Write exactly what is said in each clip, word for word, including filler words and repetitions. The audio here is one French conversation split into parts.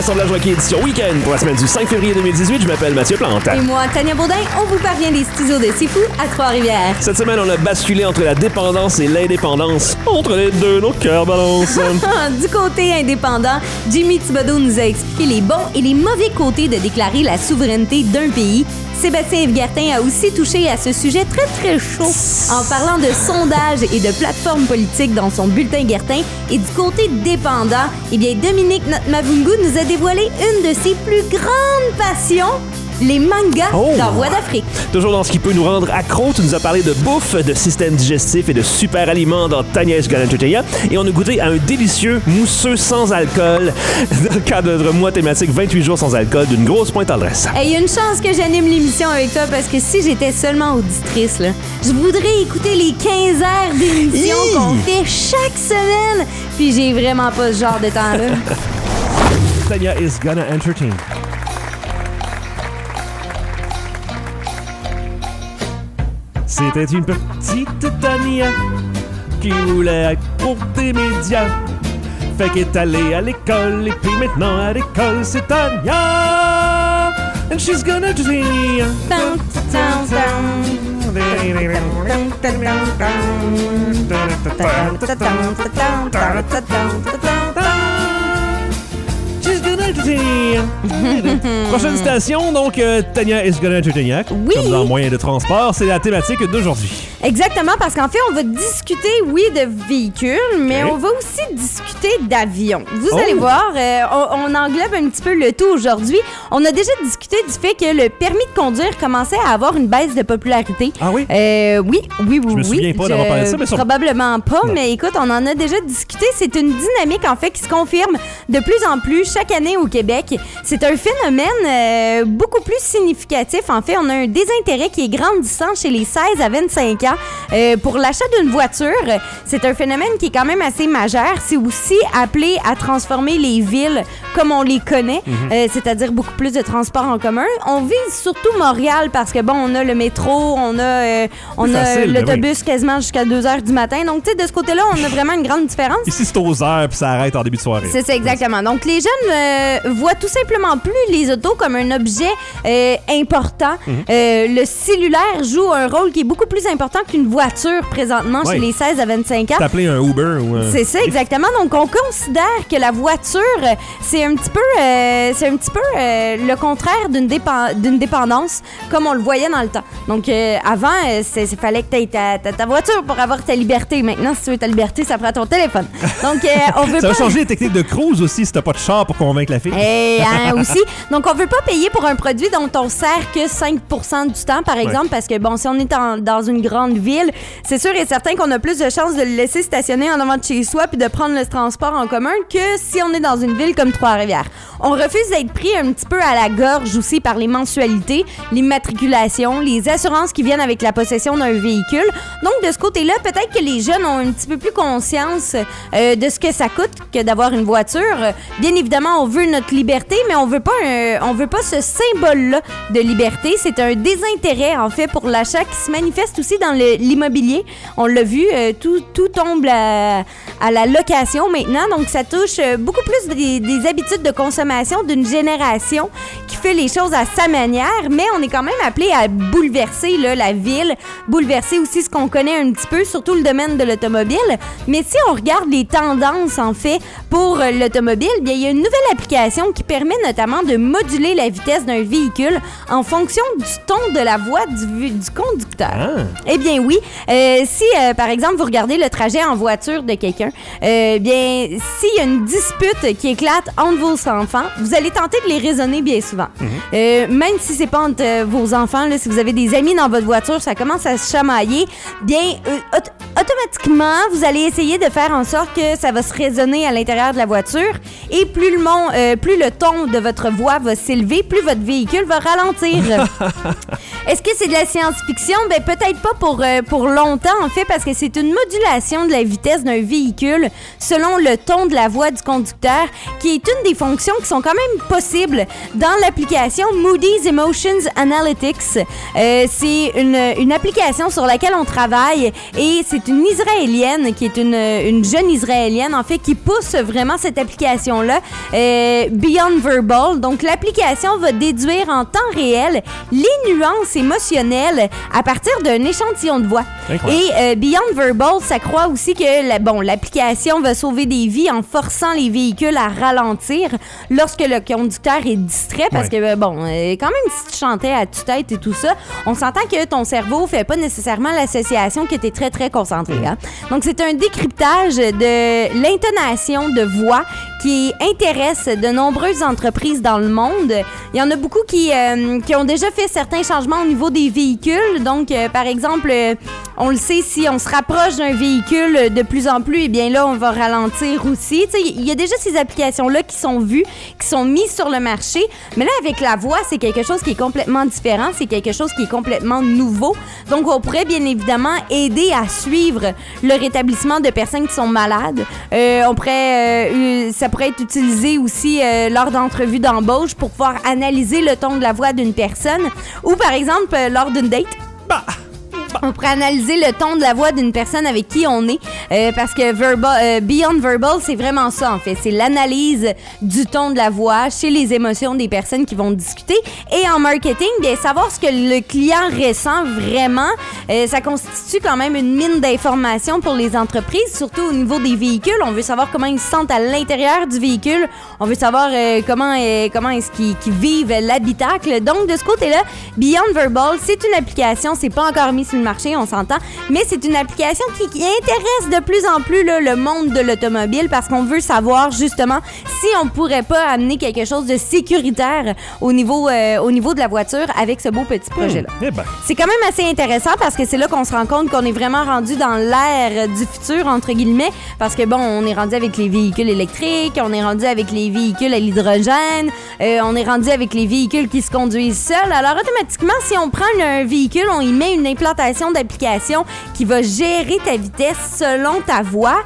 Assemblage Rocky édition week-end pour la semaine du cinq février deux mille dix-huit. Je m'appelle Mathieu Plante. Et moi, Tania Baudin, on vous parvient des studios de Sifu à Trois-Rivières. Cette semaine, on a basculé entre la dépendance et l'indépendance. Entre les deux, nos cœurs balancent. Du côté indépendant, Jimmy Thibodeau nous a expliqué les bons et les mauvais côtés de déclarer la souveraineté d'un pays. Sébastien Yves-Gertin a aussi touché à ce sujet très très chaud en parlant de sondages et de plateformes politiques dans son bulletin Gertin. Et du côté dépendant, eh bien Dominique Mavungu nous a dévoilé une de ses plus grandes passions, les mangas oh. dans Voix d'Afrique. Toujours dans ce qui peut nous rendre accro, tu nous as parlé de bouffe, de système digestif et de super aliments dans Tania is Gonna Entertain Ya. Et on a goûté à un délicieux mousseux sans alcool dans le cadre de notre mois thématique vingt-huit jours sans alcool d'une grosse pointe à l'adresse. Il y a une chance que j'anime l'émission avec toi parce que si j'étais seulement auditrice, là, je voudrais écouter les quinze heures d'émission Hi! qu'on fait chaque semaine. Puis j'ai vraiment pas ce genre de temps-là. Tania is Gonna Entertain. C'était une petite Tania qui voulait être pour des médias. Fait qu'elle est allée à l'école et puis maintenant à l'école c'est Tania. And she's gonna entertain ya. She's gonna entertain ya. Prochaine station, donc euh, Tania is gonna entertain ya. Oui. Comme dans moyen de transport, c'est la thématique d'aujourd'hui. Exactement, parce qu'en fait, on va discuter, oui, de véhicules, mais Okay. on va aussi discuter d'avions. Vous Oh. allez voir, euh, on, on englobe un petit peu le tout aujourd'hui. On a déjà discuté du fait que le permis de conduire commençait à avoir une baisse de popularité. Ah oui? Euh, oui, oui, oui, Je me oui. souviens pas d'avoir parlé de ça, mais sur- Probablement pas, Non. mais écoute, on en a déjà discuté. C'est une dynamique, en fait, qui se confirme de plus en plus chaque année au Québec. C'est un phénomène euh, beaucoup plus significatif. En fait, on a un désintérêt qui est grandissant chez les seize à vingt-cinq ans euh, pour l'achat d'une voiture. C'est un phénomène qui est quand même assez majeur. C'est aussi appelé à transformer les villes comme on les connaît, Mm-hmm. euh, c'est-à-dire beaucoup plus de transports en commun. On vise surtout Montréal parce que, bon, on a le métro, on a, euh, on Plus a facile, ben l'autobus quasiment jusqu'à deux heures du matin. Donc, tu sais, de ce côté-là, on a vraiment une grande différence. Ici, c'est aux heures puis ça arrête en début de soirée. C'est ça, exactement. Donc, les jeunes euh, voient tout simplement plus les autos comme un objet euh, important. Mhm. Euh, le cellulaire joue un rôle qui est beaucoup plus important qu'une voiture présentement Ouais. chez les seize à vingt-cinq ans. C'est appelé un Uber ou un... C'est ça, exactement. Donc, on considère que la voiture, euh, c'est un petit peu, euh, c'est un petit peu euh, le contraire d'une, dépen- d'une dépendance, comme on le voyait dans le temps. Donc, euh, avant, euh, c'est, c'est fallait que tu aies ta, ta, ta voiture pour avoir ta liberté. Maintenant, si tu veux ta liberté, ça prend ton téléphone. Donc, euh, on veut Ça pas... va changer les techniques de cruise aussi si t'as pas de char pour convaincre la fille. Et hein, aussi. Donc, on veut pas payer pour un produit dont on sert que cinq pour cent du temps, par exemple, Ouais. parce que, bon, si on est en- dans une grande ville, c'est sûr et certain qu'on a plus de chances de le laisser stationner en avant de chez soi puis de prendre le transport en commun que si on est dans une ville comme Trois-Rivières. On refuse d'être pris un petit peu à la gorge aussi par les mensualités, l'immatriculation, les assurances qui viennent avec la possession d'un véhicule. Donc, de ce côté-là, peut-être que les jeunes ont un petit peu plus conscience euh, de ce que ça coûte que d'avoir une voiture. Bien évidemment, on veut notre liberté, mais on veut pas un- on veut pas ce symbole-là de liberté. C'est un désintérêt, en fait, pour l'achat qui se manifeste aussi dans le- l'immobilier. On l'a vu, euh, tout, tout tombe à, à la location maintenant. Donc, ça touche euh, beaucoup plus des, des habitudes de consommation d'une génération qui fait les choses à sa manière, mais on est quand même appelé à bouleverser là, la ville, bouleverser aussi ce qu'on connaît un petit peu, surtout le domaine de l'automobile. Mais si on regarde les tendances, en fait, pour euh, l'automobile, bien, il y a une nouvelle application qui permet notamment de moduler la vitesse d'un véhicule en fonction du ton de la voix du, du conducteur. Ah. Eh bien oui, euh, si euh, par exemple vous regardez le trajet en voiture de quelqu'un, euh, bien s'il y a une dispute qui éclate entre vos enfants, vous allez tenter de les raisonner bien souvent. Mm-hmm. Euh, même si c'est pas entre euh, vos enfants, là, si vous avez des amis dans votre voiture, ça commence à se chamailler, bien euh, aut- automatiquement vous allez essayer de faire en sorte que ça va se résonner à l'intérieur de la voiture et plus le, mon, euh, plus le ton de votre voix va s'élever, plus votre véhicule va ralentir. Est-ce que c'est de la science-fiction? Ben peut-être pas pour, euh, pour longtemps, en fait, parce que c'est une modulation de la vitesse d'un véhicule selon le ton de la voix du conducteur, qui est une des fonctions qui sont quand même possibles dans l'application Moody's Emotions Analytics. Euh, c'est une, une application sur laquelle on travaille et c'est une Israélienne qui est une, une jeune Israélienne, en fait, qui pousse vraiment cette application-là, euh, Beyond Verbal. Donc, l'application va déduire en temps réel les nuances émotionnelles à partir d'un échantillon de voix. Incroyable. Et euh, Beyond Verbal, ça croit aussi que la, bon, l'application va sauver des vies en forçant les véhicules à ralentir lorsque le conducteur est distrait, parce ouais. que, bon, euh, quand même, si tu chantais à tue-tête et tout ça, on s'entend que ton cerveau fait pas nécessairement l'association que tu es très, très concentré. Hein? Donc, c'est un décryptage de l'intonation de voix qui intéresse de nombreuses entreprises dans le monde. Il y en a beaucoup qui, euh, qui ont déjà fait certains changements au niveau des véhicules. Donc, euh, par exemple, euh, on le sait, si on se rapproche d'un véhicule de plus en plus, eh bien là, on va ralentir aussi. Il y a déjà ces applications-là qui sont vues, qui sont mises sur le marché. Mais là, avec la voix, c'est quelque chose qui est complètement différent. C'est quelque chose qui est complètement nouveau. Donc, on pourrait bien évidemment aider à suivre le rétablissement de personnes qui sont malades. Euh, on pourrait... Euh, ça pourrait être utilisé aussi euh, lors d'entrevues d'embauche pour pouvoir analyser le ton de la voix d'une personne ou, par exemple, euh, lors d'une date. Bah. On pourrait analyser le ton de la voix d'une personne avec qui on est, euh, parce que verbal, euh, Beyond Verbal, c'est vraiment ça, en fait. C'est l'analyse du ton de la voix chez les émotions des personnes qui vont discuter. Et en marketing, bien, savoir ce que le client ressent vraiment, euh, ça constitue quand même une mine d'informations pour les entreprises, surtout au niveau des véhicules. On veut savoir comment ils se sentent à l'intérieur du véhicule. On veut savoir euh, comment, euh, comment est-ce qu'ils, qu'ils vivent l'habitacle. Donc, de ce côté-là, Beyond Verbal, c'est une application, c'est pas encore mis sur le marché, on s'entend, mais c'est une application qui, qui intéresse de plus en plus là, le monde de l'automobile parce qu'on veut savoir justement si on pourrait pas amener quelque chose de sécuritaire au niveau, euh, au niveau de la voiture avec ce beau petit projet-là. Mmh, eh ben. C'est quand même assez intéressant parce que c'est là qu'on se rend compte qu'on est vraiment rendu dans l'ère du futur, entre guillemets, parce que bon, on est rendu avec les véhicules électriques, on est rendu avec les véhicules à l'hydrogène, euh, on est rendu avec les véhicules qui se conduisent seuls. Alors automatiquement, si on prend un véhicule, on y met une implantation d'application qui va gérer ta vitesse selon ta voix.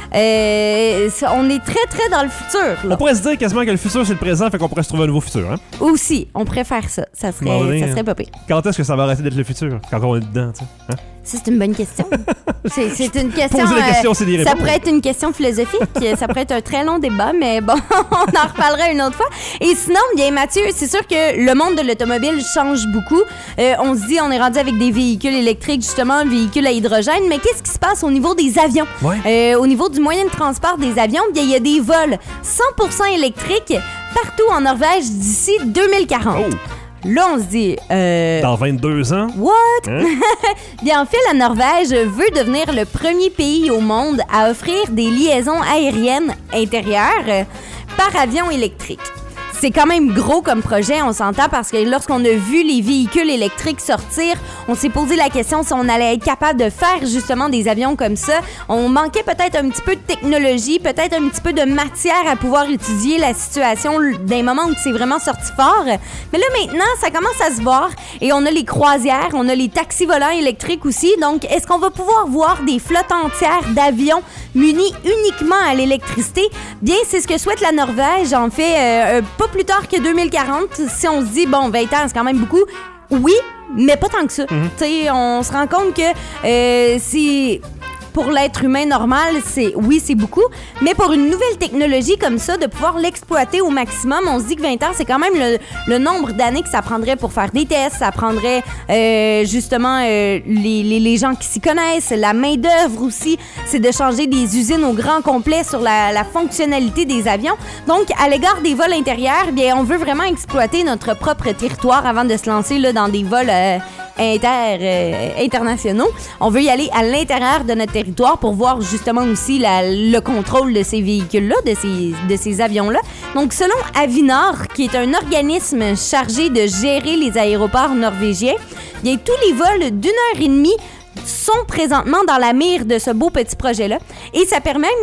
Euh, on est très, très dans le futur. Là. On pourrait se dire quasiment que le futur, c'est le présent, fait qu'on pourrait se trouver un nouveau futur. Hein? Aussi, on pourrait faire ça. Ça serait, donné, ça serait pas pire. Quand est-ce que ça va arrêter d'être le futur? Quand on est dedans, tu sais. Hein? Ça, c'est une bonne question. C'est, c'est une question... Poser la question, c'est des réponses. Ça pourrait être une question philosophique. Ça pourrait être un très long débat, mais bon, on en reparlera une autre fois. Et sinon, bien, Mathieu, c'est sûr que le monde de l'automobile change beaucoup. Euh, on se dit, on est rendu avec des véhicules électriques, justement, véhicules à hydrogène, mais qu'est-ce qui se passe au niveau des avions? Ouais. Euh, au niveau du moyen de transport des avions, bien, il y a des vols cent pour cent électriques partout en Norvège d'ici deux mille quarante. Oh. Là, on se dit... Euh... Dans vingt-deux ans? What? Hein? Bien, en fait, la Norvège veut devenir le premier pays au monde à offrir des liaisons aériennes intérieures par avion électrique. C'est quand même gros comme projet, on s'entend, parce que lorsqu'on a vu les véhicules électriques sortir, on s'est posé la question si on allait être capable de faire justement des avions comme ça. On manquait peut-être un petit peu de technologie, peut-être un petit peu de matière à pouvoir étudier la situation d'un moment où c'est vraiment sorti fort. Mais là, maintenant, ça commence à se voir et on a les croisières, on a les taxis volants électriques aussi. Donc, est-ce qu'on va pouvoir voir des flottes entières d'avions munis uniquement à l'électricité? Bien, c'est ce que souhaite la Norvège. En fait, euh, pas plus tard que deux mille quarante, si on se dit, bon, vingt ans, c'est quand même beaucoup. Oui, mais pas tant que ça. Mm-hmm. Tu sais, on se rend compte que euh, c'est... Pour l'être humain normal, c'est oui, c'est beaucoup, mais pour une nouvelle technologie comme ça, de pouvoir l'exploiter au maximum, on se dit que vingt ans, c'est quand même le, le nombre d'années que ça prendrait pour faire des tests, ça prendrait euh, justement euh, les, les, les gens qui s'y connaissent, la main-d'œuvre aussi, c'est de changer des usines au grand complet sur la, la fonctionnalité des avions. Donc, à l'égard des vols intérieurs, bien, on veut vraiment exploiter notre propre territoire avant de se lancer là, dans des vols euh, inter, euh, internationaux. On veut y aller à l'intérieur de notre territoire pour voir justement aussi la, le contrôle de ces véhicules-là, de ces, de ces avions-là. Donc, selon Avinor, qui est un organisme chargé de gérer les aéroports norvégiens, bien, tous les vols d'une heure et demie sont présentement dans la mire de ce beau petit projet-là. Et ça permet,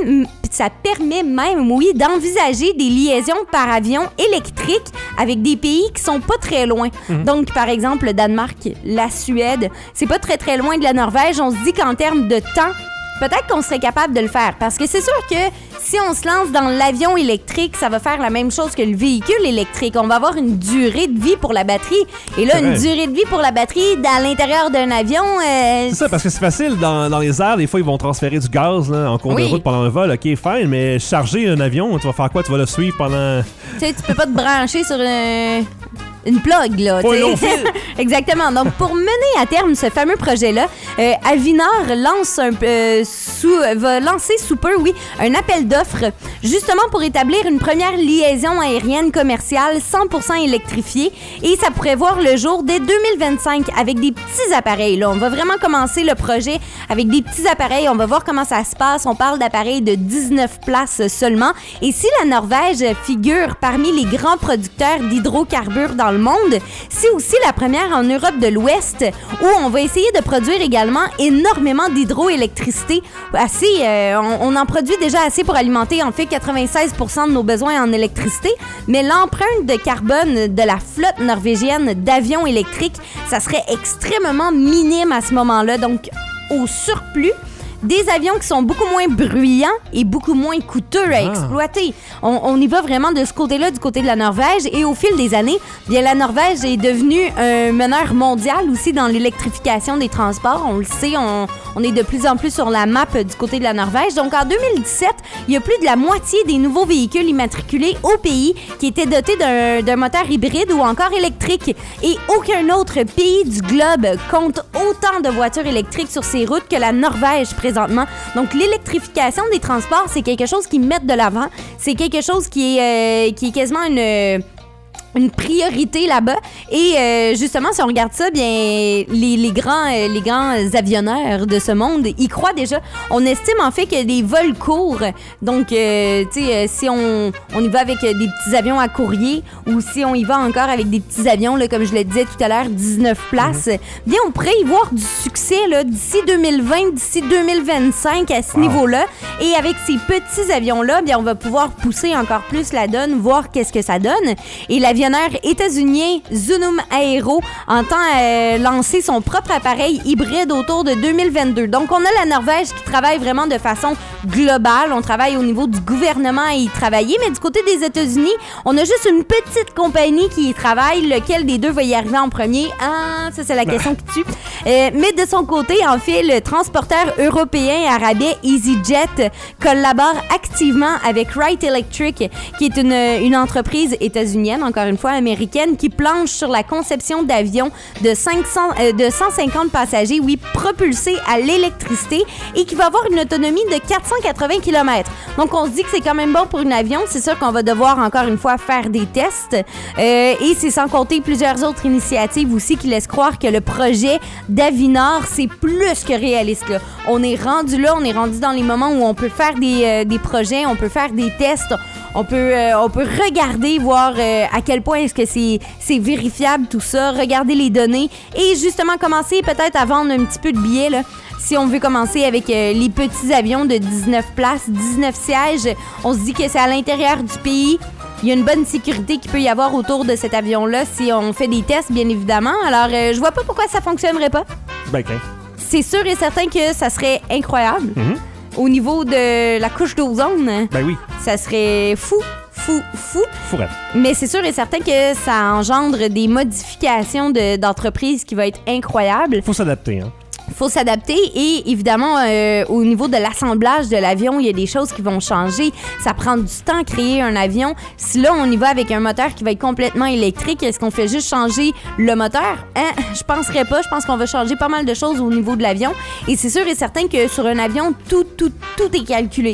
ça permet même, oui, d'envisager des liaisons par avion électrique avec des pays qui sont pas très loin. Mmh. Donc, par exemple, le Danemark, la Suède, c'est pas très, très loin de la Norvège. On se dit qu'en termes de temps, peut-être qu'on serait capable de le faire. Parce que c'est sûr que si on se lance dans l'avion électrique, ça va faire la même chose que le véhicule électrique. On va avoir une durée de vie pour la batterie. Et là, une durée de vie pour la batterie dans l'intérieur d'un avion... Euh... C'est ça, parce que c'est facile. Dans, dans les airs, des fois, ils vont transférer du gaz là, en cours oui. de route pendant un vol. OK, fine, mais charger un avion, tu vas faire quoi? Tu vas le suivre pendant... Tu sais, tu peux pas te brancher sur un... une plug, là. Faut un long fil. Exactement. Donc, pour mener à terme ce fameux projet-là, euh, Avinor lance un, euh, sous, va lancer sous peu, oui, un appel d'offres, justement pour établir une première liaison aérienne commerciale cent pour cent électrifiée. Et ça pourrait voir le jour dès deux mille vingt-cinq avec des petits appareils. Là. On va vraiment commencer le projet avec des petits appareils. On va voir comment ça se passe. On parle d'appareils de dix-neuf places seulement. Et si la Norvège figure parmi les grands producteurs d'hydrocarbures dans le monde, c'est aussi la première en Europe de l'Ouest où on va essayer de produire également énormément d'hydroélectricité. Assez, euh, on, on en produit déjà assez pour alimenter en fait quatre-vingt-seize pour cent de nos besoins en électricité, mais l'empreinte de carbone de la flotte norvégienne d'avions électriques, ça serait extrêmement minime à ce moment-là. Donc, au surplus, des avions qui sont beaucoup moins bruyants et beaucoup moins coûteux à ah. exploiter. On, on y va vraiment de ce côté-là, du côté de la Norvège. Et au fil des années, bien, la Norvège est devenue un meneur mondial aussi dans l'électrification des transports. On le sait, on, on est de plus en plus sur la map du côté de la Norvège. Donc, en deux mille dix-sept, il y a plus de la moitié des nouveaux véhicules immatriculés au pays qui étaient dotés d'un, d'un moteur hybride ou encore électrique. Et aucun autre pays du globe compte autant de voitures électriques sur ses routes que la Norvège présentement. Donc, l'électrification des transports, c'est quelque chose qu'ils mettent de l'avant. C'est quelque chose qui est, euh, qui est quasiment une... une priorité là-bas. Et euh, justement, si on regarde ça, bien, les, les, grands, euh, les grands avionneurs de ce monde y croient déjà. On estime en fait que des vols courts, donc, euh, tu sais, euh, si on, on y va avec euh, des petits avions à courrier ou si on y va encore avec des petits avions, là, comme je le disais tout à l'heure, dix-neuf places, mm-hmm. bien, on pourrait y voir du succès là, d'ici deux mille vingt, d'ici deux mille vingt-cinq à ce wow. niveau-là. Et avec ces petits avions-là, bien, on va pouvoir pousser encore plus la donne, voir qu'est-ce que ça donne. Et l'avion états-unien Zunum Aero entend euh, lancer son propre appareil hybride autour de deux mille vingt-deux. Donc, on a la Norvège qui travaille vraiment de façon globale. On travaille au niveau du gouvernement à y travailler, mais du côté des États-Unis, on a juste une petite compagnie qui y travaille. Lequel des deux va y arriver en premier? Ah, ça, c'est la question qui tue. Euh, mais de son côté, en fait, le transporteur européen à rabais EasyJet collabore activement avec Wright Electric, qui est une, une entreprise états-unienne, encore une fois américaine, qui planche sur la conception d'avions de, cinq cents, euh, de cent cinquante passagers, oui, propulsés à l'électricité et qui va avoir une autonomie de quatre cent quatre-vingts kilomètres. Donc, on se dit que c'est quand même bon pour un avion. C'est sûr qu'on va devoir, encore une fois, faire des tests. Euh, et c'est sans compter plusieurs autres initiatives aussi qui laissent croire que le projet d'Avinor, c'est plus que réaliste, là. On est rendu là, on est rendu dans les moments où on peut faire des, euh, des projets, on peut faire des tests, on peut, euh, on peut regarder, voir euh, à quel point est-ce que c'est, c'est vérifiable tout ça, regarder les données et justement commencer peut-être à vendre un petit peu de billets, là. Si on veut commencer avec euh, les petits avions de dix-neuf places, dix-neuf sièges, on se dit que c'est à l'intérieur du pays. Il y a une bonne sécurité qu'il peut y avoir autour de cet avion-là si on fait des tests, bien évidemment. Alors, euh, je vois pas pourquoi ça fonctionnerait pas. Ben, okay. C'est sûr et certain que ça serait incroyable. Mm-hmm. Au niveau de la couche d'ozone, ben oui. Ça serait fou, fou, fou. Fourette. Mais c'est sûr et certain que ça engendre des modifications de, d'entreprise qui vont être incroyables. Faut s'adapter, hein. Faut s'adapter et évidemment, euh, au niveau de l'assemblage de l'avion, il y a des choses qui vont changer. Ça prend du temps à créer un avion. Si là, on y va avec un moteur qui va être complètement électrique, est-ce qu'on fait juste changer le moteur? Hein? Je penserais pas. Je pense qu'on va changer pas mal de choses au niveau de l'avion. Et c'est sûr et certain que sur un avion, tout, tout, tout est calculé.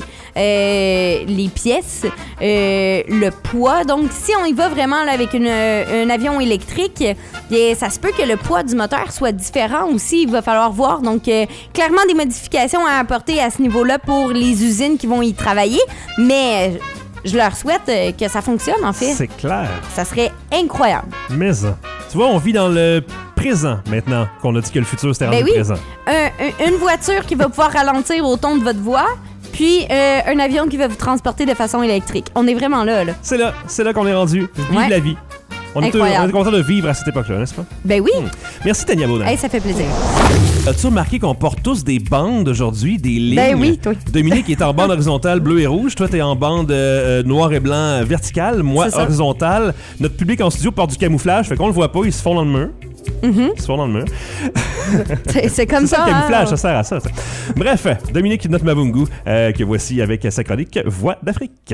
Euh, les pièces, euh, le poids. Donc, si on y va vraiment là, avec une, euh, un avion électrique, bien, ça se peut que le poids du moteur soit différent aussi. Il va falloir voir. Donc, euh, clairement, des modifications à apporter à ce niveau-là pour les usines qui vont y travailler. Mais euh, je leur souhaite euh, que ça fonctionne, en fait. C'est clair. Ça serait incroyable. Mais, tu vois, on vit dans le présent maintenant, qu'on a dit que le futur, c'était rendu ben oui. présent. Un, un, une voiture qui va pouvoir ralentir au ton de votre voix, puis euh, un avion qui va vous transporter de façon électrique. On est vraiment là, là. C'est là, c'est là qu'on est rendu. Vive Ouais. la vie. On est, Incroyable. on est content de vivre à cette époque-là, n'est-ce pas? Ben oui. Hmm. Merci, Tania Baudin. Hey, ça fait plaisir. As-tu remarqué qu'on porte tous des bandes aujourd'hui, des lignes? Ben oui, toi. Dominique est en bande horizontale bleu et rouge. Toi, t'es en bande euh, noir et blanc euh, verticale. Moi, C'est ça. horizontale. Notre public en studio porte du camouflage, fait qu'on le voit pas, ils se font dans le mur. Mm-hmm. Ils se font dans le mur. C'est, c'est comme C'est ça, ça. le camouflage, hein? ça sert à ça. ça. Bref, Dominique notre Mavungu, euh, que voici avec sa chronique Voix d'Afrique.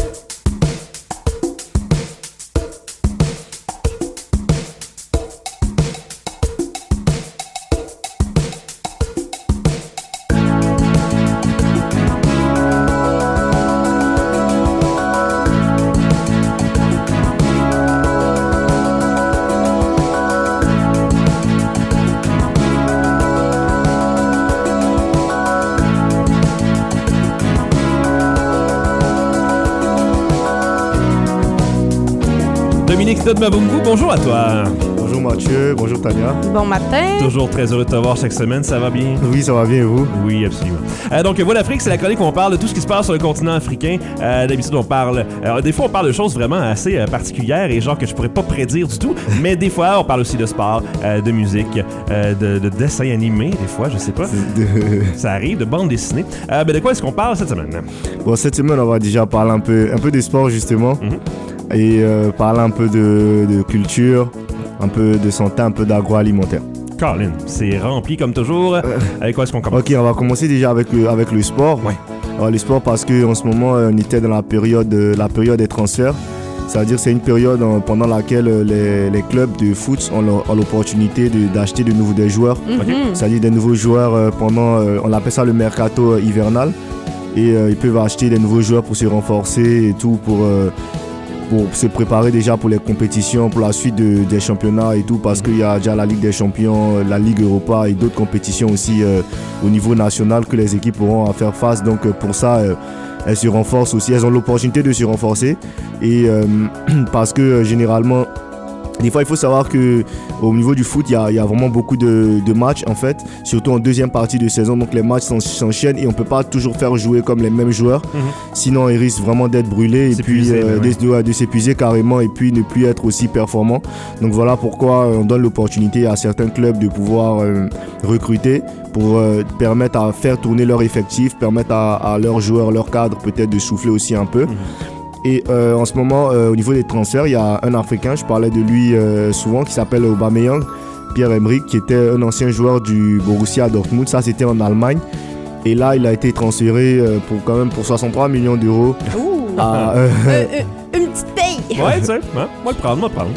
Dominique notre Mavungu, bonjour à toi. Bonjour Mathieu, bonjour Tania. Bon matin. Toujours très heureux de te voir chaque semaine, ça va bien? Oui, ça va bien et vous? Oui, absolument. Euh, donc, Voix d'Afrique, c'est la chronique où on parle de tout ce qui se passe sur le continent africain. Euh, d'habitude, on parle... Euh, des fois, on parle de choses vraiment assez euh, particulières et genre que je pourrais pas prédire du tout. Mais des fois, on parle aussi de sport, euh, de musique, euh, de, de dessins animés, des fois, je sais pas. De... Ça arrive, de bande dessinée. Euh, ben, de quoi est-ce qu'on parle cette semaine? Bon, cette semaine, on va déjà parler un peu, un peu de sport, justement. Mm-hmm. Et euh, parler un peu de, de culture, un peu de santé, un peu d'agroalimentaire. Colin, c'est rempli comme toujours. Euh, avec quoi est-ce qu'on commence? Ok, on va commencer déjà avec le, avec le sport. Ouais. Alors, le sport parce qu'en ce moment, on était dans la période, la période des transferts. C'est-à-dire c'est une période euh, pendant laquelle les, les clubs de foot ont, ont l'opportunité de, d'acheter de nouveaux des joueurs. Mm-hmm. C'est-à-dire des nouveaux joueurs euh, pendant, euh, on appelle ça le mercato euh, hivernal. Et euh, ils peuvent acheter des nouveaux joueurs pour se renforcer et tout, pour, euh, pour se préparer déjà pour les compétitions, pour la suite de, des championnats et tout, parce qu'il y a déjà la Ligue des Champions, la Ligue Europa et d'autres compétitions aussi euh, au niveau national que les équipes auront à faire face. Donc euh, pour ça, euh, elles se renforcent aussi, elles ont l'opportunité de se renforcer. Et euh, parce que euh, généralement, des fois, il faut savoir qu'au niveau du foot, il y a, il y a vraiment beaucoup de, de matchs, en fait, surtout en deuxième partie de saison. Donc, les matchs s'enchaînent et on ne peut pas toujours faire jouer comme les mêmes joueurs. Mm-hmm. Sinon, ils risquent vraiment d'être brûlés et puis euh, ouais. de, de, de s'épuiser carrément et puis ne plus être aussi performants. Donc, voilà pourquoi on donne l'opportunité à certains clubs de pouvoir euh, recruter pour euh, permettre à faire tourner leur effectif, permettre à, à leurs joueurs, leurs cadres peut-être de souffler aussi un peu. Mm-hmm. Et euh, en ce moment, euh, au niveau des transferts, il y a un Africain, je parlais de lui euh, souvent, qui s'appelle Aubameyang, Pierre-Emerick, qui était un ancien joueur du Borussia Dortmund. Ça, c'était en Allemagne. Et là, il a été transféré euh, pour quand même pour soixante-trois millions d'euros. Ouh. À, euh, euh, euh, une petite paye. Ouais, tu sais, hein? Moi le prendre, moi le prendre.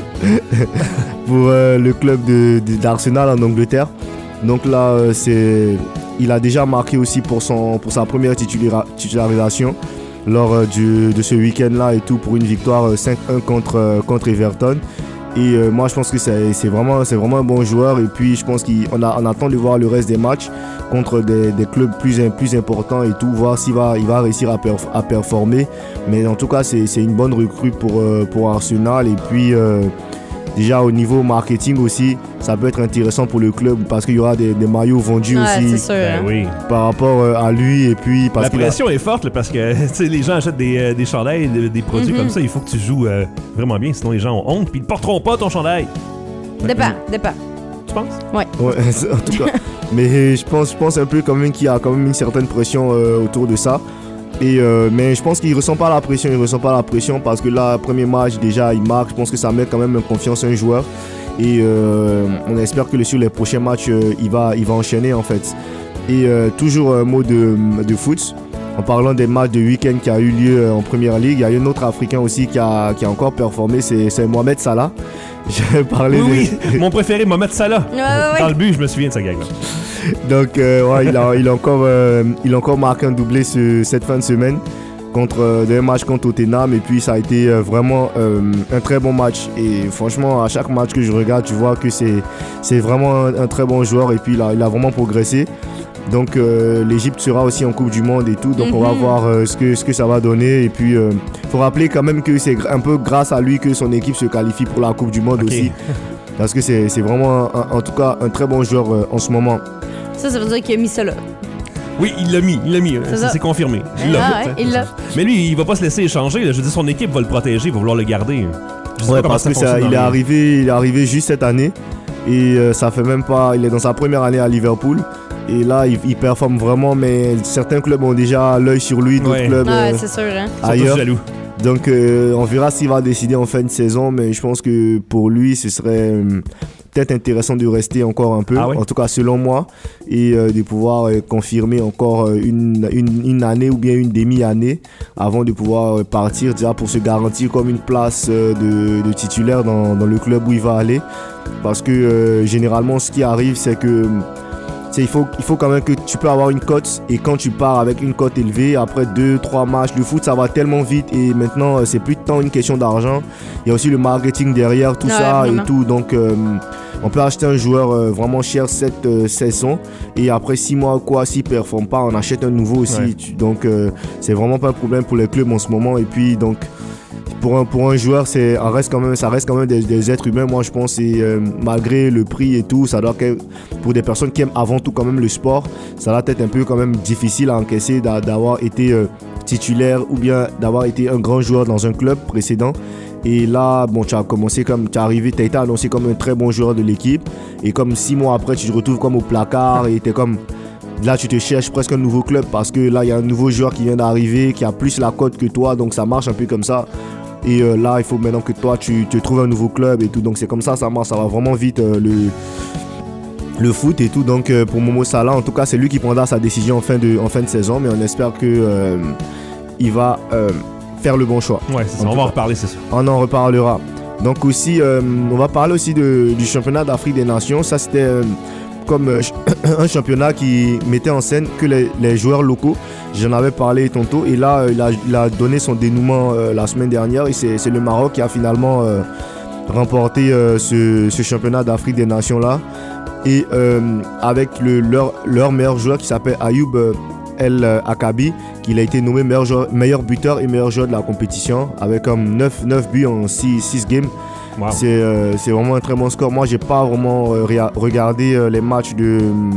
pour euh, le club de, de, d'Arsenal en Angleterre. Donc là, euh, c'est, il a déjà marqué aussi pour, son, pour sa première titula- titularisation. Lors euh, du, de ce week-end-là et tout, pour une victoire euh, cinq un contre, euh, contre Everton. Et euh, moi, je pense que c'est, c'est, vraiment, c'est vraiment un bon joueur. Et puis, je pense qu'on a, on attend de voir le reste des matchs contre des, des clubs plus, plus importants et tout, voir s'il va, il va réussir à, perf- à performer. Mais en tout cas, c'est, c'est une bonne recrue pour, euh, pour Arsenal. Et puis, euh, déjà au niveau marketing aussi, ça peut être intéressant pour le club parce qu'il y aura des, des maillots vendus ouais, aussi c'est sûr, Ben hein. oui. par rapport à lui. Et puis, parce La qu'il a- pression est forte là, parce que tu sais, les gens achètent des, euh, des chandails, des, des produits Mm-hmm. comme ça. Il faut que tu joues euh, vraiment bien, sinon les gens ont honte puis ils ne porteront pas ton chandail. Dépend, dépend. Tu penses? Ouais, en tout cas. Mais je pense, je pense un peu quand même qu'il y a quand même une certaine pression euh, autour de ça. Et euh, mais je pense qu'il ne ressent pas la pression, il ressent pas la pression parce que là, premier match, déjà, il marque. Je pense que ça met quand même en confiance un joueur. Et euh, on espère que sur les prochains matchs, euh, il, va, il va enchaîner en fait. Et euh, toujours un mot de, de foot. En parlant des matchs de week-end qui a eu lieu en Première Ligue, il y a un autre Africain aussi qui a, qui a encore performé, c'est, c'est Mohamed Salah. Je vais parler Oui, de... oui, mon préféré, Mohamed Salah. Ouais, ouais, Dans ouais. le but, je me souviens de ce gag-là. Donc, euh, ouais, il, a, il, a encore, euh, il a encore marqué un doublé ce, cette fin de semaine contre euh, un match contre Tottenham. Et puis, ça a été euh, vraiment euh, un très bon match. Et franchement, à chaque match que je regarde, tu vois que c'est, c'est vraiment un, un très bon joueur. Et puis, il a, il a vraiment progressé. Donc, euh, l'Égypte sera aussi en Coupe du Monde et tout. Donc, mm-hmm. on va voir euh, ce, que, ce que ça va donner. Et puis, il euh, faut rappeler quand même que c'est un peu grâce à lui que son équipe se qualifie pour la Coupe du Monde okay. aussi. Parce que c'est, c'est vraiment, un, en tout cas, un très bon joueur euh, en ce moment. Ça, ça veut dire qu'il a mis ça là. Oui, il l'a mis, il l'a mis. C'est C'est, ça. c'est confirmé. Il l'a. Ah ouais, il l'a. Mais lui, il va pas se laisser échanger. Là. Je veux dire, son équipe va le protéger, va vouloir le garder. Je sais Ouais, pas comment parce que ça, fonctionne il dans est les- arrivé, il est arrivé juste cette année et euh, ça fait même pas. Il est dans sa première année à Liverpool et là, il, il performe vraiment. Mais certains clubs ont déjà l'œil sur lui, d'autres Ouais. clubs Ouais, euh, c'est sûr, hein. Ils sont tous ailleurs. jaloux. Donc, euh, on verra s'il va décider en fin de saison, mais je pense que pour lui, ce serait euh, peut-être intéressant de rester encore un peu, Ah ouais? en tout cas selon moi, et euh, de pouvoir euh, confirmer encore euh, une, une, une année ou bien une demi-année avant de pouvoir euh, partir déjà pour se garantir comme une place euh, de, de titulaire dans, dans le club où il va aller. Parce que euh, généralement, ce qui arrive, c'est que c'est, il, faut, il faut quand même que tu peux avoir une cote et quand tu pars avec une cote élevée, après deux trois matchs, le foot ça va tellement vite et maintenant euh, c'est plus tant une question d'argent, il y a aussi le marketing derrière tout Ouais, ça vraiment. et tout, donc euh, on peut acheter un joueur euh, vraiment cher cette euh, saison et après six mois quoi, s'il ne performe pas, on achète un nouveau aussi. Ouais. Tu- donc euh, c'est vraiment pas un problème pour les clubs en ce moment et puis donc pour un, pour un joueur, c'est, on reste quand même, ça reste quand même des, des êtres humains. Moi, je pense, et euh, malgré le prix et tout, ça doit que- pour des personnes qui aiment avant tout quand même le sport, ça doit être un peu quand même difficile à encaisser d'a- d'avoir été euh, titulaire ou bien d'avoir été un grand joueur dans un club précédent. Et là, bon, tu as commencé comme, tu es arrivé, tu as été annoncé comme un très bon joueur de l'équipe. Et comme six mois après, tu te retrouves comme au placard et tu es comme. Là, tu te cherches presque un nouveau club parce que là, il y a un nouveau joueur qui vient d'arriver, qui a plus la cote que toi, donc ça marche un peu comme ça. Et euh, là, il faut maintenant que toi, tu te trouves un nouveau club et tout. Donc c'est comme ça, ça marche, ça va vraiment vite euh, le, le foot et tout. Donc euh, pour Momo Salah, en tout cas, c'est lui qui prendra sa décision en fin de, en fin de saison, mais on espère que euh, il va euh, faire le bon choix. Ouais, c'est ça. En On tout va en cas. reparler, c'est sûr. On en reparlera. Donc aussi, euh, on va parler aussi de, du championnat d'Afrique des Nations. Ça, c'était euh, comme euh, un championnat qui mettait en scène que les, les joueurs locaux. J'en avais parlé tantôt. Et là, euh, il, a, il a donné son dénouement euh, la semaine dernière. Et c'est, c'est le Maroc qui a finalement euh, remporté euh, ce, ce championnat d'Afrique des Nations-là. Et euh, avec le, leur, leur meilleur joueur qui s'appelle Ayoub euh, El Akabi, qu'il a été nommé meilleur, joueur, meilleur buteur et meilleur joueur de la compétition avec comme neuf, neuf buts en six games. Wow. C'est, euh, c'est vraiment un très bon score. Moi, j'ai pas vraiment euh, rea- regardé euh, les matchs de,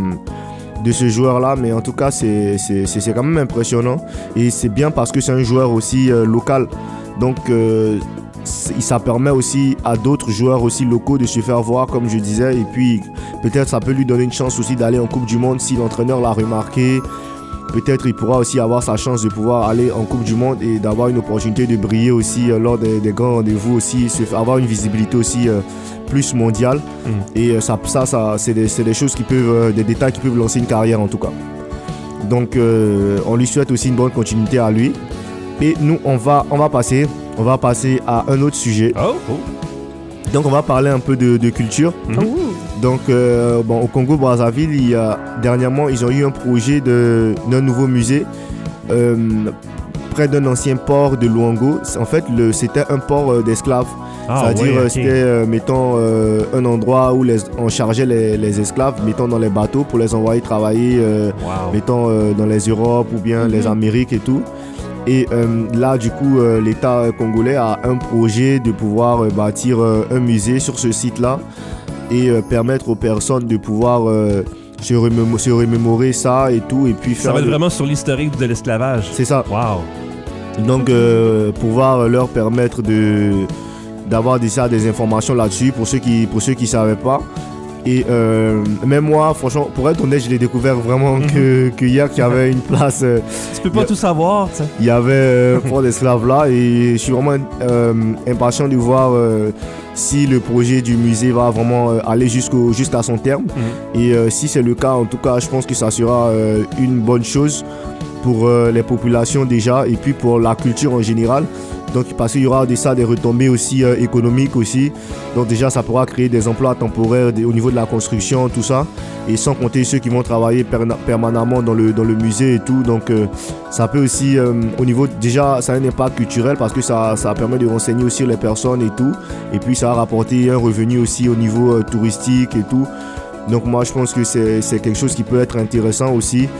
de ce joueur-là, mais en tout cas, c'est, c'est, c'est, c'est quand même impressionnant. Et c'est bien parce que c'est un joueur aussi euh, local. Donc, euh, c'est- ça permet aussi à d'autres joueurs aussi locaux de se faire voir, comme je disais. Et puis, peut-être ça peut lui donner une chance aussi d'aller en Coupe du Monde si l'entraîneur l'a remarqué. Peut-être il pourra aussi avoir sa chance de pouvoir aller en Coupe du Monde et d'avoir une opportunité de briller aussi euh, lors des, des grands rendez-vous aussi, se faire- avoir une visibilité aussi euh, plus mondiale. Mm. Et euh, ça, ça, ça c'est, des, c'est des choses qui peuvent, euh, des détails qui peuvent lancer une carrière en tout cas. Donc euh, on lui souhaite aussi une bonne continuité à lui. Et nous, on va, on va passer, on va passer à un autre sujet. Oh, oh. Donc on va parler un peu de, de culture. Mhm. Ouh. Donc, euh, bon, au Congo-Brazzaville, il y a, dernièrement, ils ont eu un projet de, d'un nouveau musée euh, près d'un ancien port de Luango. En fait, le, c'était un port euh, d'esclaves. Ah, C'est-à-dire, ouais, euh, ok. c'était, euh, mettons, euh, un endroit où les, on chargeait les, les esclaves, mettons, dans les bateaux pour les envoyer travailler, euh, Wow. mettons, euh, dans les Europes ou bien Mhm. les Amériques et tout. Et euh, là, du coup, euh, l'État congolais a un projet de pouvoir euh, bâtir euh, un musée sur ce site-là et euh, permettre aux personnes de pouvoir euh, se, remémo- se remémorer ça et tout. Et puis Ça faire va être le- vraiment sur l'historique de l'esclavage. C'est ça. Wow. Donc, euh, pouvoir leur permettre de, d'avoir déjà des informations là-dessus pour ceux qui pour ceux qui savaient pas. Et euh, même moi, franchement, pour être honnête, je l'ai découvert vraiment Mhm. que, que hier qu'il y avait une place. euh, Tu peux pas Yeah. tout savoir, tu sais. Il y avait euh, un port d'esclaves là et je suis vraiment euh, impatient de voir euh, si le projet du musée va vraiment euh, aller jusqu'au, jusqu'à son terme. Mhm. Et euh, si c'est le cas, en tout cas, je pense que ça sera euh, une bonne chose pour euh, les populations déjà et puis pour la culture en général. Donc, parce qu'il y aura de ça des retombées aussi euh, économiques aussi. Donc déjà, ça pourra créer des emplois temporaires des- au niveau de la construction, tout ça. Et sans compter ceux qui vont travailler perna- permanemment dans le, dans le musée et tout. Donc euh, ça peut aussi, euh, au niveau, déjà, ça a un impact culturel parce que ça, ça permet de renseigner aussi les personnes et tout. Et puis ça va rapporter un revenu aussi au niveau euh, touristique et tout. Donc moi, je pense que c'est, c'est quelque chose qui peut être intéressant aussi.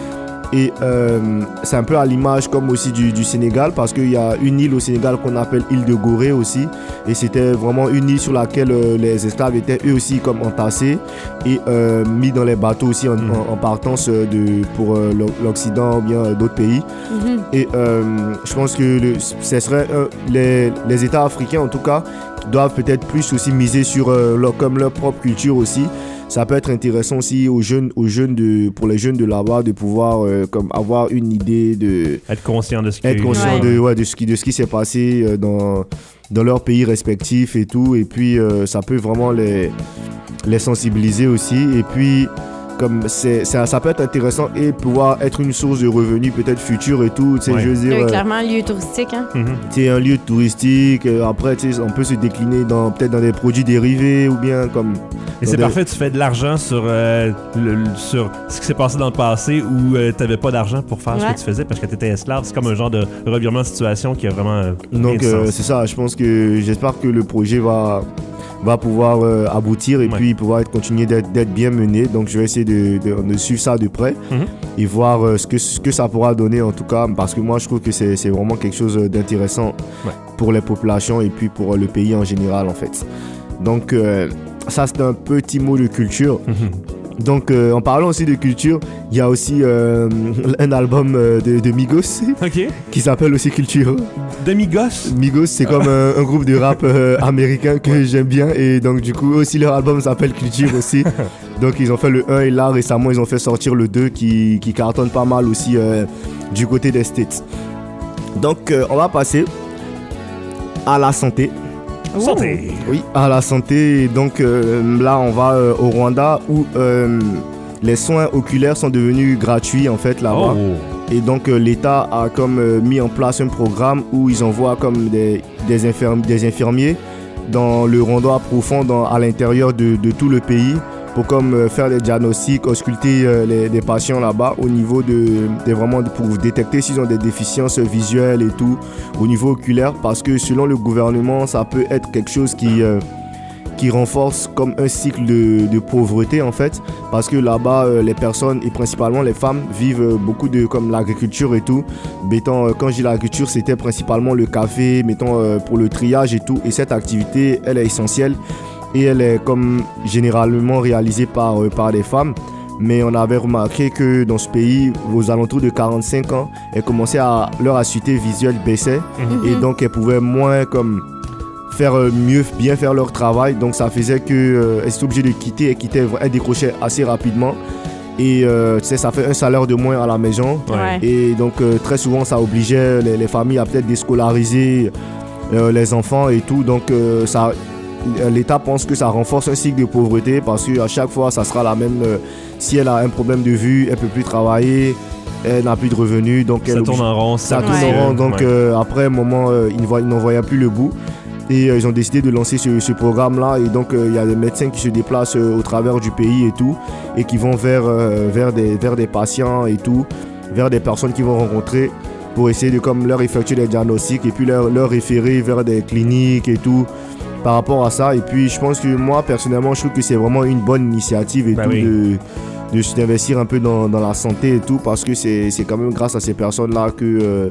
Et euh, c'est un peu à l'image comme aussi du, du Sénégal, parce qu'il y a une île au Sénégal qu'on appelle île de Gorée aussi. Et c'était vraiment une île sur laquelle euh, les esclaves étaient eux aussi comme entassés et euh, mis dans les bateaux aussi en, mmh. en, en partance de, pour euh, l'Occident ou bien euh, d'autres pays. Mmh. Et euh, je pense que le, ce serait euh, les, les États africains en tout cas doivent peut-être plus aussi miser sur euh, leur, comme leur propre culture aussi. Ça peut être intéressant aussi aux jeunes, aux jeunes de, pour les jeunes de là-bas de pouvoir euh, comme avoir une idée de être conscient de ce qui être conscient ouais. de, ouais, de ce qui de ce qui s'est passé euh, dans dans leurs pays respectifs et tout. Et puis euh, ça peut vraiment les les sensibiliser aussi. Et puis comme c'est, ça, ça peut être intéressant et pouvoir être une source de revenus peut-être future et tout, tu sais, ouais. je veux dire, oui, euh, clairement un lieu touristique, hein. Mm-hmm. C'est un lieu touristique, euh, après tu sais, on peut se décliner dans, peut-être dans des produits dérivés ou bien comme... Et c'est des... parfait, tu fais de l'argent sur, euh, le, sur ce qui s'est passé dans le passé où euh, tu n'avais pas d'argent pour faire ouais. ce que tu faisais parce que tu étais esclave. C'est comme un genre de revirement de situation qui a vraiment... Euh, Donc euh, c'est ça, je pense que j'espère que le projet va... va pouvoir euh, aboutir et ouais. puis pouvoir être, continuer d'être, d'être bien mené. Donc je vais essayer de, de, de suivre ça de près mm-hmm. et voir euh, ce, que, ce que ça pourra donner en tout cas, parce que moi je trouve que c'est, c'est vraiment quelque chose d'intéressant ouais. pour les populations et puis pour le pays en général en fait. Donc euh, ça c'est un petit mot de culture. Mm-hmm. Donc euh, en parlant aussi de culture, il y a aussi euh, un album euh, de, de Migos okay. qui s'appelle aussi Culture. De Migos? Migos, c'est comme un, un groupe de rap euh, américain que ouais. j'aime bien et donc du coup aussi leur album s'appelle Culture aussi. Donc ils ont fait le un et là récemment ils ont fait sortir le deux qui, qui cartonne pas mal aussi euh, du côté des States. Donc euh, on va passer à la santé. Santé. Oui, à la santé. Donc euh, là, on va euh, au Rwanda où euh, les soins oculaires sont devenus gratuits en fait là-bas. Oh. Et donc euh, l'État a comme euh, mis en place un programme où ils envoient comme des, des, infirmi- des infirmiers dans le Rwanda profond, dans, à l'intérieur de, de tout le pays, pour comme euh, faire des diagnostics, ausculter euh, les, les patients là-bas au niveau de, de vraiment de, pour détecter s'ils ont des déficiences visuelles et tout au niveau oculaire, parce que selon le gouvernement ça peut être quelque chose qui euh, qui renforce comme un cycle de, de pauvreté en fait, parce que là-bas euh, les personnes et principalement les femmes vivent euh, beaucoup de comme l'agriculture et tout. Mettons, euh, quand je dis l'agriculture, c'était principalement le café, mettons euh, pour le triage et tout, et cette activité elle est essentielle. Et elle est comme généralement réalisée par, euh, par des femmes. Mais on avait remarqué que dans ce pays, aux alentours de quarante-cinq ans, elles commençaient à, leur acuité visuelle baissait. Mm-hmm. Et donc elles pouvaient moins comme faire mieux, bien faire leur travail. Donc ça faisait qu'elles euh, étaient obligées de quitter et quitter, elles décrochaient assez rapidement. Et euh, tu sais, ça fait un salaire de moins à la maison. Ouais. Et donc euh, très souvent ça obligeait les, les familles à peut-être déscolariser euh, les enfants et tout. Donc euh, ça... l'État pense que ça renforce un cycle de pauvreté parce qu'à chaque fois, ça sera la même. Euh, si elle a un problème de vue, elle ne peut plus travailler, elle n'a plus de revenus. Donc ça elle tourne en rond. Ça ouais. tourne en rond. Donc ouais. euh, après un moment, euh, ils n'en voyaient plus le bout. Et euh, ils ont décidé de lancer ce, ce programme-là. Et donc, il euh, y a des médecins qui se déplacent euh, au travers du pays et tout. Et qui vont vers, euh, vers, des, vers des patients et tout. Vers des personnes qu'ils vont rencontrer pour essayer de comme, leur effectuer des diagnostics et puis leur, leur référer vers des cliniques et tout. Par rapport à ça, et puis je pense que moi personnellement je trouve que c'est vraiment une bonne initiative et bah tout oui. de, de s'investir un peu dans, dans la santé et tout, parce que c'est, c'est quand même grâce à ces personnes là que euh,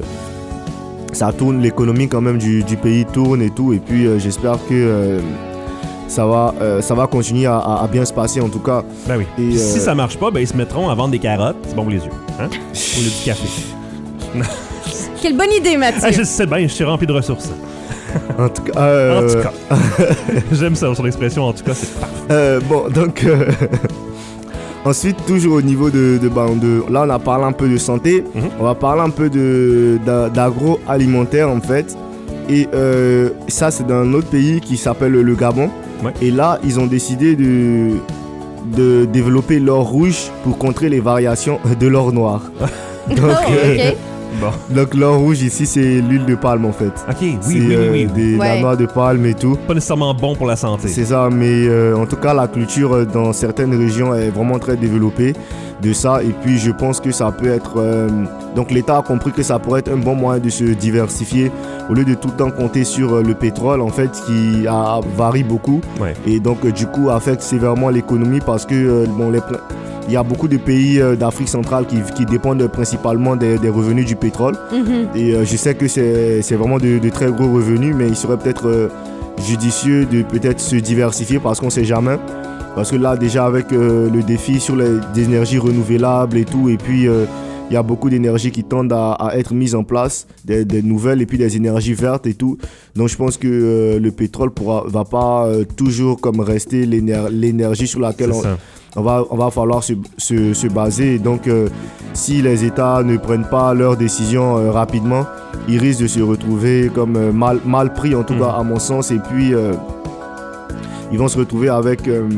ça tourne, l'économie quand même du, du pays tourne et tout, et puis euh, j'espère que euh, ça va, euh, ça va continuer à, à bien se passer en tout cas. Ben oui. Et euh, si ça marche pas, ben ils se mettront à vendre des carottes, c'est bon pour les yeux, hein? Ou du café. Quelle bonne idée, Mathieu. Ah, je sais bien, je suis rempli de ressources. En tout cas, euh... en tout cas. J'aime ça, son expression, en tout cas, c'est parfait. Euh, bon, donc, euh... ensuite, toujours au niveau de, de, bah, de... Là, on a parlé un peu de santé, mm-hmm. on va parler un peu de, d'agroalimentaire, en fait. Et euh, ça, c'est dans un autre pays qui s'appelle le Gabon. Ouais. Et là, ils ont décidé de, de développer l'or rouge pour contrer les variations de l'or noir. Donc, oh, okay. euh, Bon. Donc l'or rouge ici c'est l'huile de palme en fait. Ok, oui, c'est, oui, oui, oui. Euh, des, ouais. la noix de palme et tout. Pas nécessairement bon pour la santé. C'est ça, mais euh, en tout cas la culture dans certaines régions est vraiment très développée de ça. Et puis je pense que ça peut être... Euh, donc l'État a compris que ça pourrait être un bon moyen de se diversifier au lieu de tout le temps compter sur euh, le pétrole en fait qui a, varie beaucoup. Ouais. Et donc euh, du coup affecte sévèrement l'économie parce que euh, bon, les, il y a beaucoup de pays euh, d'Afrique centrale qui, qui dépendent principalement des, des revenus du pétrole. Mm-hmm. Et euh, je sais que c'est, c'est vraiment de, de très gros revenus, mais il serait peut-être euh, judicieux de peut-être se diversifier parce qu'on ne sait jamais. Parce que là, déjà, avec euh, le défi sur les, les énergies renouvelables et tout, et puis euh, il y a beaucoup d'énergies qui tendent à, à être mises en place, des, des nouvelles, et puis des énergies vertes et tout. Donc, je pense que euh, le pétrole ne va pas euh, toujours comme rester l'éner- l'énergie sur laquelle on, on, va, on va falloir se, se, se baser. Et donc, euh, si les États ne prennent pas leurs décisions euh, rapidement, ils risquent de se retrouver comme euh, mal, mal pris, en tout mmh. cas, à mon sens. Et puis, euh, ils vont se retrouver avec euh,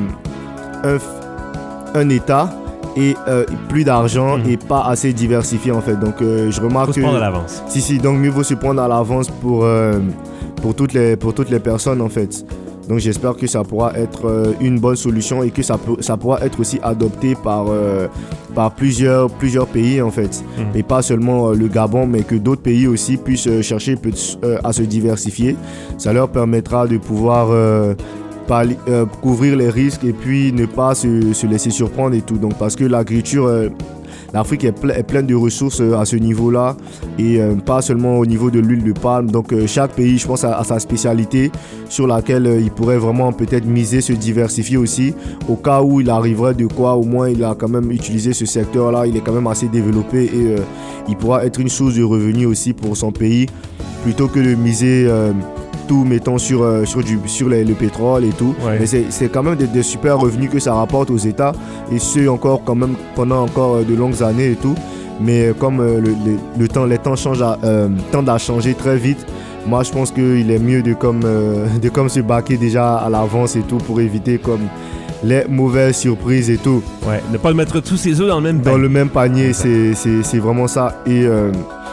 un, un État et euh, plus d'argent mmh. et pas assez diversifié en fait. Donc euh, je remarque faut se que prendre à l'avance. Si si, donc mieux vaut se prendre à l'avance pour euh, pour toutes les pour toutes les personnes en fait. Donc j'espère que ça pourra être euh, une bonne solution et que ça peut ça pourra être aussi adopté par euh, par plusieurs plusieurs pays en fait. Mmh. Et pas seulement euh, le Gabon, mais que d'autres pays aussi puissent euh, chercher peut- euh, à se diversifier. Ça leur permettra de pouvoir euh, Par, euh, couvrir les risques et puis ne pas se, se laisser surprendre et tout. Donc, parce que l'agriculture, euh, l'Afrique est, ple- est pleine de ressources euh, à ce niveau-là et euh, pas seulement au niveau de l'huile de palme. Donc, euh, chaque pays, je pense, a, a sa spécialité sur laquelle euh, il pourrait vraiment peut-être miser, se diversifier aussi. Au cas où il arriverait de quoi, au moins, il a quand même utilisé ce secteur-là. Il est quand même assez développé et euh, il pourra être une source de revenus aussi pour son pays plutôt que de miser... Euh, tout mettons sur, euh, sur, du, sur les, le pétrole et tout. Ouais. Mais c'est, c'est quand même des, des super revenus que ça rapporte aux États et ce encore quand même pendant encore de longues années et tout. Mais comme euh, le, le, le temps, les temps changent à, euh, tendent à changer très vite, moi je pense qu'il est mieux de comme, euh, de comme se baquer déjà à l'avance et tout pour éviter comme les mauvaises surprises et tout. Ouais, ne pas mettre tous ses œufs dans le même panier. Dans le même panier, c'est, c'est, c'est vraiment ça. Et... Euh,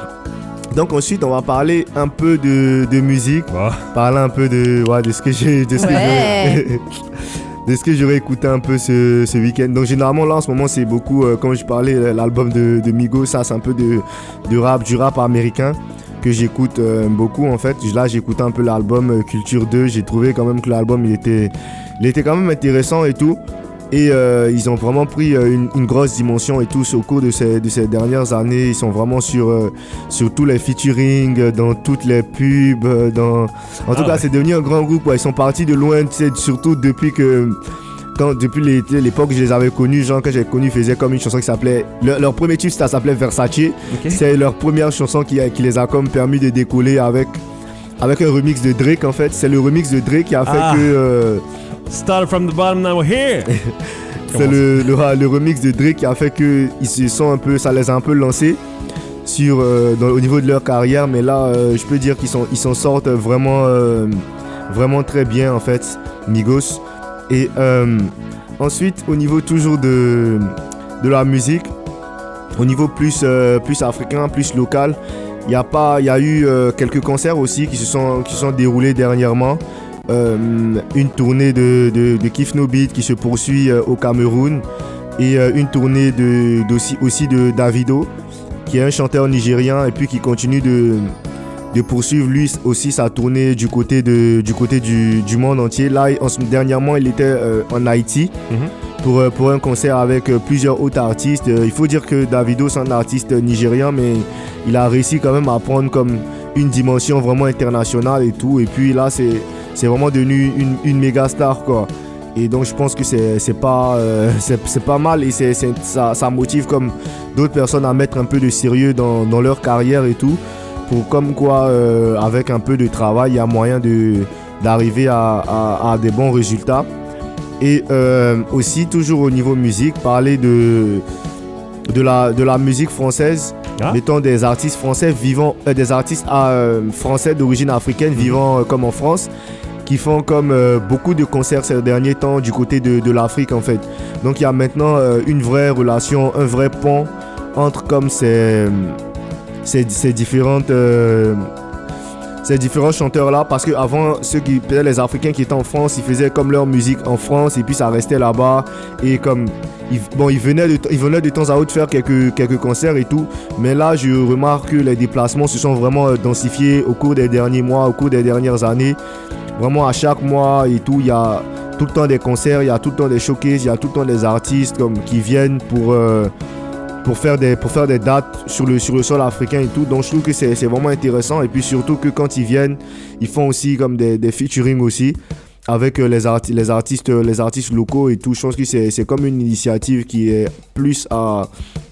Donc ensuite, on va parler un peu de, de musique, oh. parler un peu de, ouais, de ce que j'ai, de ce ouais. que j'ai, de ce que j'aurais écouté un peu ce, ce week-end. Donc généralement là en ce moment c'est beaucoup, euh, comme je parlais, l'album de, de Migos, ça c'est un peu de, de rap, du rap américain que j'écoute euh, beaucoup en fait. Là j'écoutais un peu l'album euh, Culture deux, j'ai trouvé quand même que l'album il était, il était quand même intéressant et tout. Et euh, ils ont vraiment pris euh, une, une grosse dimension et tout au cours de ces, de ces dernières années. Ils sont vraiment sur, euh, sur tous les featuring, euh, dans toutes les pubs. Euh, dans... En ah tout ouais. cas, c'est devenu un grand groupe. Ouais. Ils sont partis de loin, tu sais, surtout depuis que... Quand, depuis les, l'époque où je les avais connus, genre quand j'ai connu, ils faisaient comme une chanson qui s'appelait... Leur, leur premier titre, ça s'appelait Versace. Okay. C'est leur première chanson qui, qui les a comme permis de décoller avec, avec un remix de Drake, en fait. C'est le remix de Drake qui a fait ah. que... Euh, Start from the bottom, now we're here. C'est le, le, le remix de Drake qui a fait que ils se sont un peu, ça les a un peu lancés sur, euh, dans, au niveau de leur carrière. Mais là, euh, je peux dire qu'ils sont, ils s'en sortent vraiment, euh, vraiment très bien en fait, Migos. Et euh, ensuite, au niveau toujours de, de la musique, au niveau plus, euh, plus africain, plus local, il y a pas, il y a eu euh, quelques concerts aussi qui se sont, qui se sont déroulés dernièrement. Euh, une tournée de, de, de Kif No Beat qui se poursuit euh, au Cameroun et euh, une tournée de, d'aussi, aussi de Davido qui est un chanteur nigérien et puis qui continue de, de poursuivre lui aussi sa tournée du côté, de, du, côté du, du monde entier. Là, en, dernièrement, il était euh, en Haïti mm-hmm. pour, pour un concert avec euh, plusieurs autres artistes. Euh, il faut dire que Davido, c'est un artiste nigérien, mais il a réussi quand même à prendre comme une dimension vraiment internationale et tout. Et puis là, c'est C'est vraiment devenu une, une méga star quoi. Et donc je pense que c'est, c'est, pas, euh, c'est, c'est pas mal et c'est, c'est, ça, ça motive comme d'autres personnes à mettre un peu de sérieux dans, dans leur carrière et tout. Pour comme quoi euh, avec un peu de travail il y a moyen de, d'arriver à, à, à des bons résultats. Et euh, aussi toujours au niveau musique, parler de, de, la, de la musique française. Ah. Mettons des artistes français vivant, euh, des artistes euh, français d'origine africaine vivant euh, comme en France, qui font comme euh, beaucoup de concerts ces derniers temps du côté de, de l'Afrique en fait. Donc il y a maintenant euh, une vraie relation, un vrai pont entre comme ces, ces, ces différentes euh, ces différents chanteurs là, parce que avant ceux qui peut-être les Africains qui étaient en France, ils faisaient comme leur musique en France et puis ça restait là-bas et comme ils, bon ils venaient de ils venaient de temps à autre faire quelques quelques concerts et tout, mais là je remarque que les déplacements se sont vraiment densifiés au cours des derniers mois, au cours des dernières années. Vraiment à chaque mois et tout, il y a tout le temps des concerts, il y a tout le temps des showcases, il y a tout le temps des artistes comme, qui viennent pour, euh, pour, faire des, pour faire des dates sur le, sur le sol africain et tout. Donc je trouve que c'est, c'est vraiment intéressant. Et puis surtout que quand ils viennent, ils font aussi comme des, des featuring aussi avec euh, les, arti- les, artistes, euh, les artistes locaux et tout. Je pense que c'est, c'est comme une initiative qui est plus à...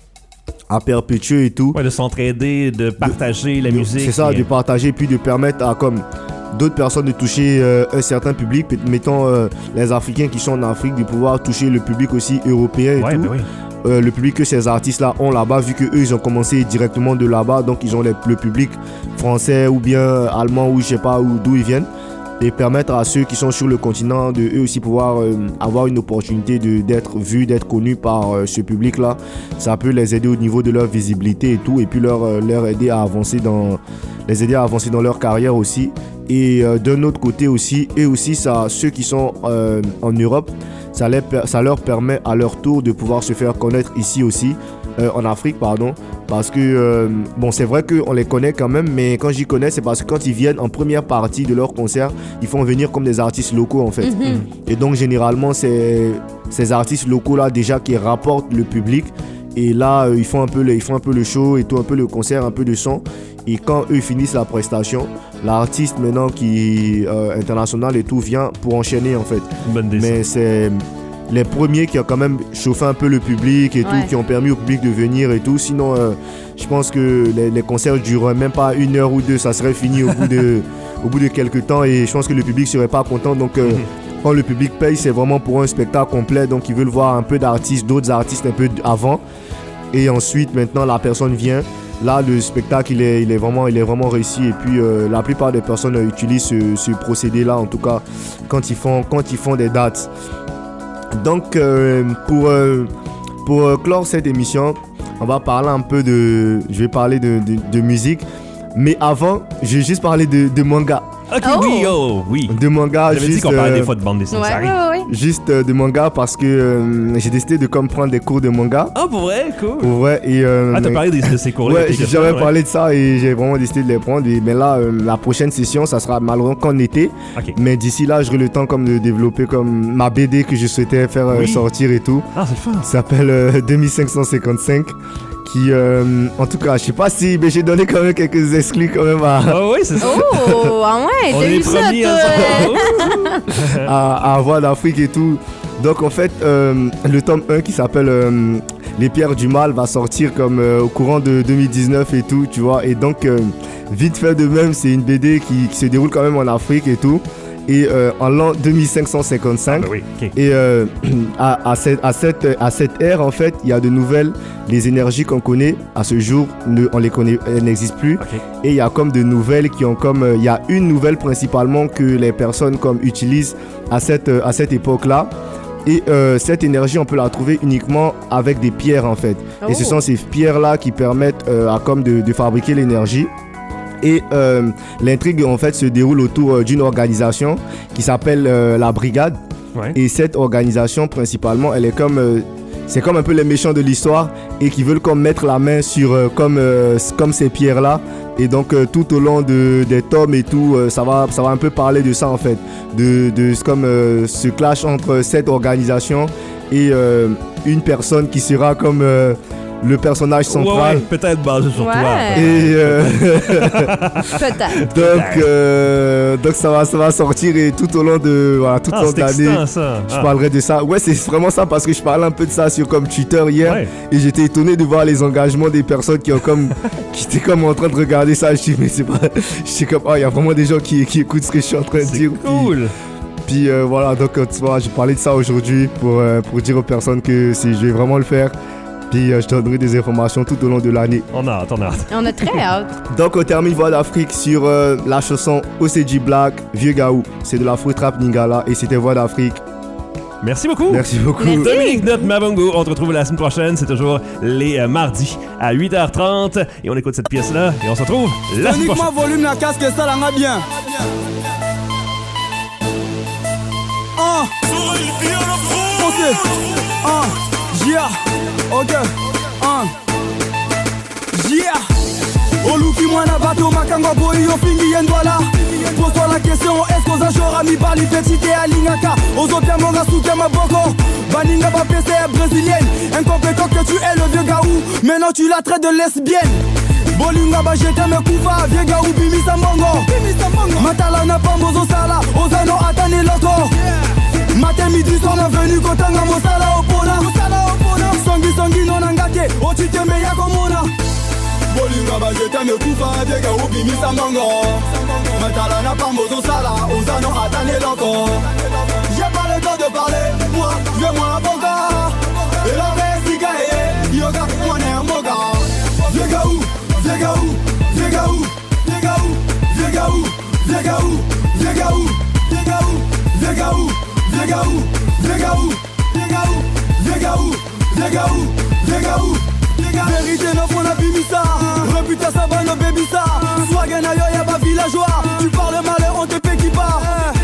à perpétuer et tout. Ouais, de s'entraider, de partager de, la de, musique. C'est ça, et... de partager puis de permettre à comme d'autres personnes de toucher euh, un certain public, mettons euh, les Africains qui sont en Afrique, de pouvoir toucher le public aussi européen et ouais, tout. Ben oui. Euh, le public que ces artistes-là ont là-bas, vu qu'eux, ils ont commencé directement de là-bas, donc ils ont les, le public français ou bien allemand ou je sais pas où, d'où ils viennent. Et permettre à ceux qui sont sur le continent de eux aussi pouvoir euh, avoir une opportunité de, d'être vus, d'être connus par euh, ce public-là. Ça peut les aider au niveau de leur visibilité et tout, et puis leur, euh, leur aider à avancer dans, les aider à avancer dans leur carrière aussi. Et euh, d'un autre côté aussi, et aussi ça, ceux qui sont euh, en Europe, ça, les, ça leur permet à leur tour de pouvoir se faire connaître ici aussi. Euh, en Afrique, pardon, parce que, euh, bon, c'est vrai qu'on les connaît quand même, mais quand j'y connais, c'est parce que quand ils viennent en première partie de leur concert, ils font venir comme des artistes locaux, en fait. Mm-hmm. Et donc, généralement, c'est ces artistes locaux-là, déjà, qui rapportent le public, et là, euh, ils, font un peu le, ils font un peu le show et tout, un peu le concert, un peu de son, et quand eux finissent la prestation, l'artiste, maintenant, qui euh, international et tout, vient pour enchaîner, en fait. Bonne idée, mais ça. c'est... les premiers qui ont quand même chauffé un peu le public et ouais. tout, qui ont permis au public de venir et tout. Sinon, euh, je pense que les, les concerts dureraient même pas une heure ou deux, ça serait fini au bout de, au bout de quelques temps et je pense que le public serait pas content. Donc, euh, mm-hmm. quand le public paye, c'est vraiment pour un spectacle complet. Donc, ils veulent voir un peu d'artistes, d'autres artistes un peu avant. Et ensuite, maintenant, la personne vient. Là, le spectacle, il est, il est, vraiment, il est vraiment réussi. Et puis, euh, la plupart des personnes euh, utilisent ce, ce procédé-là, en tout cas, quand ils font, quand ils font des dates. Donc, euh, pour, euh, pour euh, clore cette émission, on va parler un peu de... Je vais parler de, de, de musique. Mais avant, je vais juste parler de, de manga. Ok, oh. oui, oh, oui. De manga, J'avais juste... dit qu'on parlait euh, des fois de bande dessinée, ouais, ça arrive. ouais, ouais. Juste euh, de manga parce que euh, j'ai décidé de comme prendre des cours de manga. Ah, pour vrai? Cool. Pour vrai, et... Euh, Ah, t'as mais... parlé de, de ces cours-là? Ouais, j'ai jamais ouais. parlé de ça et j'ai vraiment décidé de les prendre. Et, mais là, euh, la prochaine session, ça sera malheureusement qu'en été. Ok. Mais d'ici là, j'aurai le temps comme de développer comme ma B D que je souhaitais faire euh, Oui. sortir et tout. Ah, c'est le fun. Ça s'appelle euh, deux mille cinq cent cinquante-cinq. Qui, euh, en tout cas, je sais pas si, mais j'ai donné quand même quelques exclus quand même à, Ah oui, c'est ça. Oh, ah ouais, On t'as est eu ça, premiers toi. ensemble. à, à Voix d'Afrique et tout. Donc en fait, euh, le tome un qui s'appelle euh, Les Pierres du Mal va sortir comme euh, au courant de deux mille dix-neuf et tout, tu vois. Et donc, euh, vite fait de même, c'est une B D qui, qui se déroule quand même en Afrique et tout. Et euh, en l'an deux mille cinq cent cinquante-cinq. Ah, oui, ok. Et euh, à, à, cette, à, cette, à cette ère, en fait, il y a de nouvelles. Les énergies qu'on connaît à ce jour, ne, on les connaît, elles n'existent plus. Ok. Et il y a comme de nouvelles qui ont comme... Il euh, y a une nouvelle principalement que les personnes comme utilisent à cette, à cette époque-là. Et euh, cette énergie, on peut la trouver uniquement avec des pierres, en fait. Oh. Et ce sont ces pierres-là qui permettent euh, à, comme de, de fabriquer l'énergie. Et euh, l'intrigue en fait se déroule autour euh, d'une organisation qui s'appelle euh, la Brigade. Ouais. Et cette organisation principalement, elle est comme, euh, c'est comme un peu les méchants de l'histoire et qui veulent comme mettre la main sur euh, comme, euh, comme ces pierres là. Et donc euh, tout au long de, des tomes et tout, euh, ça va, ça va un peu parler de ça en fait, de, de comme euh, ce clash entre cette organisation et euh, une personne qui sera comme euh, le personnage central. Ouais, ouais, peut-être basé sur Ouais. toi. Et euh, Peut-être. donc, euh, donc ça va, ça va sortir et tout au long de voilà, toute Ah, cette c'est année, excitant, ça. je Ah. parlerai de ça. Ouais, c'est vraiment ça parce que je parlais un peu de ça sur comme Twitter hier Ouais. et j'étais étonné de voir les engagements des personnes qui ont comme qui étaient comme en train de regarder ça. Je dis mais c'est pas, j'étais comme oh il y a vraiment des gens qui, qui écoutent ce que je suis en train de C'est dire. cool. Puis, puis euh, voilà donc euh, tu vois, j'ai parlé de ça aujourd'hui pour euh, pour dire aux personnes que si je vais vraiment le faire. Puis euh, je donnerai des informations tout au long de l'année. On a hâte, on a hâte. On a très hâte. Donc on termine Voix d'Afrique sur euh, la chanson O C G Black, Vieux Gaou. C'est de la Free Trap Ningala et c'était Voix d'Afrique. Merci beaucoup. Merci beaucoup. Merci. Dominique Notre Mavongo, on te retrouve la semaine prochaine, c'est toujours les euh, mardis à huit heures trente et on écoute cette pièce-là et on se retrouve la semaine prochaine. Uniquement volume la casque ça l'en a bien. Ah, ok. Ah, yeah. Ok. Ah, yeah. Oluki moi Mana bato makangwa boy yo fingi yendwala. Pose-toi la question, est-ce qu'on a genre mi bali petite à l'ingaka. Ozopia monga soukia maboko. Baninga ba P C brésilienne. Incompétent que tu es le vieux gaou. Maintenant tu la traites de lesbienne. Bolinga ba jete me kufa. Vieux gaou bimi sa mongo. Matala na pambozo sala. Ozano atane loko. Matin midi soir on est venu kotanga mosala opona. Songi songi non angate. O tu te me yakomona. Bolinga ba jete me kufa. Vieux gaou bimi sa mongo. Matala na pambozo sala. Ozano atane loko. J'ai pas le temps de parler. Moi, je veux moi avocat. Et la vesiga eh. Yoga, moi n'est un moga. Vieux gaou. Vieux gaou, vieux gaou, vieux gaou, vieux gaou, vieux gaou, vieux gaou, vieux gaou, vieux gaou, vieux gaou, vieux gaou, vieux gaou, vieux gaou, vieux gaou, vieux gaou, vieux gaou. Vérité non on a bimi ça, réputé ça va no baby ça. Swag na yo y'a pas villageois, tu parles mal on te fait qui part.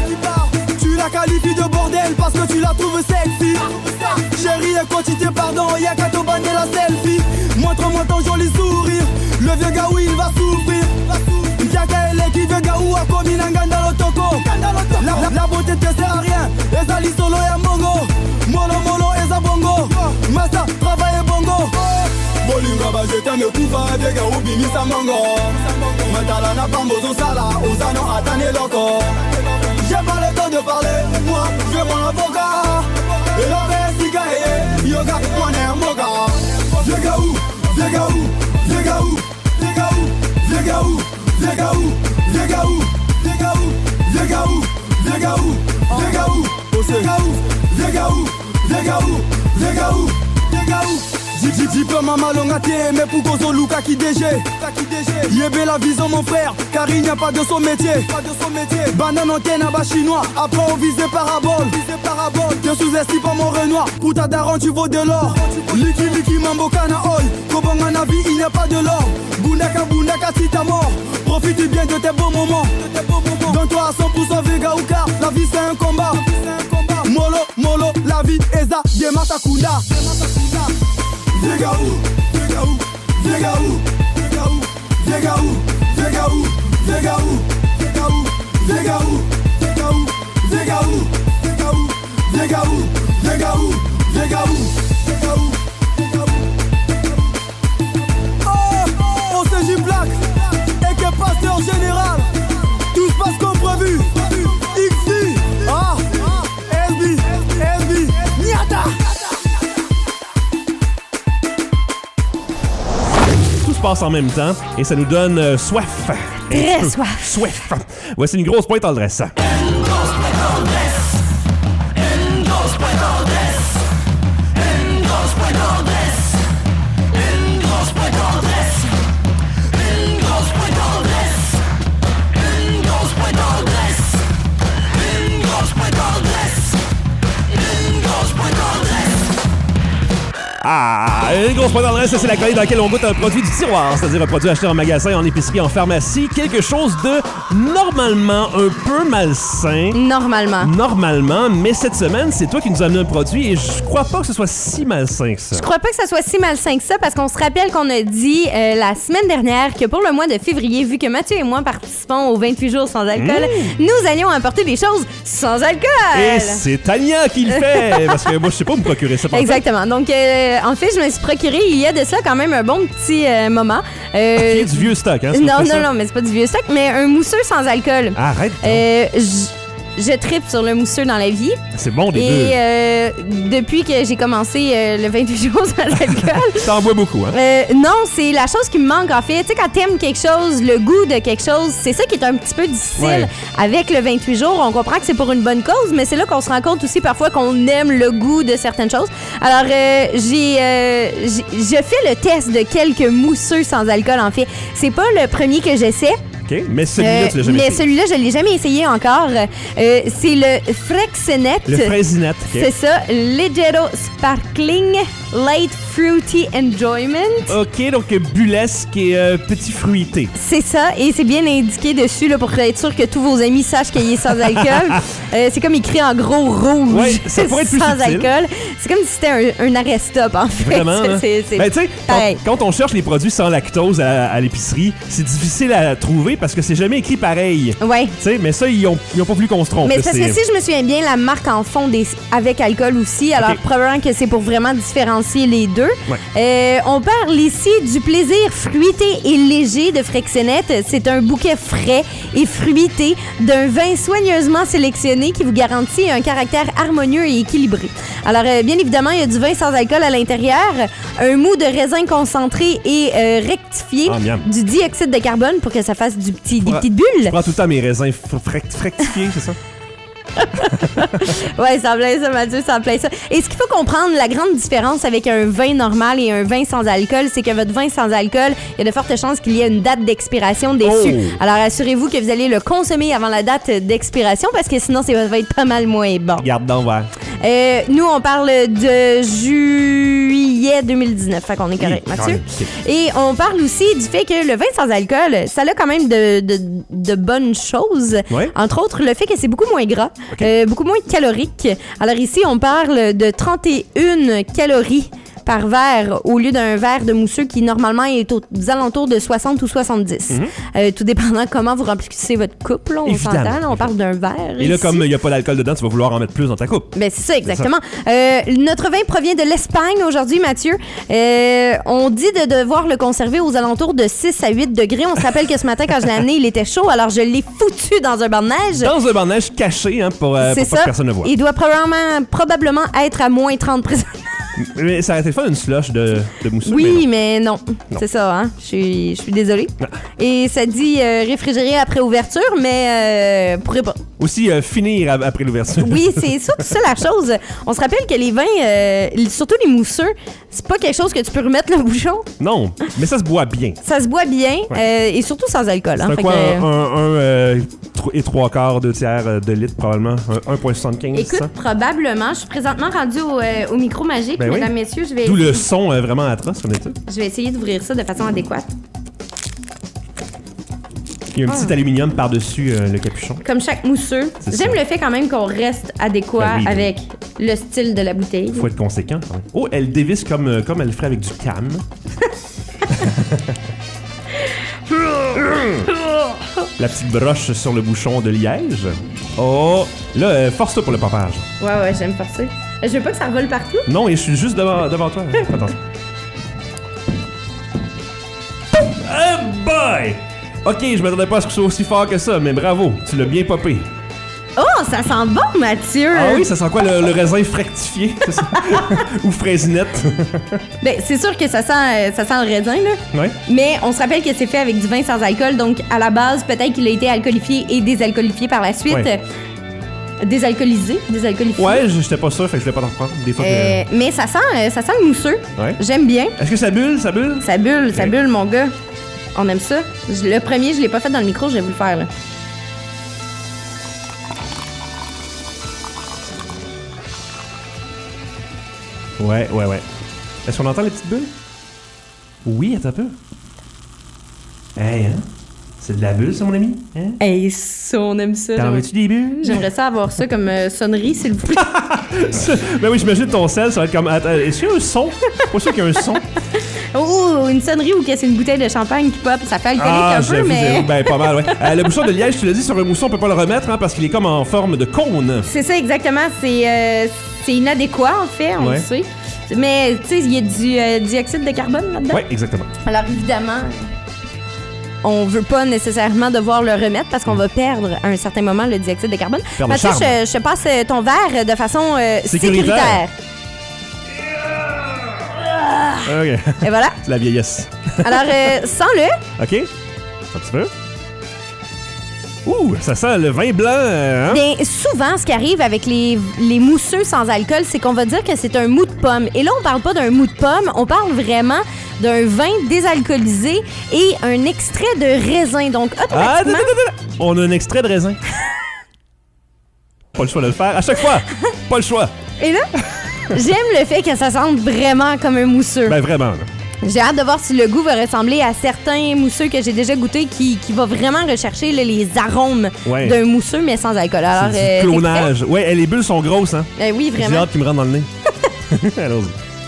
Tu la qualifies de bordel parce que tu la trouves sexy. Chérie et quand tu te pardon, y'a qu'à te banner la selfie. Montre-moi ton joli sourire. Le vieux gaou il va souffrir. Yaka ele qui vieux gaou a commis n'anganda l'otoko. La, la, la beauté te sert à rien. Ezali solo ya mongo. Molo molo eza bongo. Massa travaille bongo. Bolinga ba jete me kufa. Vieux gaou bimi sa mongo. Matala na pambozo sala. Ozano atane loko. J'ai pas le temps de parler. Moi je veux mon avocat. Et la vesiga eh. Yoga moi n'est un moga. Vieux gaou, vieux gaou, vieux gaou, vieux gaou, vieux gaou, vieux gaou, vieux gaou, vieux gaou, vieux gaou, vieux gaou, vieux gaou, vieux gaou, vieux gaou, vieux gaou, vieux gaou, vieux gaou. Didi di peu mama longate, mais pour qu'on Luka qui D G. Yébé la vision mon frère, car il n'y a pas de son métier. Pas de son métier. Banane antenne à bas chinois, après on vise des paraboles. Te sous-estime pas mon renoir, pour ta daron tu vaux de l'or. Liki liki mambo kana oi, kobanga na vie il n'y a pas de l'or. Bundaka bundaka si t'as mort, profite bien de tes beaux moments. Donne-toi à cent pour cent vega ou car la vie c'est un combat. Molo molo la vie eza yemata kunda. Vieux gaou, vieux gaou, vieux gaou, vieux gaou, vieux gaou, vieux gaou, vieux gaou, vieux gaou, vieux gaou, vieux gaou, vieux gaou, vieux gaou, vieux gaou, vieux gaou, vieux gaou. Oh, on s'agit black, et que pasteur général, tout se passe comme prévu. X D, ah, S B, S B, Niata. Passe en même temps et ça nous donne euh, soif. Très soif. Soif. Voici une grosse pointe en dresse. Une grosse pointe en dresse. Une grosse pointe en dresse. Une grosse pointe en dresse. Une grosse pointe en dresse. Une grosse pointe en dresse. Une grosse pointe en dresse. Une grosse pointe en dresse. Une grosse pointe en dresse. Ah, une grosse pointe en dresse, c'est la chronique dans laquelle on goûte un produit du tiroir, c'est-à-dire un produit acheté en magasin, en épicerie, en pharmacie, quelque chose de normalement un peu malsain. Normalement. Normalement, mais cette semaine, c'est toi qui nous as amené un produit et je crois pas que ce soit si malsain que ça. Je crois pas que ça soit si malsain que ça parce qu'on se rappelle qu'on a dit euh, la semaine dernière que pour le mois de février, vu que Mathieu et moi participons aux vingt-huit jours sans alcool, mmh. nous allions apporter des choses sans alcool. Et c'est Tania qui le fait parce que moi je sais pas où me procurer ça. Exactement. Donc euh, en fait, je me suis procuré il y a de ça quand même un bon petit euh, moment. Euh, okay, du vieux stock, hein? Non, non, non, mais c'est pas du vieux stock, mais un mousseux sans alcool. Arrête. Euh, je trippe sur le mousseux dans la vie. C'est bon, des deux. Et euh, depuis que j'ai commencé euh, le vingt-huit jours sans alcool... T'en bois beaucoup, hein? Euh, non, c'est la chose qui me manque, en fait. Tu sais, quand t'aimes quelque chose, le goût de quelque chose, c'est ça qui est un petit peu difficile. Ouais. Avec le vingt-huit jours, on comprend que c'est pour une bonne cause, mais c'est là qu'on se rend compte aussi parfois qu'on aime le goût de certaines choses. Alors, euh, j'ai, euh, j'ai, je fais le test de quelques mousseux sans alcool, en fait. C'est pas le premier que j'essaie. Okay. Mais celui-là, euh, tu l'as jamais mais essayé. Mais celui-là, je l'ai jamais essayé encore. Euh, c'est le Freixenet. Le Freixenet, OK. C'est ça. Leggero Sparkling Light Fruity Enjoyment. OK, donc bullesque et euh, petit fruité. C'est ça, et c'est bien indiqué dessus là, pour être sûr que tous vos amis sachent qu'il est sans alcool. euh, c'est comme écrit en gros rouge. Ouais, ça pourrait être plus sans subtil. alcool. C'est comme si c'était un, un arrêt stop, en fait. Vraiment, c'est, hein? c'est, c'est Ben, tu sais, quand, pareil. quand on cherche les produits sans lactose à, à l'épicerie, c'est difficile à trouver parce que c'est jamais écrit pareil. Ouais. Tu sais, mais ça, ils ont, ils ont pas voulu qu'on se trompe. Mais là, c'est parce c'est... que si je me souviens bien, la marque en fond des, avec alcool aussi. Alors, Ok. probablement que c'est pour vraiment différencier les deux. Ouais. Euh, on parle ici du plaisir fruité et léger de Frexenette. C'est un bouquet frais et fruité d'un vin soigneusement sélectionné qui vous garantit un caractère harmonieux et équilibré. Alors, euh, bien évidemment, il y a du vin sans alcool à l'intérieur, un mou de raisin concentré et euh, rectifié, Ah, miam. du dioxyde de carbone pour que ça fasse du petit, des Ouais. petites Je bulles. prends tout le temps mes raisins fr- frect- fructifiés, c'est ça? Ouais, ça me plaît ça, Mathieu, ça me plaît ça. Et ce qu'il faut comprendre, la grande différence avec un vin normal et un vin sans alcool, c'est que votre vin sans alcool, il y a de fortes chances qu'il y ait une date d'expiration dessus. Oh. Alors, assurez-vous que vous allez le consommer avant la date d'expiration parce que sinon, ça va être pas mal moins bon. Garde dans le verre. Euh, nous, on parle de juillet deux mille dix-neuf, fait qu'on est correct, Oui, Mathieu. ok. Et on parle aussi du fait que le vin sans alcool, ça a quand même de, de, de bonnes choses. Ouais. Entre autres, le fait que c'est beaucoup moins gras, euh, beaucoup moins calorique. Alors ici, on parle de trente et une calories par verre au lieu d'un verre de mousseux qui normalement est aux alentours de soixante ou soixante-dix. Mhm. Euh, tout dépendant comment vous remplissez votre coupe, là, on Évidemment. s'entend, là, on parle d'un verre. Et là, ici. comme il n'y a pas d'alcool dedans, tu vas vouloir en mettre plus dans ta coupe. Ben c'est ça, exactement. Euh, notre vin provient de l'Espagne aujourd'hui, Mathieu. Euh, on dit de devoir le conserver aux alentours de six à huit degrés. On se rappelle que ce matin, quand je l'ai amené, il était chaud, alors je l'ai foutu dans un banc de neige. Dans un banc de neige caché, hein, pour, euh, C'est pour pas ça. que personne ne voit. Il doit probablement, probablement être à moins trente présentement. Mais ça aurait été le fun, une slush de, de mousseux. Oui, mais mais non. Non. C'est ça, hein. Je suis, je suis désolée. Non. Et ça dit euh, réfrigéré après ouverture, mais euh, pourrait pas. non. Aussi, euh, finir a- après l'ouverture. Oui, c'est surtout ça la chose. On se rappelle que les vins, euh, surtout les mousseux, c'est pas quelque chose que tu peux remettre le bouchon. Non, mais ça se boit bien. Ça se boit bien euh, et surtout sans alcool. C'est Hein, un Fait quoi, que- un, un, un, euh, tro- et trois quarts, deux tiers euh, de litre, probablement. Un un virgule soixante-quinze, Écoute, ça? probablement. Je suis présentement rendue au, euh, au micro magique, Ben oui. mesdames, messieurs. Je vais, D'où le son euh, vraiment atroce qu'on est tout. je vais essayer d'ouvrir ça de façon adéquate. Il y a un Ah. petit aluminium par-dessus euh, le capuchon. Comme chaque mousseux. C'est J'aime ça. le fait quand même qu'on reste adéquat Ben oui, ben avec le style de la bouteille. Faut être conséquent. quand même. Oh, elle dévisse comme, euh, comme elle le ferait avec du cam. La petite broche sur le bouchon de liège. Oh, là, euh, force-toi pour le papage. Ouais, ouais, j'aime forcer. Je veux pas que ça revole partout. Non, et je suis juste devant, devant toi. Attention. Oh boy! Ok, je m'attendais pas à ce que ce soit aussi fort que ça, mais bravo, tu l'as bien popé. Oh, ça sent bon, Mathieu! Ah oui, ça sent quoi, le, le raisin fructifié, c'est ça? Ou fraisinette? Ben, c'est sûr que ça sent, euh, ça sent le raisin, là. Ouais. Mais on se rappelle que c'est fait avec du vin sans alcool, donc à la base, peut-être qu'il a été alcoolifié et désalcoolifié par la suite. Ouais. Euh, Désalcoolisé, désalcoolifié. Ouais, j'étais pas sûr, fait que je voulais pas t'en reprendre. Des fois que... Euh, mais ça sent, euh, ça sent le mousseux. Ouais. J'aime bien. Est-ce que ça bulle, ça bulle? Ça bulle, ça Ok. bulle, mon gars. On aime ça. Je- le premier, je l'ai pas fait dans le micro, j'ai voulu le faire, là. Ouais, ouais, ouais. Est-ce qu'on entend les petites bulles? Oui, attends un peu. Hey, hein? C'est de la bulle, ça, mon ami? Hein? Hey, ça, on aime ça. T'en J'aimerais- veux-tu des bulles? J'aimerais ça avoir ça comme euh, sonnerie, s'il vous plaît. Ben oui, j'imagine ton sel, ça va être comme... Attends, est-ce qu'il y a un son? Pas sûr qu'il y a un son. Oh, une sonnerie ou que c'est une bouteille de champagne qui pop. Ça fait alcoolique un peu, j'avoue, mais... j'avoue. Ben, pas mal, ouais. Euh, le bouchon de liège, tu l'as dit, sur un mousson, on peut pas le remettre, hein, parce qu'il est comme en forme de cône. C'est ça, exactement. C'est euh, c'est inadéquat, en fait, on Ouais. le sait. Mais, tu sais, il y a du euh, dioxyde de carbone là-dedans. Ouais, exactement. Alors, évidemment, on veut pas nécessairement devoir le remettre parce qu'on va perdre à un certain moment le dioxyde de carbone. Perdre le Mathieu, charme. je, je te passe euh, ton verre de façon euh, Sécuritaire. sécuritaire. Ok. Et voilà. C'est la vieillesse. Alors, euh, sens-le. Ok? Un petit peu. Ouh, ça sent le vin blanc, euh, hein? Bien, souvent, ce qui arrive avec les, les mousseux sans alcool, c'est qu'on va dire que c'est un mou de pomme. Et là, on parle pas d'un mou de pomme, on parle vraiment d'un vin désalcoolisé et un extrait de raisin. Donc, Ah, automatiquement... attends, attends, attends. On a un extrait de raisin. Pas le choix de le faire. À chaque fois. Pas le choix. Et là, J'aime le fait que ça sente vraiment comme un mousseux. Ben vraiment, là. J'ai hâte de voir si le goût va ressembler à certains mousseux que j'ai déjà goûté qui, qui va vraiment rechercher là, les arômes Ouais. d'un mousseux, mais sans alcool. Alors, C'est euh, du t'es clonage. Ouais, et les bulles sont grosses, hein. prêt? Euh, oui, J'ai vraiment. hâte qu'ils me rentrent dans le nez. Allons-y.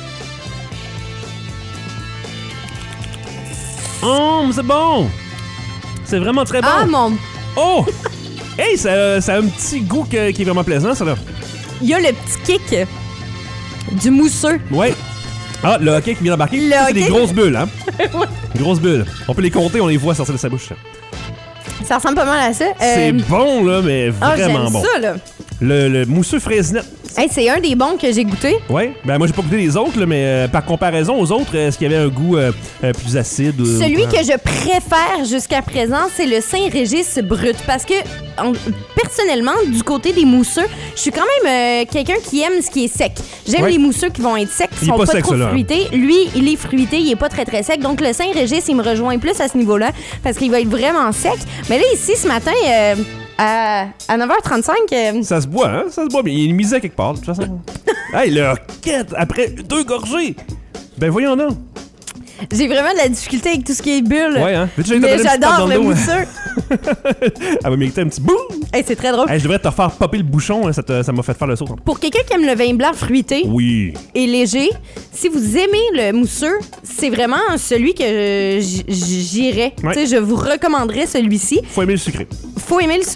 Oh, c'est bon! C'est vraiment très bon. Ah, mon... Oh! Hey, ça, ça a un petit goût que- qui est vraiment plaisant, ça, là. Il y a le petit kick du mousseux. Ouais. Ah, le hockey qui vient d'embarquer. Le Ça, c'est des hockey. grosses bulles, hein? Grosses bulles. On peut les compter, on les voit sortir de sa bouche. Ça ressemble pas mal à ça. C'est Euh, bon, là, mais Ah, vraiment j'aime bon. ça, là. Le, le mousseux fraisinette. Hey, c'est un des bons que j'ai goûté. Ouais. Ben, moi, j'ai pas goûté les autres, là, mais euh, par comparaison aux autres, est-ce qu'il y avait un goût euh, euh, plus acide? ou- Celui ou- que je préfère jusqu'à présent, c'est le Saint-Régis brut. Parce que, en- personnellement, du côté des mousseux, je suis quand même euh, quelqu'un qui aime ce qui est sec. J'aime Ouais. les mousseux qui vont être secs, qui Il est sont pas pas, sec, trop celui-là. fruités. Lui, il est fruité, il est pas très très sec. Donc, le Saint-Régis, il me rejoint plus à ce niveau-là parce qu'il va être vraiment sec. Mais là, ici, ce matin, euh, à, à neuf heures trente-cinq, euh, Ça se boit, hein? Ça se boit, mais il y a une misère quelque part, de toute façon. Hey, le roquette, après deux gorgées! Ben, voyons donc. j'ai vraiment de la difficulté avec tout ce qui est bulle. Ouais, hein? Veux-tu que je te Mais donne une petite tape j'adore dans le dos, hein? mousseux. Elle va mériter un petit boum! Hey, c'est très drôle. Hey, je devrais te faire popper le bouchon, hein, ça te- ça m'a fait faire le saut. hein. Pour quelqu'un qui aime le vin blanc fruité, Oui. et léger. Si vous aimez le mousseux, c'est vraiment celui que euh, j- j'irais. Ouais. Tu sais, je vous recommanderais celui-ci. Faut aimer le sucré. Faut aimer le, su-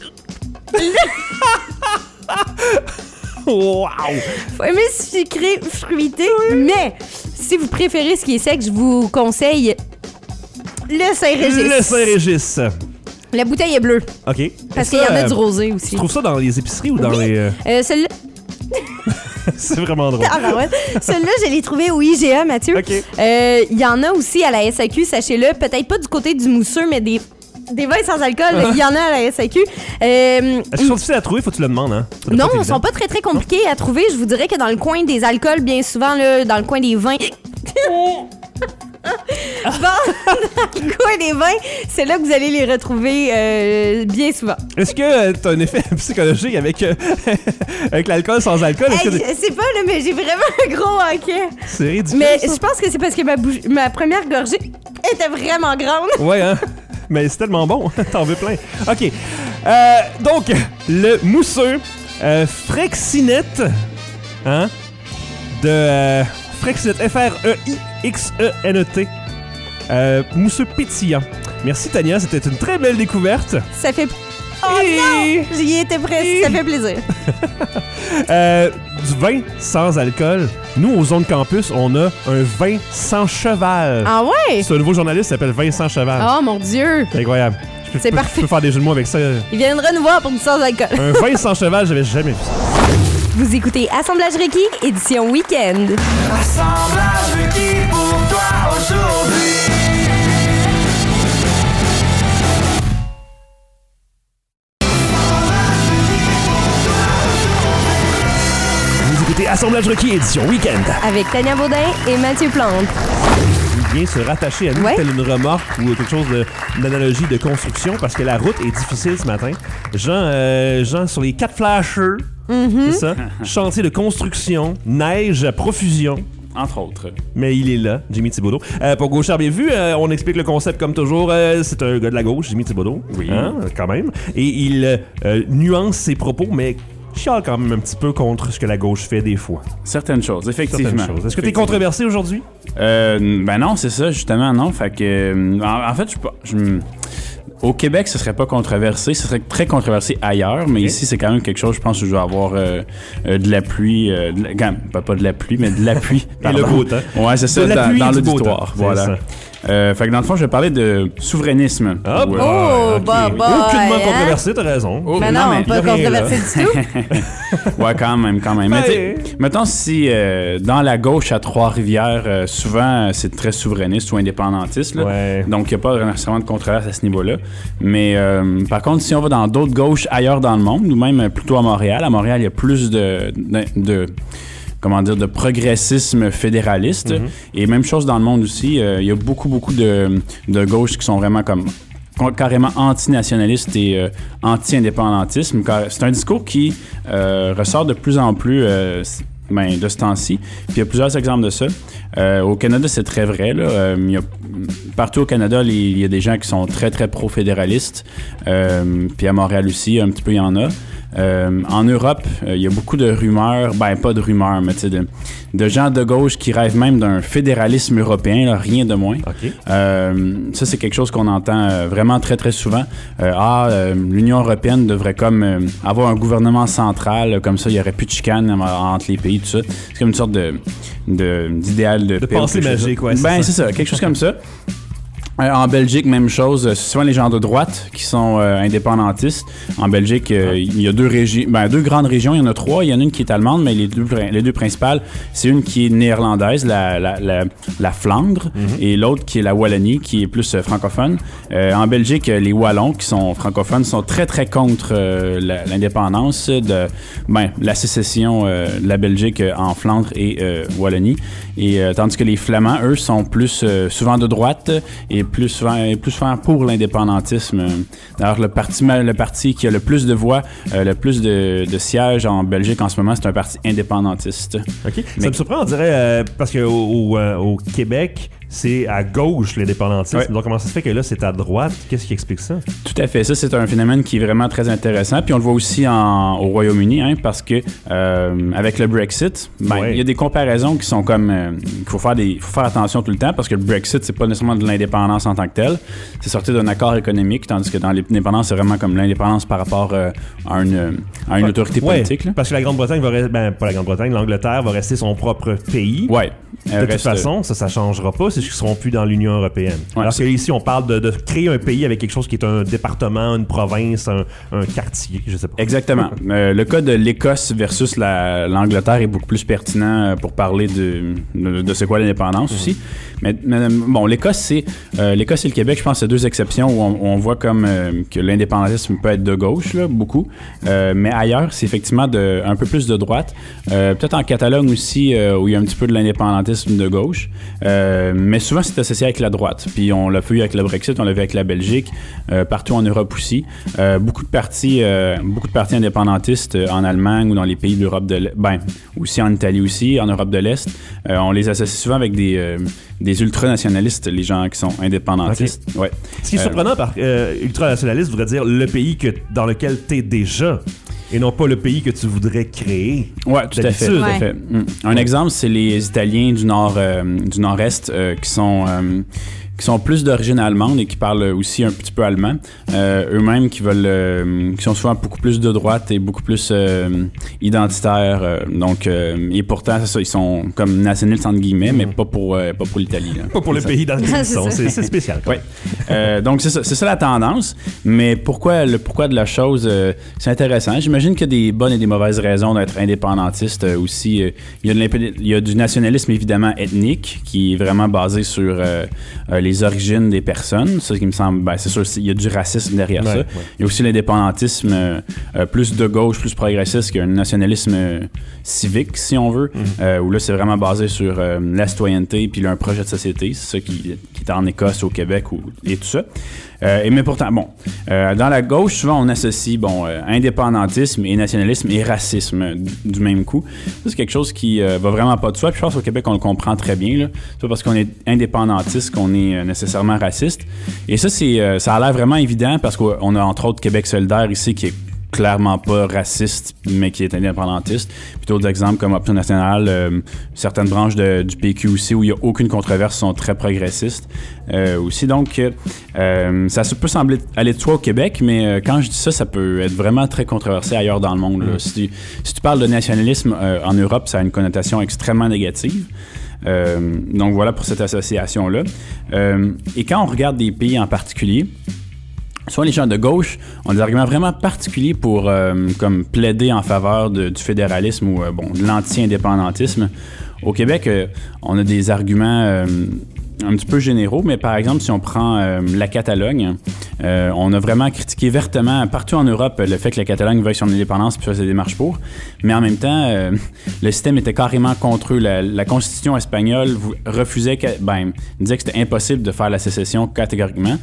Wow! faut aimer le sucré fruité, mais si vous préférez ce qui est sec, je vous conseille le Saint-Régis. Le Saint-Régis. La bouteille est bleue, OK. parce Ça, qu'il y en a euh, du rosé Tu aussi. trouves ça dans les épiceries ou dans Oui. les... euh, Euh, celui-là, C'est vraiment drôle. ah ben ouais. Celui-là, je l'ai trouvé au I G A, Mathieu. OK. Euh, Il y en a aussi à la S A Q, sachez-le. Peut-être pas du côté du mousseux, mais des, des vins sans alcool, il y en a à la S A Q. Euh, Est-ce qu'ils sont difficiles à trouver? Faut que tu le demandes, hein? Ça doit Non, pas être ils évident. sont pas très très compliqués à trouver. Je vous dirais que dans le coin des alcools, bien souvent, là, dans le coin des vins. Bon, dans le coin des vins, c'est là que vous allez les retrouver euh, bien souvent. Est-ce que euh, t'as un effet psychologique avec, euh, avec l'alcool sans alcool? Est-ce Hey, que je sais pas, là, mais j'ai vraiment un gros hoquet. c'est ridicule, Mais ça? je pense que c'est parce que ma, bouche- ma première gorgée était vraiment grande. Ouais, hein? Mais c'est tellement bon. T'en veux plein. OK. Euh, donc, le mousseux euh, Frexinette, hein? De euh, Frexinette. F R E I X E N E T. Euh, mousseux pétillant. Merci, Tania. C'était une très belle découverte. Ça fait... Oh Et- non! J'y étais presque, ça fait plaisir. Euh, du vin sans alcool. Nous, aux zones campus, on a un vin sans cheval. Ah ouais? C'est un nouveau journaliste qui s'appelle Vincent Cheval. Oh mon Dieu! C'est incroyable. Je peux- C'est je peux- parfait. Je peux faire des jeux de mots avec ça. Il viendra nous voir pour du sans alcool. Un vin sans cheval, j'avais jamais vu ça. Vous écoutez Assemblage requis, édition week-end. Assemblage requis pour toi aujourd'hui. Vous écoutez Assemblage requis, édition week-end. Avec Tania Baudin et Mathieu Plante. Il vient se rattacher à nous Ouais. telle une remorque ou quelque chose de- d'analogie de construction parce que la route est difficile ce matin. Jean, euh, Jean sur les quatre flashers, Mm-hmm. c'est ça? Chantier de construction, neige à profusion. Entre autres. Mais il est là, Jimmy Thibodeau. Euh, pour Gauchard bien vu, euh, on explique le concept comme toujours. Euh, c'est un gars de la gauche, Jimmy Thibodeau. Oui. Hein, quand même. Et il euh, euh, nuance ses propos, mais chiale quand même un petit peu contre ce que la gauche fait des fois. Certaines choses, effectivement. Certaines choses. Est-ce que t'es Effectivement. controversé aujourd'hui? Euh, ben non, c'est ça, justement, non. Fait que, euh, en, en fait, je, je, je- au Québec, ce serait pas controversé. Ce serait très controversé ailleurs, mais Ok. ici, c'est quand même quelque chose, je pense que je dois avoir euh, euh, de l'appui. Euh, de la- quand- pas, pas de l'appui, mais de l'appui. Et le beau temps. Ouais, c'est ça, De dans, l'appui dans et du beau l'auditoire. temps, c'est Voilà. ça. Euh, fait que dans le fond, je vais parler de souverainisme. Ah, Ou, euh, Oh, ok. bah, bah, Aucunement hein? controversé, t'as raison. Oh, Mais non, non, mais- pas y a rien, là. controversé du tout. Ouais, quand même, quand même. Mais Ouais. t'sais, mettons si euh, dans la gauche à Trois-Rivières, euh, souvent euh, c'est très souverainiste ou indépendantiste. Là. Ouais. Donc il n'y a pas nécessairement de controverse à ce niveau-là. Mais euh, par contre, si on va dans d'autres gauches ailleurs dans le monde, ou même euh, plutôt à Montréal, à Montréal, il y a plus de, de, de- comment dire, de progressisme fédéraliste. Mm-hmm. Et même chose dans le monde aussi, euh, il y a beaucoup, beaucoup de, de gauches qui sont vraiment comme carrément anti-nationaliste et euh, anti-indépendantisme. Car c'est un discours qui euh, ressort de plus en plus. Euh, ben, de ce temps-ci. Puis il y a plusieurs exemples de ça. Euh, au Canada, c'est très vrai. Là. Euh, il y a, partout au Canada, les, il y a des gens qui sont très, très pro-fédéralistes. Euh, puis à Montréal aussi, un petit peu, il y en a. Euh, en Europe, euh, il y a beaucoup de rumeurs, ben pas de rumeurs, mais tu sais, de, de gens de gauche qui rêvent même d'un fédéralisme européen, là, rien de moins. OK. Euh, ça, c'est quelque chose qu'on entend euh, vraiment très, très souvent. Euh, ah, euh, l'Union européenne devrait comme euh, avoir un gouvernement central, comme ça, il n'y aurait plus de chicane entre les pays, tout ça. C'est comme une sorte de, de, d'idéal de, De paix ou pensée quelque chose. magique, ouais. Ben, c'est ça, quelque chose comme ça. Euh, en Belgique, même chose. C'est souvent les gens de droite qui sont euh, indépendantistes. En Belgique, euh, il y a deux régions, ben, deux grandes régions. Il y en a trois. Il y en a une qui est allemande, mais les deux, les deux principales, c'est une qui est néerlandaise, la, la, la, la Flandre, mm-hmm. et l'autre qui est la Wallonie, qui est plus euh, francophone. Euh, en Belgique, les Wallons, qui sont francophones, sont très, très contre euh, la, l'indépendance de ben, la sécession euh, de la Belgique euh, en Flandre et euh, Wallonie. Et euh, tandis que les Flamands, eux, sont plus euh, souvent de droite et plus souvent, plus souvent pour l'indépendantisme. D'ailleurs, le parti, le parti qui a le plus de voix, euh, le plus de, de sièges en Belgique en ce moment, c'est un parti indépendantiste. OK. Mais, ça me surprend, on dirait, euh, parce qu'au au, euh, au Québec, c'est à gauche l'indépendantisme. Ouais. Donc, comment ça se fait que là, c'est à droite? Qu'est-ce qui explique ça? Tout à fait. Ça, c'est un phénomène qui est vraiment très intéressant. Puis on le voit aussi en, au Royaume-Uni, hein, parce que euh, avec le Brexit, ben, ouais. il y a des comparaisons qui sont comme... Euh, qu'il faut faire, des, faut faire attention tout le temps, parce que le Brexit, c'est pas nécessairement de l'indépendance en tant que telle. C'est sorti d'un accord économique, tandis que dans l'indépendance, c'est vraiment comme l'indépendance par rapport euh, à une, à une ouais. autorité ouais. politique. Là. Parce que la Grande-Bretagne va rester... Ben, pas la Grande-Bretagne, l'Angleterre va rester son propre pays. Ouais. De Euh, toute reste... façon, ça, ça changera pas, c'est qu'ils seront plus dans l'Union européenne. Ouais, Alors c'est... qu'ici, on parle de, de créer un pays avec quelque chose qui est un département, une province, un, un quartier, je sais pas. Exactement. euh, le cas de l'Écosse versus la, l'Angleterre est beaucoup plus pertinent pour parler de, de, de c'est quoi l'indépendance mmh. aussi. Mais, mais bon, l'Écosse, c'est euh, l'Écosse et le Québec, je pense, c'est deux exceptions où on, où on voit comme euh, que l'indépendantisme peut être de gauche, là, beaucoup. Euh, mais ailleurs, c'est effectivement de, un peu plus de droite. Euh, peut-être en Catalogne aussi, euh, où il y a un petit peu de l'indépendantisme de gauche. Euh, mais souvent, c'est associé avec la droite. Puis on l'a vu avec le Brexit, on l'a vu avec la Belgique, euh, partout en Europe aussi. Euh, beaucoup de partis, euh, beaucoup de partis indépendantistes en Allemagne ou dans les pays d'Europe de l'Est, ben, aussi en Italie aussi, en Europe de l'Est. Euh, on les associe souvent avec des, euh, des ultranationalistes, les gens qui sont indépendantistes. Okay. Ouais. Ce qui est euh, surprenant par euh, ultranationaliste voudrait dire le pays que, dans lequel tu es déjà. Et non pas le pays que tu voudrais créer. Oui, tout à fait. Tout à fait. Mm. Un ouais. exemple, c'est les Italiens du nord, euh, du nord-est euh, qui sont euh, qui sont plus d'origine allemande et qui parlent aussi un petit peu allemand. Euh, eux-mêmes qui veulent, euh, qui sont souvent beaucoup plus de droite et beaucoup plus euh, identitaires. Euh, donc, euh, et pourtant, c'est ça, ils sont comme nationalistes entre guillemets, mm. mais pas pour euh, pas pour l'Italie. Là. Pas pour le ça. pays dans lequel ils sont. C'est, c'est spécial. Oui. Euh, donc c'est ça, c'est ça la tendance. Mais pourquoi le pourquoi de la chose, euh, c'est intéressant. J'imagine qu'il y a des bonnes et des mauvaises raisons d'être indépendantiste euh, aussi. Euh, il, y a de il y a du nationalisme évidemment ethnique qui est vraiment basé sur euh, euh, les origines des personnes. Ça qui me semble, ben, c'est sûr, il y a du racisme derrière ouais, ça. Ouais. Il y a aussi l'indépendantisme euh, euh, plus de gauche, plus progressiste qu'un nationalisme euh, civique, si on veut, mm-hmm. euh, où là c'est vraiment basé sur euh, la citoyenneté puis là, un projet de société. C'est ça qui, qui est en Écosse, au Québec ou, et tout ça. Euh, et mais pourtant, bon, euh, dans la gauche, souvent on associe bon, euh, indépendantisme et nationalisme et racisme euh, du même coup. Ça, c'est quelque chose qui euh, va vraiment pas de soi. Puis je pense qu'au Québec, on le comprend très bien. Là. C'est pas parce qu'on est indépendantiste qu'on est euh, nécessairement raciste. Et ça, c'est, euh, ça a l'air vraiment évident parce qu'on a entre autres Québec solidaire ici qui est clairement pas raciste, mais qui est indépendantiste. Puis d'autres exemples comme Option nationale, euh, certaines branches de, du P Q aussi, où il n'y a aucune controverse, sont très progressistes. Euh, aussi, donc, euh, ça peut sembler aller de soi au Québec, mais euh, quand je dis ça, ça peut être vraiment très controversé ailleurs dans le monde. Là. Si, tu, si tu parles de nationalisme euh, en Europe, ça a une connotation extrêmement négative. Euh, donc voilà pour cette association-là. Euh, et quand on regarde des pays en particulier, soit les gens de gauche ont des arguments vraiment particuliers pour euh, comme plaider en faveur de, du fédéralisme ou euh, bon, de l'anti-indépendantisme. Au Québec, euh, on a des arguments euh, un petit peu généraux, mais par exemple, si on prend euh, la Catalogne, euh, on a vraiment critiqué vertement partout en Europe le fait que la Catalogne veuille son indépendance puis fasse des démarches pour, mais en même temps, euh, le système était carrément contre eux. La, la Constitution espagnole refusait, que, ben, disait que c'était impossible de faire la sécession catégoriquement.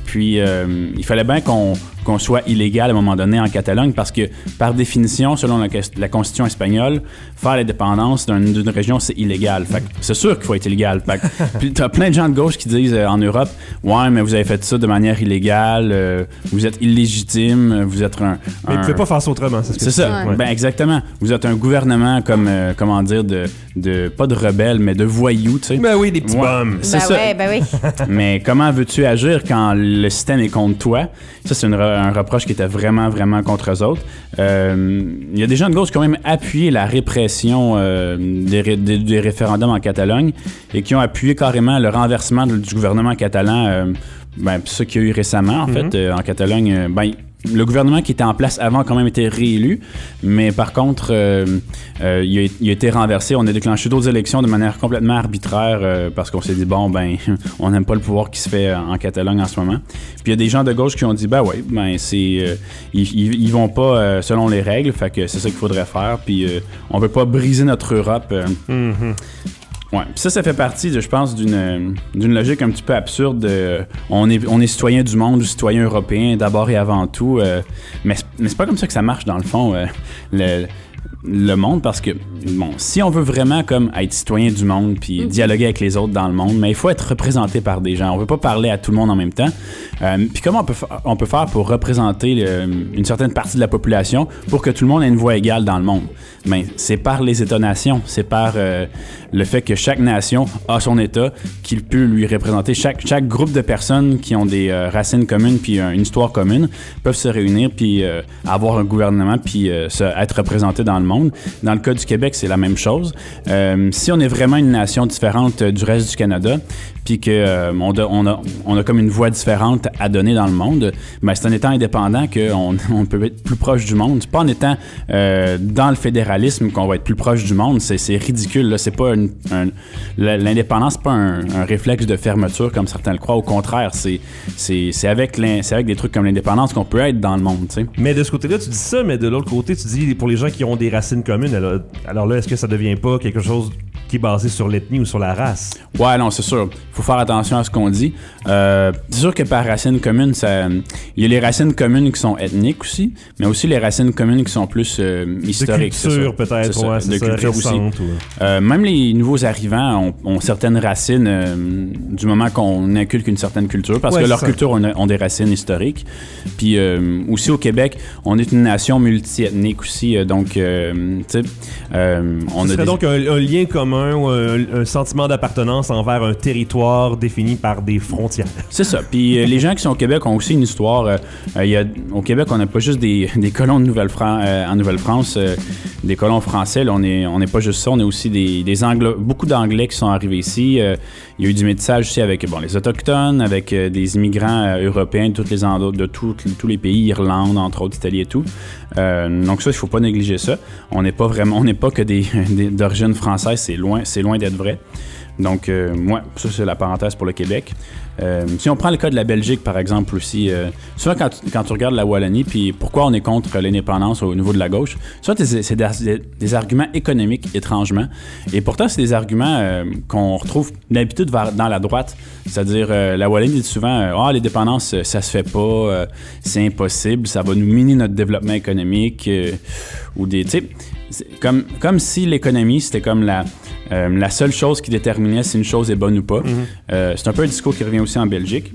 Puis euh, il fallait bien qu'on, qu'on soit illégal à un moment donné en Catalogne parce que, par définition, selon la, la Constitution espagnole, faire l'indépendance d'une, d'une région, c'est illégal. Fait que c'est sûr qu'il faut être illégal. Fait que, puis t'as plein de gens de gauche qui disent euh, en Europe, ouais, mais vous avez fait ça de manière illégale, euh, vous êtes illégitime, vous êtes un... Mais un... vous pouvez pas faire ça autrement, c'est ce que C'est ça, ouais. ben exactement. Vous êtes un gouvernement comme, euh, comment dire, de, de, pas de rebelles, mais de voyous, tu sais. Ben oui, des petits Ouais, bums. c'est ben ça. ouais, ben oui. Mais comment veux-tu agir quand le système est contre toi? Ça, c'est une re- un reproche qui était vraiment, vraiment contre eux autres. Euh, Il y a des gens de gauche qui ont même appuyé la répression euh, des, ré- des, des référendums en Catalogne et qui ont appuyé carrément le renversement de- du gouvernement catalan. Euh, ben, ça qu'il y a eu récemment, en Mm-hmm. fait, euh, en Catalogne. Euh, ben, le gouvernement qui était en place avant a quand même été réélu, mais par contre, euh, euh, il, a, il a été renversé. On a déclenché d'autres élections de manière complètement arbitraire euh, parce qu'on s'est dit, bon, ben, on n'aime pas le pouvoir qui se fait en Catalogne en ce moment. Puis il y a des gens de gauche qui ont dit, ben oui, ben, c'est, euh, ils, ils, ils vont pas euh, selon les règles, fait que c'est ça qu'il faudrait faire. Puis euh, on veut pas briser notre Europe. Euh, Mm-hmm. Ouais. Puis ça, ça fait partie, de, je pense, d'une, d'une logique un petit peu absurde. De, on, est, on est citoyen du monde ou citoyen européen d'abord et avant tout. Euh, mais, c'est, mais c'est pas comme ça que ça marche dans le fond, euh, le, le monde, parce que, bon, si on veut vraiment comme être citoyen du monde puis mm-hmm. dialoguer avec les autres dans le monde, mais il faut être représenté par des gens. On veut pas parler à tout le monde en même temps. Euh, puis comment on peut, fa- on peut faire pour représenter le, une certaine partie de la population pour que tout le monde ait une voix égale dans le monde? Ben, c'est par les États-nations, c'est par euh, le fait que chaque nation a son État, qu'il peut lui représenter. Chaque, chaque groupe de personnes qui ont des euh, racines communes puis euh, une histoire commune peuvent se réunir puis euh, avoir un gouvernement puis euh, se, être représentés dans le monde. Dans le cas du Québec, c'est la même chose. Euh, si on est vraiment une nation différente euh, du reste du Canada, puis qu'on euh, on a, on a comme une voix différente à donner dans le monde, ben c'est en étant indépendant qu'on on peut être plus proche du monde. C'est pas en étant euh, dans le fédéralisme qu'on va être plus proche du monde. C'est, c'est ridicule. Là. C'est pas une, un, l'indépendance, c'est pas un, un réflexe de fermeture comme certains le croient. Au contraire, c'est, c'est, c'est, avec, c'est avec des trucs comme l'indépendance qu'on peut être dans le monde. T'sais. Mais de ce côté-là, tu dis ça, mais de l'autre côté, tu dis pour les gens qui ont des racines communes, alors, alors là, est-ce que ça devient pas quelque chose qui est basé sur l'ethnie ou sur la race? Ouais, non, c'est sûr. Faut faire attention à ce qu'on dit. Euh, c'est sûr que par racines communes, ça, il y a les racines communes qui sont ethniques aussi, mais aussi les racines communes qui sont plus euh, historiques. De culture, peut-être, c'est ouais, ça. c'est De ça, culture récente, aussi. Ou... Euh, même les nouveaux arrivants ont, ont certaines racines euh, du moment qu'on inculque une certaine culture, parce ouais, que leurs ça. cultures ont, ont des racines historiques. Puis euh, aussi au Québec, on est une nation multiethnique aussi, euh, donc, euh, tu sais, euh, on Ce a serait des... donc un, un lien commun ou un, un sentiment d'appartenance envers un territoire défini par des frontières. C'est ça. Puis euh, les gens qui sont au Québec ont aussi une histoire. Euh, euh, y a, au Québec, on n'a pas juste des, des colons de Nouvelle-Fran- euh, en Nouvelle-France, euh, des colons français. Là, on n'est on est pas juste ça. On a aussi des, des Anglo- beaucoup d'Anglais qui sont arrivés ici. Euh, il y a eu du métissage aussi avec bon, les Autochtones, avec euh, des immigrants euh, européens de, toutes les endo- de tout, tous les pays, Irlande, entre autres, Italie et tout. Euh, donc ça, il ne faut pas négliger ça. On n'est pas vraiment, on n'est pas que des, des, d'origine française. C'est loin, c'est loin d'être vrai. Donc, euh, ouais, ça, c'est la parenthèse pour le Québec. Euh, si on prend le cas de la Belgique, par exemple, aussi, euh, souvent quand tu, quand tu regardes la Wallonie, puis pourquoi on est contre l'indépendance au niveau de la gauche, soit c'est des, des arguments économiques, étrangement, et pourtant, c'est des arguments euh, qu'on retrouve d'habitude vers, dans la droite. C'est-à-dire, euh, la Wallonie dit souvent, euh, ah, l'indépendance, ça se fait pas, euh, c'est impossible, ça va nous miner notre développement économique, euh, ou des, tu sais, comme, comme si l'économie, c'était comme la... Euh, la seule chose qui déterminait si une chose est bonne ou pas. Mm-hmm. Euh, c'est un peu un discours qui revient aussi en Belgique.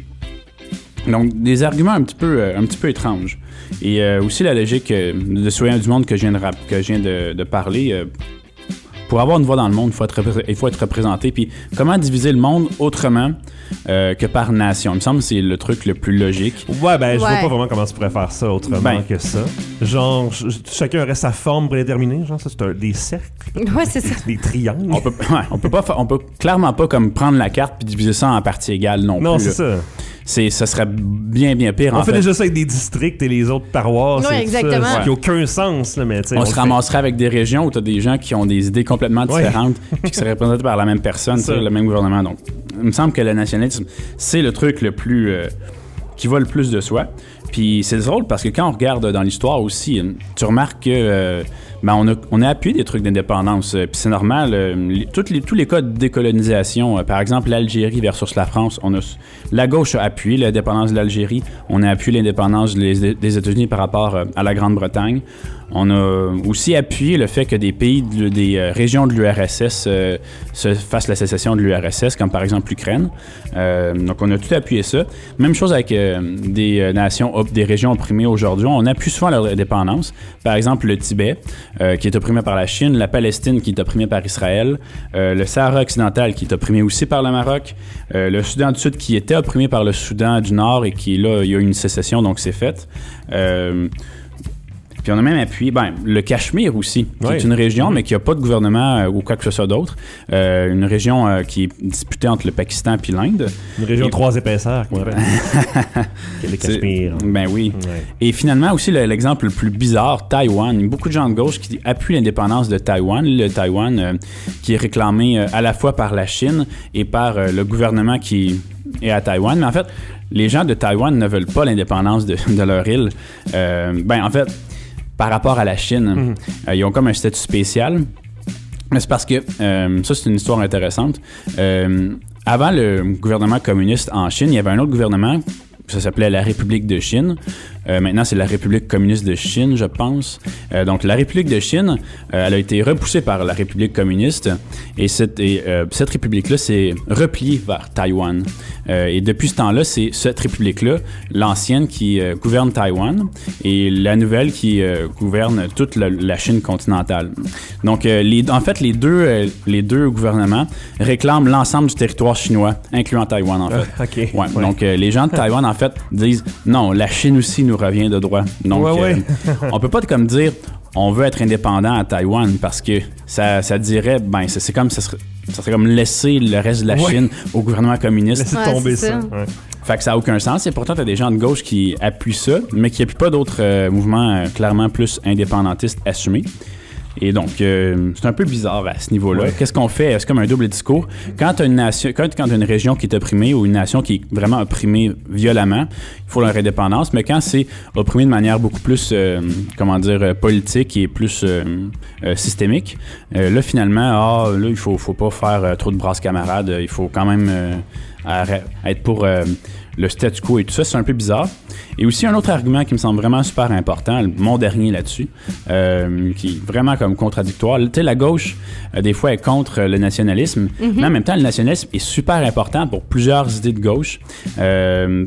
Donc, des arguments un petit peu, euh, un petit peu étranges. Et euh, aussi la logique euh, de citoyen du monde que je viens de, rap- que je viens de, de parler. Euh, pour avoir une voix dans le monde, il faut être, repré- il faut être représenté. Puis, comment diviser le monde autrement euh, que par nation? Il me semble que c'est le truc le plus logique. Ouais, ben, je Ouais. vois pas vraiment comment tu pourrais faire ça autrement Ben. que ça. Genre, ch- chacun aurait sa forme prédéterminée. Genre, ça, c'est un, des cercles, Ouais, c'est ça. des triangles. On peut, ouais, on peut pas, fa- on peut clairement pas comme prendre la carte puis diviser ça en parties égales non, Non, plus. c'est là. ça. C'est, ça serait bien, bien pire. On en fait, fait déjà ça avec des districts et les autres paroisses. Ouais, et tout ça, exactement. ce qui n'a aucun sens, là, mais tu sais. On le se fait. ramasserait avec des régions où tu as des gens qui ont des idées complètement Ouais. différentes puis qui seraient représentés par la même personne, tu sais, Ça. le même gouvernement. Donc, il me semble que le nationalisme, c'est le truc le plus... euh, qui va le plus de soi. Puis c'est drôle parce que quand on regarde dans l'histoire aussi, tu remarques que... Euh, ben on, a, on a appuyé des trucs d'indépendance. Euh, Puis c'est normal. Euh, les, toutes les, tous les cas de décolonisation, euh, par exemple l'Algérie versus la France, on a, la gauche a appuyé l'indépendance de l'Algérie. On a appuyé l'indépendance des, des États-Unis par rapport euh, à la Grande-Bretagne. On a aussi appuyé le fait que des pays, de, des euh, régions de l'U R S S euh, se fassent la sécession de l'U R S S, comme par exemple l'Ukraine. Euh, donc on a tout appuyé ça. Même chose avec euh, des euh, nations, op- des régions opprimées aujourd'hui. On appuie souvent leur indépendance. Par exemple le Tibet, euh, qui est opprimé par la Chine, la Palestine, qui est opprimée par Israël, euh, le Sahara occidental, qui est opprimé aussi par le Maroc, euh, le Soudan du Sud, qui était opprimé par le Soudan du Nord et qui, là, il y a eu une sécession, donc c'est fait. Euh, Puis on a même appuyé ben, le Cachemire aussi, qui oui. est une région, mmh. mais qui n'a pas de gouvernement euh, ou quoi que ce soit d'autre. Euh, une région euh, qui est disputée entre le Pakistan et l'Inde. Une région et... de trois épaisseurs. Ouais. Le Cachemire. Ben oui. Ouais. Et finalement aussi, le, l'exemple le plus bizarre, Taïwan. Il y a beaucoup de gens de gauche qui appuient l'indépendance de Taïwan. Le Taïwan euh, qui est réclamé euh, à la fois par la Chine et par euh, le gouvernement qui est à Taïwan. Mais en fait, les gens de Taïwan ne veulent pas l'indépendance de, de leur île. Euh, ben en fait... Par rapport à la Chine, mm-hmm. euh, ils ont comme un statut spécial. Mais c'est parce que, euh, ça c'est une histoire intéressante. Euh, avant le gouvernement communiste en Chine, il y avait un autre gouvernement, ça s'appelait la République de Chine. Euh, maintenant, c'est la République communiste de Chine, je pense. Euh, donc, la République de Chine, euh, elle a été repoussée par la République communiste. Et cette, et, euh, cette République-là s'est repliée vers Taïwan. Euh, et depuis ce temps-là, c'est cette République-là, l'ancienne, qui euh, gouverne Taïwan et la nouvelle qui euh, gouverne toute la, la Chine continentale. Donc, euh, les, en fait, les deux, euh, les deux gouvernements réclament l'ensemble du territoire chinois, incluant Taïwan, en fait. Ah, OK. Ouais, ouais. Donc, euh, les gens de Taïwan, en fait, disent non, la Chine aussi nous revient de droit. Donc, ouais, ouais. euh, on peut pas comme dire on veut être indépendant à Taïwan parce que ça, ça dirait, ben, c'est, c'est comme ça serait, ça serait comme laisser le reste de la ouais. Chine au gouvernement communiste. Laisser Ouais, tomber c'est ça. ça. Ouais. Fait que ça n'a aucun sens. Et pourtant, tu as des gens de gauche qui appuient ça, mais qui n'appuient pas d'autres euh, mouvements euh, clairement plus indépendantistes assumés. Et donc, euh, c'est un peu bizarre à ce niveau-là. Ouais. Qu'est-ce qu'on fait? C'est comme un double discours. Quand tu as une nation, quand, quand tu as une région qui est opprimée ou une nation qui est vraiment opprimée violemment, il faut leur indépendance. Mais quand c'est opprimé de manière beaucoup plus, euh, comment dire, euh, politique et plus euh, euh, systémique, euh, là, finalement, ah, là, il faut, faut pas faire euh, trop de brasses camarades. Il faut quand même euh, arrêt, être pour euh, le statu quo et tout ça. C'est un peu bizarre. Et aussi, un autre argument qui me semble vraiment super important, mon dernier là-dessus, euh, qui est vraiment comme contradictoire. Tu sais, la gauche, euh, des fois, est contre le nationalisme, mm-hmm. mais en même temps, le nationalisme est super important pour plusieurs idées de gauche. Euh,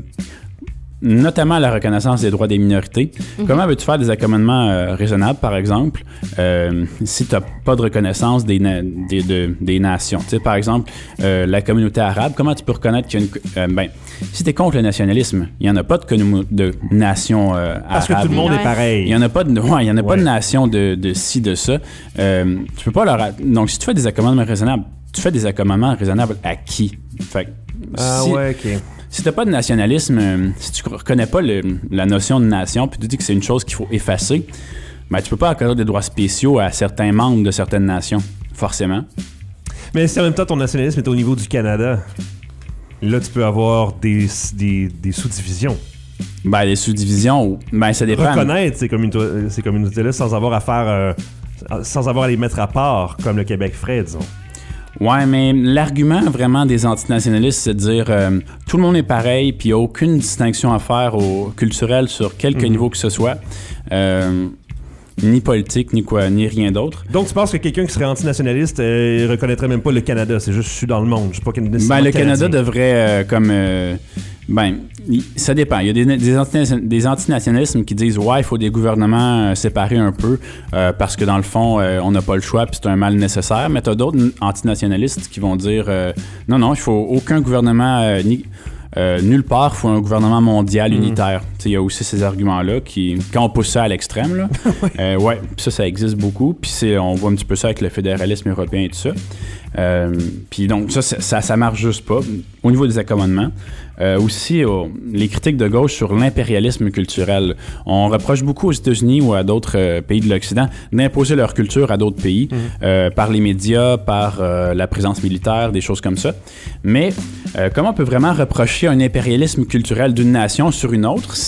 notamment la reconnaissance des droits des minorités. Mm-hmm. Comment veux-tu faire des accommodements euh, raisonnables, par exemple, euh, si tu n'as pas de reconnaissance des, na- des, de, des nations? Tu sais, par exemple, euh, la communauté arabe, comment tu peux reconnaître qu'il y a une... Euh, ben, si tu es contre le nationalisme, il n'y en a pas de, commun- de nation euh, arabe. Parce que tout le monde Ouais. est pareil. Il n'y en a pas de, ouais, il y en a Ouais. pas de nation de, de ci, de ça. Euh, tu peux pas leur... Donc, si tu fais des accommodements raisonnables, tu fais des accommodements raisonnables à qui? Fait que, Ah si, ouais, OK. si t'as pas de nationalisme, euh, si tu reconnais pas le, la notion de nation, puis tu dis que c'est une chose qu'il faut effacer, ben tu peux pas accorder des droits spéciaux à certains membres de certaines nations, forcément. Mais si en même temps ton nationalisme est au niveau du Canada, là tu peux avoir des, des, des sous-divisions. Ben les sous-divisions, ben ça dépend. Reconnaître ces, communautés, ces communautés-là sans avoir à faire... euh, sans avoir à les mettre à part, comme le Québec ferait, disons. Ouais, mais l'argument vraiment des antinationalistes, c'est de dire euh, tout le monde est pareil, puis il n'y a aucune distinction à faire au culturel sur quelque Mm-hmm. niveau que ce soit. Euh, ni politique, ni quoi, ni rien d'autre. Donc tu penses que quelqu'un qui serait antinationaliste euh, reconnaîtrait même pas le Canada, c'est juste je suis dans le monde, je suis pas Ben, nécessairement le Canada canadien. devrait euh, comme euh, ben il- ça dépend. Il y a des, des, anti- des antinationalismes qui disent ouais, il faut des gouvernements euh, séparés un peu euh, parce que dans le fond euh, on n'a pas le choix puis c'est un mal nécessaire. Mais t'as d'autres n- antinationalistes qui vont dire euh, non non, il faut aucun gouvernement euh, ni Euh, nulle part, il faut un gouvernement mondial unitaire. Il y a aussi ces arguments-là qui, quand on pousse ça à l'extrême, là, euh, ouais, ça, ça existe beaucoup. Puis c'est, on voit un petit peu ça avec le fédéralisme européen et tout ça. Euh, puis donc, ça, ça, ça marche juste pas. Au niveau des accommodements, euh, aussi, oh, les critiques de gauche sur l'impérialisme culturel. On reproche beaucoup aux États-Unis ou à d'autres euh, pays de l'Occident d'imposer leur culture à d'autres pays mmh. euh, par les médias, par euh, la présence militaire, des choses comme ça. Mais euh, comment on peut vraiment reprocher un impérialisme culturel d'une nation sur une autre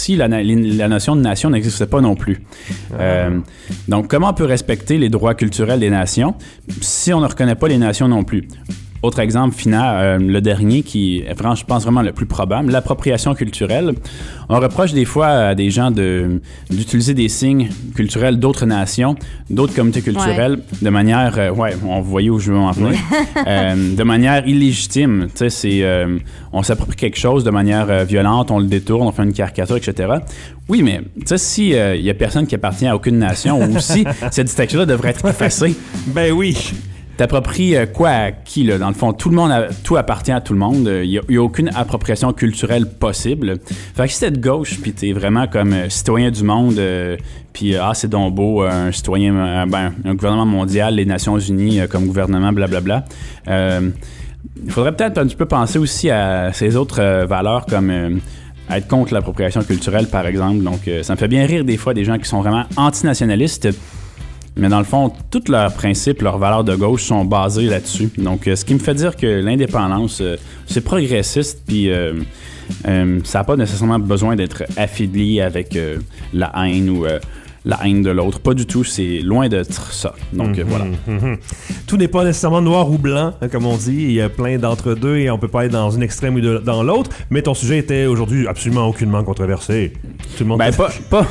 si la, la notion de nation n'existait pas non plus. Ah. Euh, donc, comment on peut respecter les droits culturels des nations si on ne reconnaît pas les nations non plus? Autre exemple final, euh, le dernier qui est, je pense, vraiment le plus probable, l'appropriation culturelle. On reproche des fois à des gens de, d'utiliser des signes culturels d'autres nations, d'autres communautés culturelles, ouais. de manière, euh, ouais, on voyait où je veux en venir, euh, de manière illégitime. Tu sais, c'est, euh, on s'approprie quelque chose de manière euh, violente, on le détourne, on fait une caricature, et cetera. Oui, mais tu sais, si il euh, y a personne qui appartient à aucune nation, ou si cette distinction-là devrait être effacée. Ben oui. T'appropries euh, quoi à qui, là? Dans le fond, tout le monde, a, tout appartient à tout le monde. Il n'y a, a aucune appropriation culturelle possible. Fait que si t'es de gauche, puis t'es vraiment comme euh, citoyen du monde, euh, puis ah, c'est donc beau, un citoyen, euh, ben, un gouvernement mondial, les Nations Unies euh, comme gouvernement, blablabla. Euh, il faudrait peut-être un petit peu penser aussi à ces autres euh, valeurs comme... Euh, être contre l'appropriation culturelle, par exemple. Donc, euh, ça me fait bien rire des fois des gens qui sont vraiment antinationalistes. Mais dans le fond, tous leurs principes, leurs valeurs de gauche sont basés là-dessus. Donc, euh, ce qui me fait dire que l'indépendance, euh, c'est progressiste, puis euh, euh, ça n'a pas nécessairement besoin d'être affilié avec euh, la haine ou euh, la haine de l'autre. Pas du tout, c'est loin d'être ça. Donc, mmh, euh, voilà. Mmh. Tout n'est pas nécessairement noir ou blanc, hein, comme on dit. Il y a plein d'entre-deux et on peut pas être dans une extrême ou de, dans l'autre. Mais ton sujet était aujourd'hui absolument aucunement controversé. Tout le monde... Ben, pas... pas...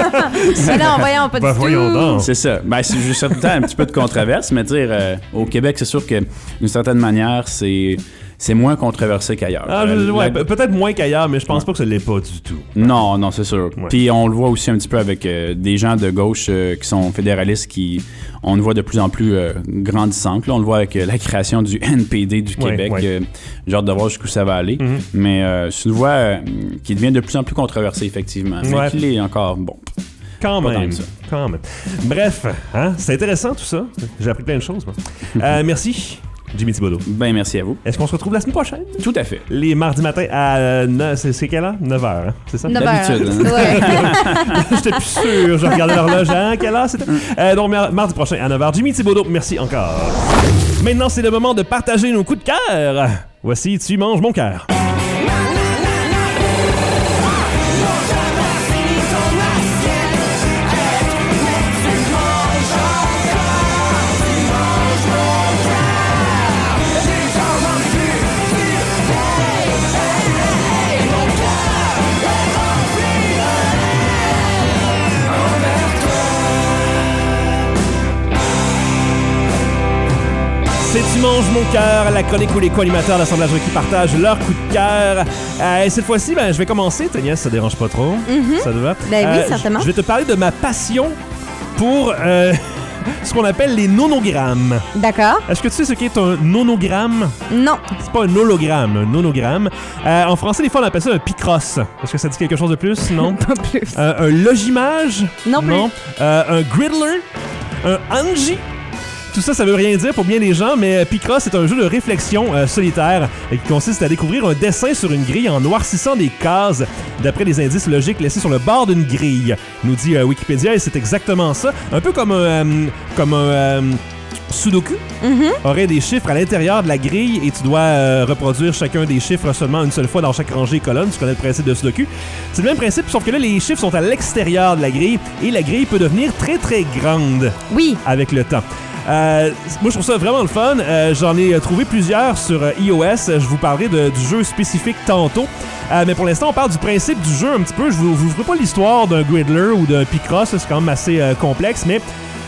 Mais non, voyons, pas ben, du voyons tout. Donc. C'est ça. Ben, c'est juste tout le temps un petit peu de controverse, mais dire, euh, au Québec, c'est sûr que d'une certaine manière, c'est... c'est moins controversé qu'ailleurs. Ah, je, euh, ouais, la... peut-être moins qu'ailleurs, mais je pense ouais. pas que ça l'est pas du tout. Non, non, c'est sûr. Ouais. Puis on le voit aussi un petit peu avec euh, des gens de gauche euh, qui sont fédéralistes, qui on le voit de plus en plus euh, grandissante. Là, on le voit avec euh, la création du N P D du Québec. Ouais, ouais. Euh, j'ai hâte de voir jusqu'où ça va aller. Mm-hmm. Mais euh, c'est une voie euh, qui devient de plus en plus controversée, effectivement. Ouais. Mais qui est encore bon. Quand même, quand même. Bref, hein, c'est intéressant tout ça. J'ai appris plein de choses, moi. euh, merci. Jimmy Thibodeau. Ben, merci à vous. Est-ce qu'on se retrouve la semaine prochaine? Tout à fait. Les mardis matins à... neuf, c'est, c'est quelle heure? neuf heures, hein? C'est ça? neuf heures. D'habitude. Hein? Ouais. J'étais plus sûr. Je regardais l'horloge. Hein? Quelle heure c'était? Euh, donc, mardi prochain à neuf heures. Jimmy Thibodeau, merci encore. Maintenant, c'est le moment de partager nos coups de cœur. Voici Tu manges mon cœur. C'est Tu manges mon cœur, la chronique où les co-animateurs d'Assemblage qui partagent leur coup de cœur. Euh, cette fois-ci, ben, je vais commencer, Tania, si ça dérange pas trop. Mm-hmm. Ça te va? Ben oui, euh, certainement. Je vais te parler de ma passion pour euh, ce qu'on appelle les nonogrammes. D'accord. Est-ce que tu sais ce qu'est un nonogramme? Non. C'est pas un hologramme, un nonogramme. Euh, en français, des fois, on appelle ça un picross. Est-ce que ça dit quelque chose de plus? Non. Pas plus. Euh, un logimage? Non plus. Non. Euh, un griddler? Un angie? Tout ça, ça veut rien dire pour bien des gens, mais Picross est un jeu de réflexion euh, solitaire euh, qui consiste à découvrir un dessin sur une grille en noircissant des cases d'après des indices logiques laissés sur le bord d'une grille. Nous dit euh, Wikipédia, et c'est exactement ça. Un peu comme un... Euh, comme un euh, Sudoku mm-hmm. aurait des chiffres à l'intérieur de la grille et tu dois euh, reproduire chacun des chiffres seulement une seule fois dans chaque rangée et colonne. Tu connais le principe de Sudoku. C'est le même principe, sauf que là, les chiffres sont à l'extérieur de la grille et la grille peut devenir très, très grande oui. avec le temps. Euh, moi, je trouve ça vraiment le fun. Euh, j'en ai trouvé plusieurs sur euh, iOS. Je vous parlerai de, du jeu spécifique tantôt. Euh, mais pour l'instant, on parle du principe du jeu un petit peu. Je vous, vous ferai pas l'histoire d'un Griddler ou d'un Picross. C'est quand même assez euh, complexe, mais...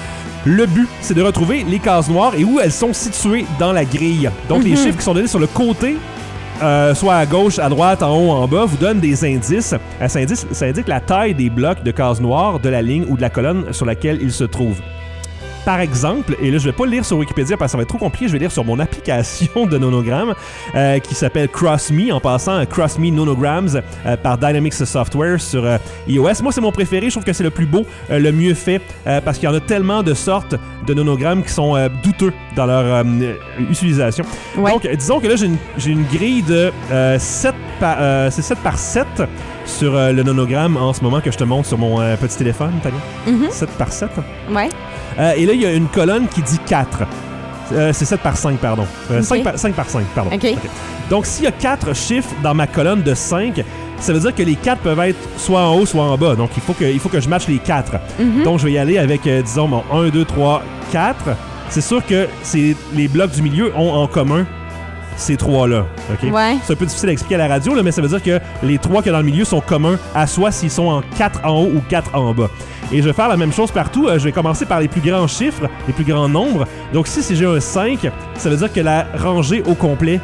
Le but, c'est de retrouver les cases noires et où elles sont situées dans la grille. Donc, mm-hmm. les chiffres qui sont donnés sur le côté, euh, soit à gauche, à droite, en haut, en bas, vous donnent des indices. Euh, ça, indique, ça indique la taille des blocs de cases noires de la ligne ou de la colonne sur laquelle ils se trouvent. Par exemple, et là je vais pas le lire sur Wikipédia parce que ça va être trop compliqué, je vais lire sur mon application de nonogramme euh, qui s'appelle CrossMe, en passant à CrossMe Nonograms euh, par Dynamics Software sur euh, iOS. Moi c'est mon préféré, je trouve que c'est le plus beau, euh, le mieux fait, euh, parce qu'il y en a tellement de sortes de nonogrammes qui sont euh, douteux dans leur euh, utilisation. Ouais. Donc disons que là j'ai une, j'ai une grille de euh, sept par, euh, c'est sept par sept sur euh, le nonogramme en ce moment que je te montre sur mon euh, petit téléphone, Tania. Mm-hmm. sept par sept. Ouais. Euh, et là, il y a une colonne qui dit quatre. Euh, c'est sept par cinq, pardon. Euh, Ok. cinq, par, cinq par cinq, pardon. Ok. Donc, s'il y a quatre chiffres dans ma colonne de cinq, ça veut dire que les quatre peuvent être soit en haut, soit en bas. Donc, il faut que, il faut que je matche les quatre. Mhm. Donc, je vais y aller avec, euh, disons, bon, un, deux, trois, quatre. C'est sûr que c'est, les blocs du milieu ont en commun ces trois-là. OK? Ouais. C'est un peu difficile à expliquer à la radio, là, mais ça veut dire que les trois qu'il y a dans le milieu sont communs à soi s'ils sont en quatre en haut ou quatre en bas. Et je vais faire la même chose partout. Euh, je vais commencer par les plus grands chiffres, les plus grands nombres. Donc, si, si j'ai un cinq, ça veut dire que la rangée au complet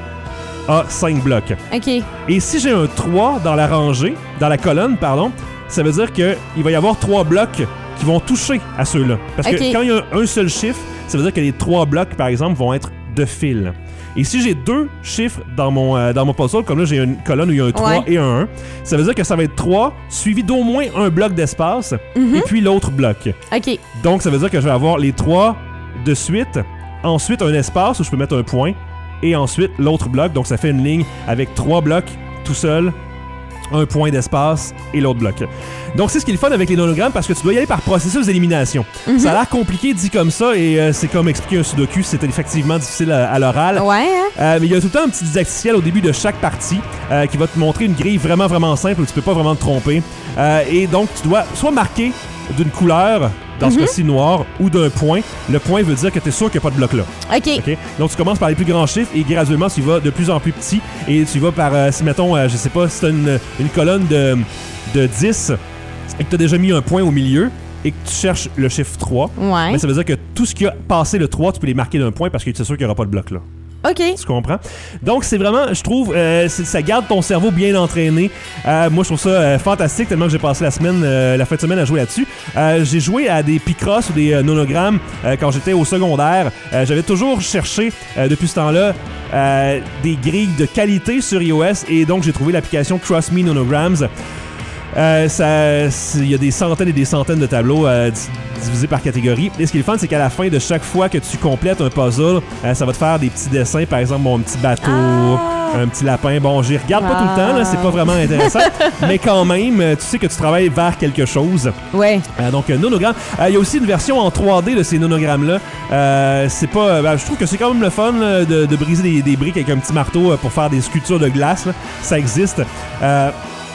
a cinq blocs. OK. Et si j'ai un trois dans la rangée, dans la colonne, pardon, ça veut dire qu'il va y avoir trois blocs qui vont toucher à ceux-là. Parce Ok. que quand il y a un, un seul chiffre, ça veut dire que les trois blocs, par exemple, vont être de fil. Et si j'ai deux chiffres dans mon, euh, dans mon puzzle, comme là, j'ai une colonne où il y a un trois Ouais. et un un, ça veut dire que ça va être trois suivi d'au moins un bloc d'espace Mhm. et puis l'autre bloc. OK. Donc, ça veut dire que je vais avoir les trois de suite, ensuite un espace où je peux mettre un point, et ensuite l'autre bloc. Donc, ça fait une ligne avec trois blocs tout seul, un point d'espace et l'autre bloc. Donc, c'est ce qui est le fun avec les nonogrammes parce que tu dois y aller par processus d'élimination. Mhm. Ça a l'air compliqué dit comme ça et euh, c'est comme expliquer un sudoku, c'était effectivement difficile à, à l'oral. Ouais, hein? Euh, mais il y a tout le temps un petit didacticiel au début de chaque partie euh, qui va te montrer une grille vraiment, vraiment simple où tu peux pas vraiment te tromper. Euh, et donc, tu dois soit marquer d'une couleur, dans ce Mhm. cas-ci noir, ou d'un point. Le point veut dire que tu es sûr qu'il n'y a pas de bloc là. OK. OK? Donc, tu commences par les plus grands chiffres et graduellement, tu vas de plus en plus petit. Et tu vas par, euh, si mettons, euh, je sais pas, si tu as une, une colonne de, de dix et que tu as déjà mis un point au milieu et que tu cherches le chiffre trois, Ouais. ben, ça veut dire que tout ce qui a passé le trois, tu peux les marquer d'un point parce que tu es sûr qu'il n'y aura pas de bloc là. OK. Tu comprends? Donc, c'est vraiment, je trouve, euh, c'est- ça garde ton cerveau bien entraîné. Euh, moi, je trouve ça euh, fantastique, tellement que j'ai passé la semaine, euh, la fin de semaine à jouer là-dessus. Euh, j'ai joué à des Picross ou des euh, nonogrammes euh, quand j'étais au secondaire. Euh, j'avais toujours cherché, euh, depuis ce temps-là, euh, des grilles de qualité sur iOS et donc j'ai trouvé l'application Cross Me Nonograms. Euh, ça, il y a des centaines et des centaines de tableaux euh, di- divisés par catégorie. Et ce qui est le fun, c'est qu'à la fin de chaque fois que tu complètes un puzzle, euh, ça va te faire des petits dessins, par exemple, bon, un petit bateau, Ah. un petit lapin. Bon, j'y regarde pas Ah. tout le temps, là, c'est pas vraiment intéressant, mais quand même, euh, tu sais que tu travailles vers quelque chose. Ouais. Euh, donc, euh, nonogramme. Euh, Il y a aussi une version en trois D de ces nonogrammes-là. Euh, c'est pas. euh, ben, je trouve que c'est quand même le fun là, de, de briser des, des briques avec un petit marteau euh, pour faire des sculptures de glace. Là. Ça existe. Euh,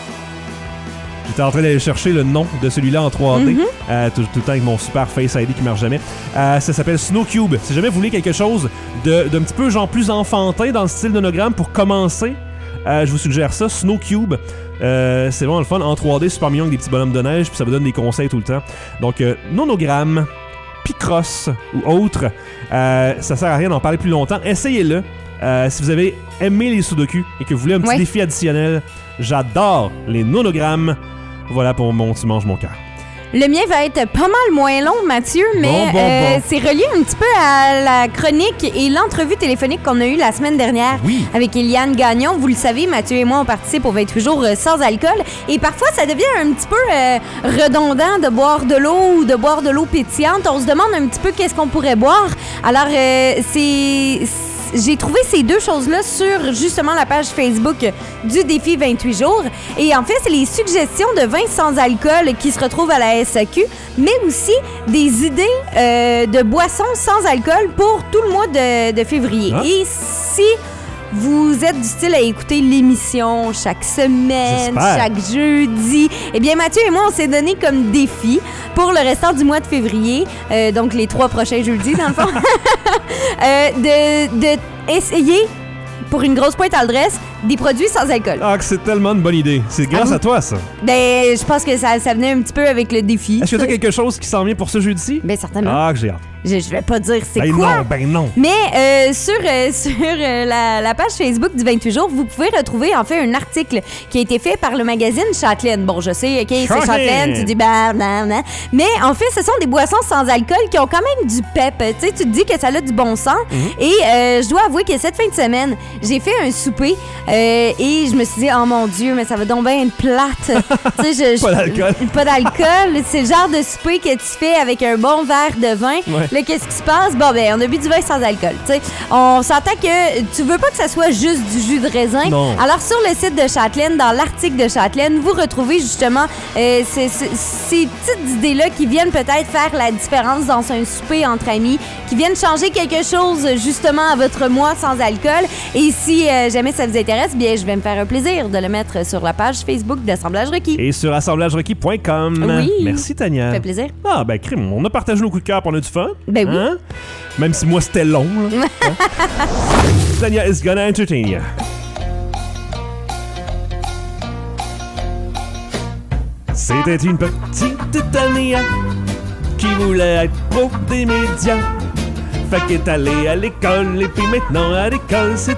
J'étais en train d'aller chercher le nom de celui-là en trois D, Mhm. euh, tout, tout le temps avec mon super Face I D qui marche jamais. Euh, ça s'appelle Snowcube. Si jamais vous voulez quelque chose de, d'un petit peu genre plus enfantin dans le style nonogramme pour commencer, euh, je vous suggère ça, Snowcube. Euh, c'est vraiment le fun en trois D, super mignon avec des petits bonhommes de neige, puis ça vous donne des conseils tout le temps. Donc, euh, nonogramme, Picross ou autre, euh, ça sert à rien d'en parler plus longtemps. Essayez-le. Euh, si vous avez aimé les sudoku et que vous voulez un petit Ouais. défi additionnel, j'adore les nonogrammes. Voilà pour mon Tu manges mon cœur. Le mien va être pas mal moins long, Mathieu, mais Bon, bon, euh, bon. c'est relié un petit peu à la chronique et l'entrevue téléphonique qu'on a eue la semaine dernière Oui. avec Eliane Gagnon. Vous le savez, Mathieu et moi, on participe au vingt-huit jours euh, sans alcool. Et parfois, ça devient un petit peu euh, redondant de boire de l'eau ou de boire de l'eau pétillante. On se demande un petit peu qu'est-ce qu'on pourrait boire. Alors, euh, c'est... J'ai trouvé ces deux choses-là sur justement la page Facebook du défi vingt-huit jours. Et en fait, c'est les suggestions de vins sans alcool qui se retrouvent à la S A Q, mais aussi des idées euh, de boissons sans alcool pour tout le mois de, de février. Ah. Et si vous êtes du style à écouter l'émission chaque semaine, J'espère. chaque jeudi, eh bien Mathieu et moi, on s'est donné comme défi pour le restant du mois de février, euh, donc les trois prochains jeudis dans le fond, euh, de, de essayer pour une grosse pointe à l'adresse des produits sans alcool. Ah, que c'est tellement une bonne idée. C'est grâce Ah, à toi, ça. Ben, je pense que ça, ça venait un petit peu avec le défi. Est-ce que t'as quelque chose qui s'en vient pour ce jeudi? Ben certainement. Ah, que j'ai hâte. Je, je vais pas dire c'est Ben quoi. non, ben non. Mais euh, sur, euh, sur euh, la, la page Facebook du vingt-huit jours, vous pouvez retrouver en fait un article qui a été fait par le magazine Châtelaine. Bon, je sais, OK, c'est Châtelaine. Châtelaine, tu dis bah, nan, nan. Mais en fait, ce sont des boissons sans alcool qui ont quand même du pep. Tu sais, tu te dis que ça a du bon sens. Mhm. Et euh, je dois avouer que cette fin de semaine, j'ai fait un souper euh, Euh, et je me suis dit, oh mon Dieu, mais ça va donc bien être plate. Tu sais, je, Pas je- d'alcool. Pas d'alcool. C'est le genre de souper que tu fais avec un bon verre de vin. Ouais. Là, qu'est-ce qui se passe? Bon, ben, on a bu du vin sans alcool. Tu sais, on s'entend que tu veux pas que ça soit juste du jus de raisin. Non. Alors, sur le site de Châtelaine, dans l'article de Châtelaine, vous retrouvez justement euh, ces, ces- ces petites idées-là qui viennent peut-être faire la différence dans un souper entre amis, qui viennent changer quelque chose justement à votre mois sans alcool. Et si euh, jamais ça vous intéresse, bien, je vais me faire un plaisir de le mettre sur la page Facebook d'Assemblage Requis. Et sur assemblage requis point com. Oui. Merci, Tania. Ça fait plaisir. Ah, ben, crime, on a partagé nos coups de cœur pour on a du fun. Ben oui. Hein? Même si moi, c'était long. Là. Hein? Tania is gonna entertain you. C'était une petite Tania qui voulait être pro des médias. Fait qu'elle est allée à l'école et puis maintenant à l'école, c'est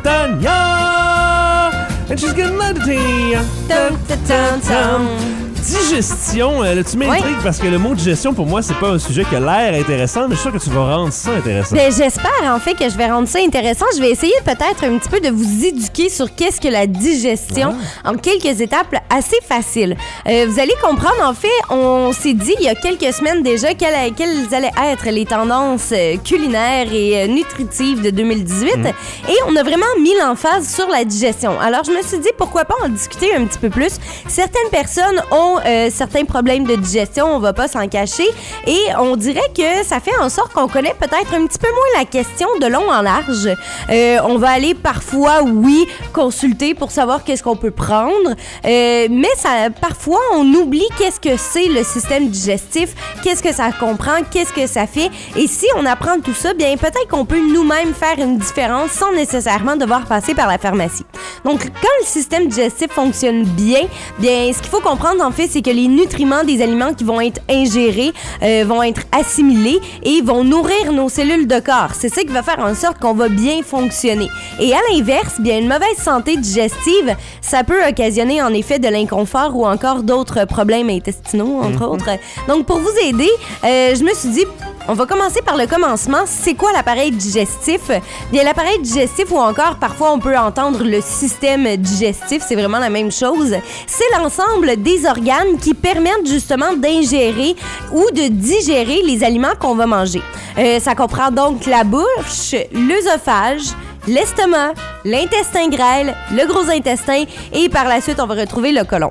Tania. And she's gonna entertain you. Tum, tum, tum, tum. Digestion, euh, là, tu m'intrigues Oui. parce que le mot digestion, pour moi, c'est pas un sujet qui a l'air intéressant, mais je suis sûr que tu vas rendre ça intéressant. Ben, j'espère en fait que je vais rendre ça intéressant. Je vais essayer peut-être un petit peu de vous éduquer sur qu'est-ce que la digestion en quelques étapes assez faciles. Euh, vous allez comprendre, en fait, on s'est dit il y a quelques semaines déjà quelles, quelles allaient être les tendances euh, culinaires et euh, nutritives de deux mille dix-huit et on a vraiment mis l'emphase sur la digestion. Alors, je me suis dit pourquoi pas en discuter un petit peu plus. Certaines personnes ont euh, certains problèmes de digestion, on va pas s'en cacher, et on dirait que ça fait en sorte qu'on connaît peut-être un petit peu moins la question de long en large. Euh, on va aller parfois, oui, consulter pour savoir qu'est-ce qu'on peut prendre, euh, mais ça, parfois on oublie qu'est-ce que c'est le système digestif, qu'est-ce que ça comprend, qu'est-ce que ça fait, et si on apprend tout ça, bien peut-être qu'on peut nous-mêmes faire une différence sans nécessairement devoir passer par la pharmacie. Donc, quand le système digestif fonctionne bien, bien, ce qu'il faut comprendre, en fait, c'est que les nutriments des aliments qui vont être ingérés euh, vont être assimilés et vont nourrir nos cellules de corps. C'est ça qui va faire en sorte qu'on va bien fonctionner. Et à l'inverse, bien, une mauvaise santé digestive, ça peut occasionner, en effet, de l'inconfort ou encore d'autres problèmes intestinaux, entre autres. Donc, pour vous aider, euh, je me suis dit, on va commencer par le commencement. C'est quoi l'appareil digestif? Bien, l'appareil digestif, ou encore, parfois, on peut entendre le système digestif, c'est vraiment la même chose. C'est l'ensemble des organes qui permettent justement d'ingérer ou de digérer les aliments qu'on va manger. Euh, ça comprend donc la bouche, l'œsophage, l'estomac, l'intestin grêle, le gros intestin et par la suite, on va retrouver le côlon.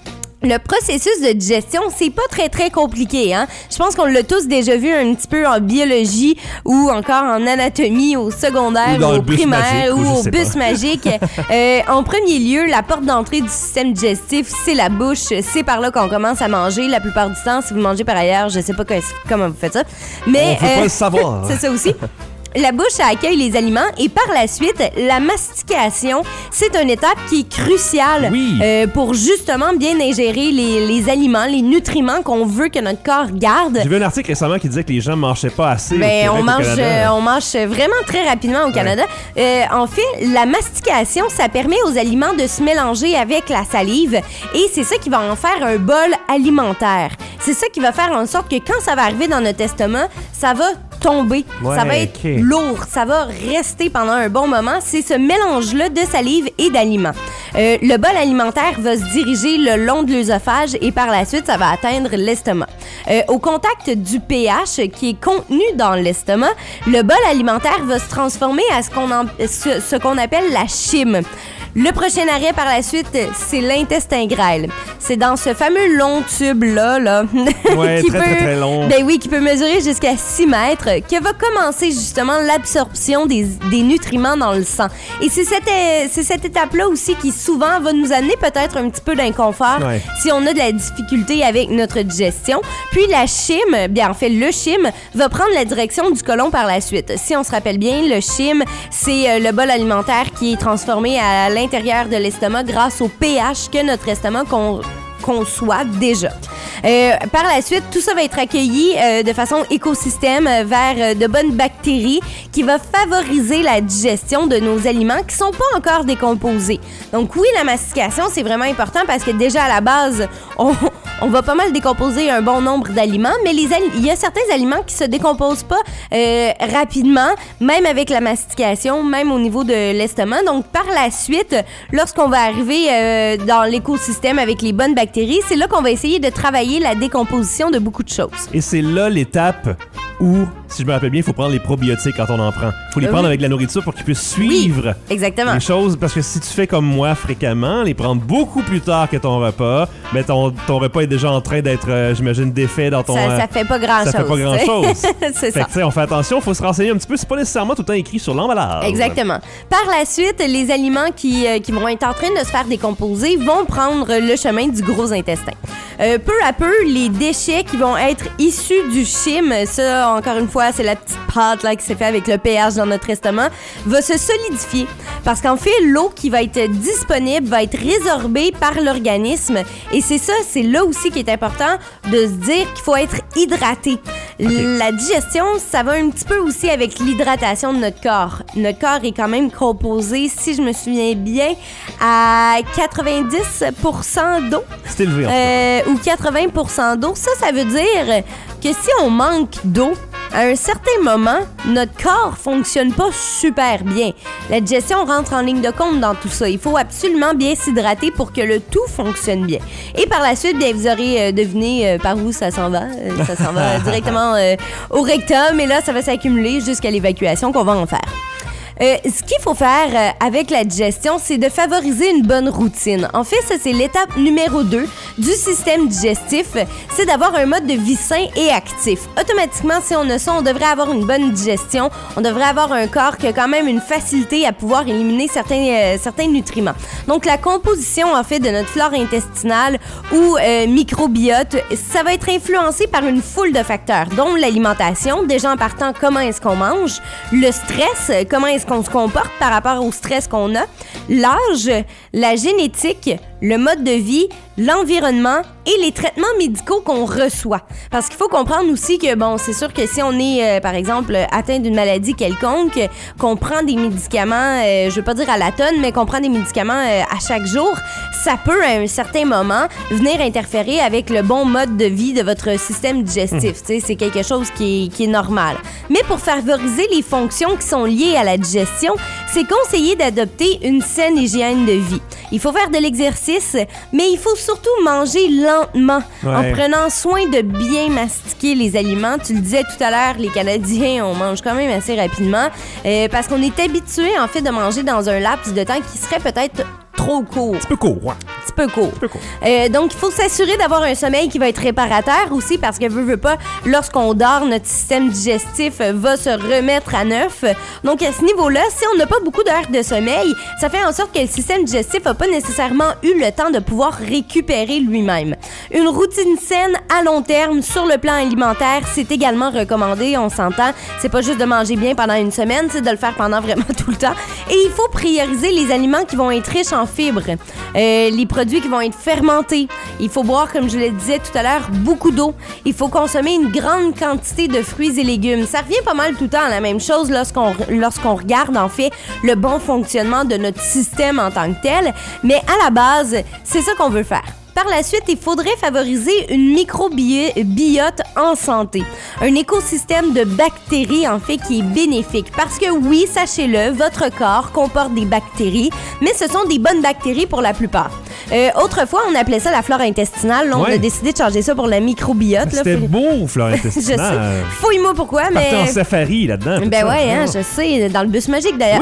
Le processus de digestion, c'est pas très, très compliqué, hein? Je pense qu'on l'a tous déjà vu un petit peu en biologie ou encore en anatomie au secondaire Ou dans ou le au bus primaire magique, ou ou je au sais bus pas. magique. Euh, en premier lieu, la porte d'entrée du système digestif, c'est la bouche. C'est par là qu'on commence à manger. La plupart du temps, si vous mangez par ailleurs, je sais pas que- comment vous faites ça. Mais, On peut pas le savoir. c'est ça aussi. La bouche, ça accueille les aliments et par la suite, la mastication, c'est une étape qui est cruciale Oui. euh, pour justement bien ingérer les, les aliments, les nutriments qu'on veut que notre corps garde. J'ai vu un article récemment qui disait que les gens mangeaient pas assez. au Ben, Québec, on au mange, Canada. euh, on mange vraiment très rapidement au Canada. Euh, en fait, la mastication, ça permet aux aliments de se mélanger avec la salive et c'est ça qui va en faire un bol alimentaire. C'est ça qui va faire en sorte que quand ça va arriver dans notre estomac, ça va tomber. Ouais, ça va être ok. lourd. Ça va rester pendant un bon moment. C'est ce mélange-là de salive et d'aliments. Euh, le bol alimentaire va se diriger le long de l'œsophage et par la suite, ça va atteindre l'estomac. Euh, au contact du pH qui est contenu dans l'estomac, le bol alimentaire va se transformer à ce qu'on en- ce, ce qu'on appelle la chyme. Le prochain arrêt par la suite, c'est l'intestin grêle. C'est dans ce fameux long tube-là, là, Ouais, qui très, peut, très, très long. ben oui, qui peut mesurer jusqu'à six mètres, que va commencer justement l'absorption des, des nutriments dans le sang. Et c'est cette, euh, c'est cette étape-là aussi qui souvent va nous amener peut-être un petit peu d'inconfort Ouais. si on a de la difficulté avec notre digestion. Puis la chyme, bien en fait le chyme, va prendre la direction du côlon par la suite. Si on se rappelle bien, le chyme, c'est euh, le bol alimentaire qui est transformé à l'intérieur de l'estomac grâce au pH que notre estomac con- conçoit déjà. Euh, par la suite, tout ça va être accueilli euh, de façon écosystème euh, vers euh, de bonnes bactéries qui va favoriser la digestion de nos aliments qui sont pas encore décomposés. Donc oui, la mastication, c'est vraiment important parce que déjà à la base, on, on va pas mal décomposer un bon nombre d'aliments, mais les ali- il y a certains aliments qui se décomposent pas euh, rapidement, même avec la mastication, même au niveau de l'estomac. Donc, par la suite, lorsqu'on va arriver euh, dans l'écosystème avec les bonnes bactéries, c'est là qu'on va essayer de travailler la décomposition de beaucoup de choses. Et c'est là l'étape où, si je me rappelle bien, il faut prendre les probiotiques quand on en prend. Il faut les Euh, prendre oui. avec la nourriture pour qu'ils puissent suivre Exactement. les choses. Parce que si tu fais comme moi fréquemment, les prendre beaucoup plus tard que ton repas, mais ton, ton repas est déjà en train d'être, euh, j'imagine, défait dans ton... Ça, euh, ça fait pas grand-chose. ça fait pas grand-chose. c'est Fait ça. que, tu sais, on fait attention, faut se renseigner un petit peu. C'est pas nécessairement tout le temps écrit sur l'emballage. Exactement. Par la suite, les aliments qui, euh, qui vont être en train de se faire décomposer vont prendre le chemin du gros intestin. Euh, peu à peu, les déchets qui vont être issus du chyme, ça, encore une fois, c'est la petite pâte là, qui s'est fait avec le pH dans notre estomac, va se solidifier. Parce qu'en fait, l'eau qui va être disponible va être résorbée par l'organisme. Et c'est ça, c'est là aussi qui est important de se dire qu'il faut être hydraté. La digestion, ça va un petit peu aussi avec l'hydratation de notre corps. Notre corps est quand même composé, si je me souviens bien, à quatre-vingt-dix pour cent d'eau. C'est élevé, en fait. Euh, ou quatre-vingts pour cent d'eau. Ça, ça veut dire que si on manque d'eau, à un certain moment, notre corps fonctionne pas super bien. La digestion rentre en ligne de compte dans tout ça. Il faut absolument bien s'hydrater pour que le tout fonctionne bien. Et par la suite, bien, vous aurez euh, deviné euh, par où ça s'en va. Euh, ça s'en va directement euh, au rectum et là, ça va s'accumuler jusqu'à l'évacuation qu'on va en faire. Euh, ce qu'il faut faire euh, avec la digestion, c'est de favoriser une bonne routine. En fait, ça, c'est l'étape numéro deux du système digestif. C'est d'avoir un mode de vie sain et actif. Automatiquement, si on a ça, on devrait avoir une bonne digestion. On devrait avoir un corps qui a quand même une facilité à pouvoir éliminer certains, euh, certains nutriments. Donc, la composition, en fait, de notre flore intestinale ou euh, microbiote, ça va être influencé par une foule de facteurs, dont l'alimentation, déjà en partant, comment est-ce qu'on mange, le stress, comment est-ce qu'on se comporte par rapport au stress qu'on a, l'âge, la génétique, le mode de vie, l'environnement et les traitements médicaux qu'on reçoit. Parce qu'il faut comprendre aussi que, bon, c'est sûr que si on est, euh, par exemple, atteint d'une maladie quelconque, qu'on prend des médicaments, euh, je veux pas dire à la tonne, mais qu'on prend des médicaments euh, à chaque jour, ça peut, à un certain moment, venir interférer avec le bon mode de vie de votre système digestif. Tu sais, c'est quelque chose qui est, qui est normal. Mais pour favoriser les fonctions qui sont liées à la digestion, c'est conseillé d'adopter une saine hygiène de vie. Il faut faire de l'exercice, mais il faut surtout manger lentement, Ouais. en prenant soin de bien mastiquer les aliments. Tu le disais tout à l'heure, les Canadiens, on mange quand même assez rapidement, euh, parce qu'on est habitué, en fait, de manger dans un laps de temps qui serait peut-être trop court. Un petit peu court, ouais. Un petit peu court. peu court. Euh, donc, il faut s'assurer d'avoir un sommeil qui va être réparateur aussi, parce que, veut, veut pas, lorsqu'on dort, notre système digestif va se remettre à neuf. Donc, à ce niveau-là, si on n'a pas beaucoup d'heures de sommeil, ça fait en sorte que le système digestif n'a pas nécessairement eu le temps de pouvoir récupérer lui-même. Une routine saine à long terme sur le plan alimentaire, c'est également recommandé, on s'entend. C'est pas juste de manger bien pendant une semaine, c'est de le faire pendant vraiment tout le temps. Et il faut prioriser les aliments qui vont être riches en fibres, euh, les produits qui vont être fermentés. Il faut boire, comme je le disais tout à l'heure, beaucoup d'eau. Il faut consommer une grande quantité de fruits et légumes. Ça revient pas mal tout le temps à la même chose lorsqu'on, lorsqu'on regarde, en fait, le bon fonctionnement de notre système en tant que tel. Mais à la base, c'est ça qu'on veut faire. Par la suite, il faudrait favoriser une microbiote en santé. Un écosystème de bactéries, en fait, qui est bénéfique. Parce que oui, sachez-le, votre corps comporte des bactéries, mais ce sont des bonnes bactéries pour la plupart. Euh, autrefois, on appelait ça la flore intestinale. Là, on Ouais. a décidé de changer ça pour la microbiote. Là. C'était Faut- beau, flore Je sais. intestinale. Fouille-moi pourquoi, mais... Partait en safari là-dedans. tout Ben ça. ouais, hein, Ah. je sais, dans le bus magique d'ailleurs.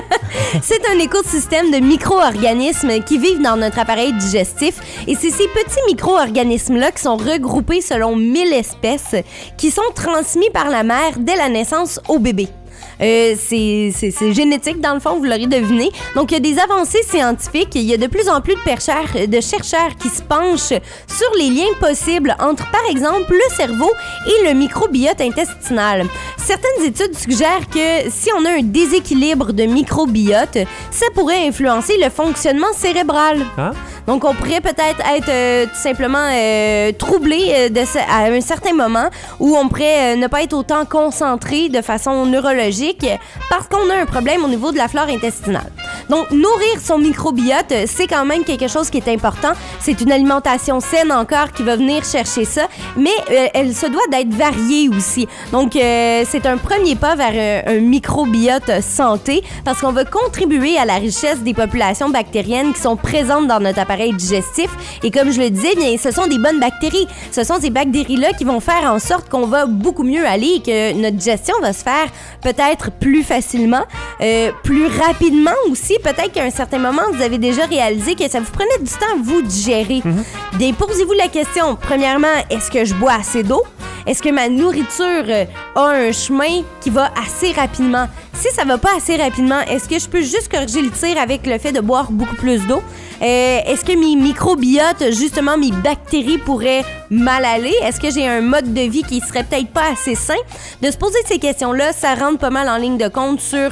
C'est un écosystème de micro-organismes qui vivent dans notre appareil digestif et c'est ces petits micro-organismes-là qui sont regroupés selon mille espèces qui sont transmis par la mère dès la naissance au bébé. Euh, c'est, c'est, c'est génétique, dans le fond, vous l'aurez deviné. Donc, il y a des avancées scientifiques. Il y a de plus en plus de, percheurs, de chercheurs qui se penchent sur les liens possibles entre, par exemple, le cerveau et le microbiote intestinal. Certaines études suggèrent que si on a un déséquilibre de microbiote, ça pourrait influencer le fonctionnement cérébral. Ah? Donc, on pourrait peut-être être euh, tout simplement euh, troublé euh, de ce- à un certain moment où on pourrait euh, ne pas être autant concentré de façon neurologique parce qu'on a un problème au niveau de la flore intestinale. Donc, nourrir son microbiote, c'est quand même quelque chose qui est important. C'est une alimentation saine encore qui va venir chercher ça, mais euh, elle se doit d'être variée aussi. Donc, euh, c'est un premier pas vers un, un microbiote santé parce qu'on va contribuer à la richesse des populations bactériennes qui sont présentes dans notre appareil digestif. Et comme je le disais, bien, ce sont des bonnes bactéries. Ce sont ces bactéries-là qui vont faire en sorte qu'on va beaucoup mieux aller et que notre digestion va se faire peut-être plus facilement, euh, plus rapidement aussi. Peut-être qu'à un certain moment, vous avez déjà réalisé que ça vous prenait du temps à vous digérer. Mm-hmm. Bien, posez-vous la question, premièrement, est-ce que je bois assez d'eau? Est-ce que ma nourriture euh, a un chemin qui va assez rapidement? Si ça va pas assez rapidement, est-ce que je peux juste corriger le tir avec le fait de boire beaucoup plus d'eau? Euh, est-ce que mes microbiotes, justement mes bactéries pourraient mal aller? Est-ce que j'ai un mode de vie qui serait peut-être pas assez sain? De se poser ces questions-là, ça rentre pas mal en ligne de compte sur,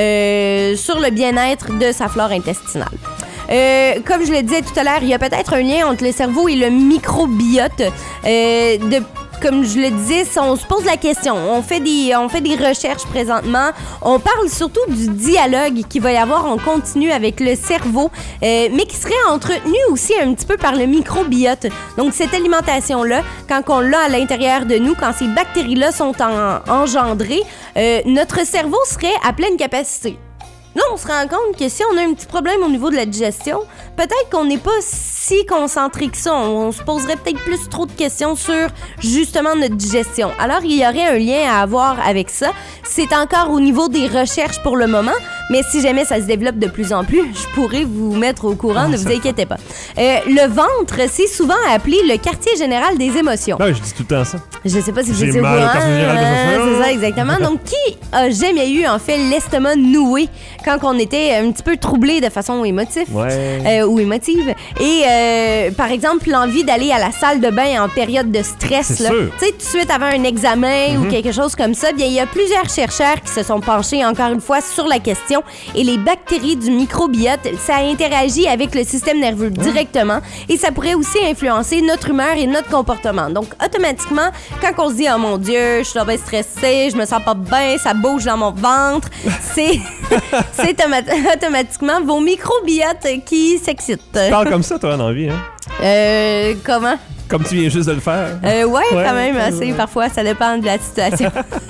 euh, sur le bien-être de sa flore intestinale. Euh, comme je le disais tout à l'heure, il y a peut-être un lien entre le cerveau et le microbiote. Euh, de Comme je le disais, on se pose la question. On fait des, on fait des recherches présentement. On parle surtout du dialogue qu'il va y avoir en continu avec le cerveau, euh, mais qui serait entretenu aussi un petit peu par le microbiote. Donc, cette alimentation-là, quand on l'a à l'intérieur de nous, quand ces bactéries-là sont en, engendrées, euh, notre cerveau serait à pleine capacité. Là, on se rend compte que si on a un petit problème au niveau de la digestion, peut-être qu'on n'est pas si concentré que ça. On, on se poserait peut-être plus trop de questions sur, justement, notre digestion. Alors, il y aurait un lien à avoir avec ça. C'est encore au niveau des recherches pour le moment, mais si jamais ça se développe de plus en plus, je pourrais vous mettre au courant, oh, ne vous inquiétez pas. Euh, le ventre, c'est souvent appelé le quartier général des émotions. Ben, je dis tout le temps ça. Je sais pas si vous J'ai étiez au mal courant. au quartier général des émotions. C'est ça, exactement. Donc, qui a jamais eu, en fait, l'estomac noué quand on était un petit peu troublé de façon émotive ouais. euh, ou émotive? Et, euh, par exemple, l'envie d'aller à la salle de bain en période de stress. C'est là. sûr. Tu sais, tout de suite avant un examen mm-hmm. ou quelque chose comme ça, bien, il y a plusieurs chercheurs qui se sont penchés, encore une fois, sur la question. Et les bactéries du microbiote, ça interagit avec le système nerveux mmh. directement et ça pourrait aussi influencer notre humeur et notre comportement. Donc, automatiquement, quand on se dit « Oh mon Dieu, je suis bien stressée, je me sens pas bien, ça bouge dans mon ventre », c'est, c'est automat- automatiquement vos microbiotes qui s'excitent. Tu parles comme ça, toi, dans la vie, hein? Euh, comment? Comme tu viens juste de le faire. Euh, ouais, ouais, quand même, assez. Ouais. Parfois, ça dépend de la situation.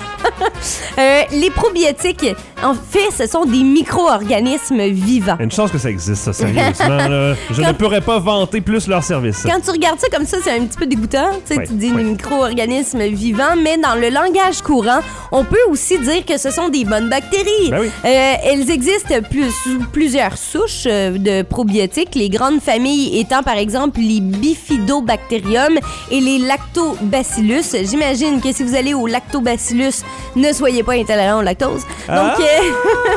euh, les probiotiques, en fait, ce sont des micro-organismes vivants. Une chance que ça existe, ça, sérieusement. Là. Je Quand... ne pourrais pas vanter plus leur service. Quand tu regardes ça comme ça, c'est un petit peu dégoûtant. Tu sais, ouais, tu dis ouais. des micro-organismes vivants, mais dans le langage courant, on peut aussi dire que ce sont des bonnes bactéries. Ben oui. euh, elles existent plus, sous plusieurs souches euh, de probiotiques, les grandes familles étant par exemple les bifidobactéries et les lactobacillus. J'imagine que si vous allez au lactobacillus, ne soyez pas intolérant au lactose. Ah! Donc, euh...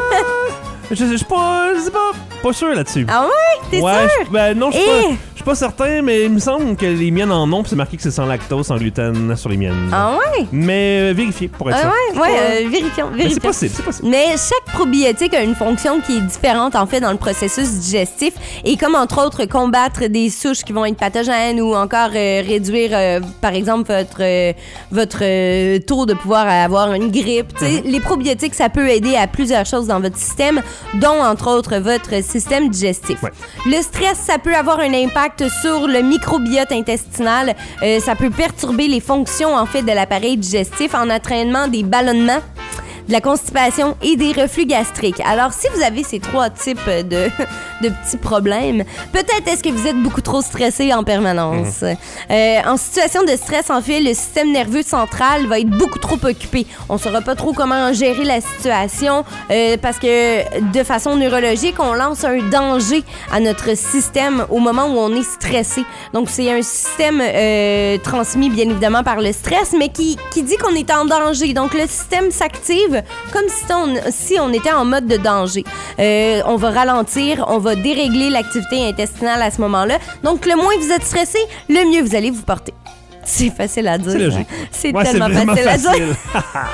je, je suis pas, je sais pas, pas sûr là-dessus. Ah ouais? T'es ouais, sûr? Je, ben non, je suis Et... pas, je suis pas certain, mais il me semble que les miennes en ont, puis c'est marqué que c'est sans lactose, sans gluten sur les miennes. Ah ouais? Mais euh, vérifiez pour être ah sûr. ouais, ouais, euh, vérifions, vérifions. Mais c'est possible, c'est possible. Mais chaque probiotique a une fonction qui est différente, en fait, dans le processus digestif. Et comme, entre autres, combattre des souches qui vont être pathogènes ou encore euh, réduire, euh, par exemple, votre, euh, votre euh, taux de pouvoir avoir une grippe. Mm-hmm. Les probiotiques, ça peut aider à plusieurs choses dans votre système, dont, entre autres, votre système digestif. Ouais. Le stress, ça peut avoir un impact sur le microbiote intestinal. Euh, ça peut perturber les fonctions, en fait, de l'appareil digestif en entraînement des ballonnements, de la constipation et des reflux gastriques. Alors, si vous avez ces trois types de, de petits problèmes, peut-être est-ce que vous êtes beaucoup trop stressé en permanence. Mmh. Euh, en situation de stress, en fait, le système nerveux central va être beaucoup trop occupé. On ne saura pas trop comment gérer la situation euh, parce que, de façon neurologique, on lance un danger à notre système au moment où on est stressé. Donc, c'est un système euh, transmis, bien évidemment, par le stress, mais qui, qui dit qu'on est en danger. Donc, le système s'active comme si on, si on était en mode de danger. Euh, on va ralentir, on va dérégler l'activité intestinale à ce moment-là. Donc, le moins vous êtes stressé, le mieux vous allez vous porter. C'est facile à dire. C'est logique. Hein? C'est ouais, tellement c'est facile, facile à dire.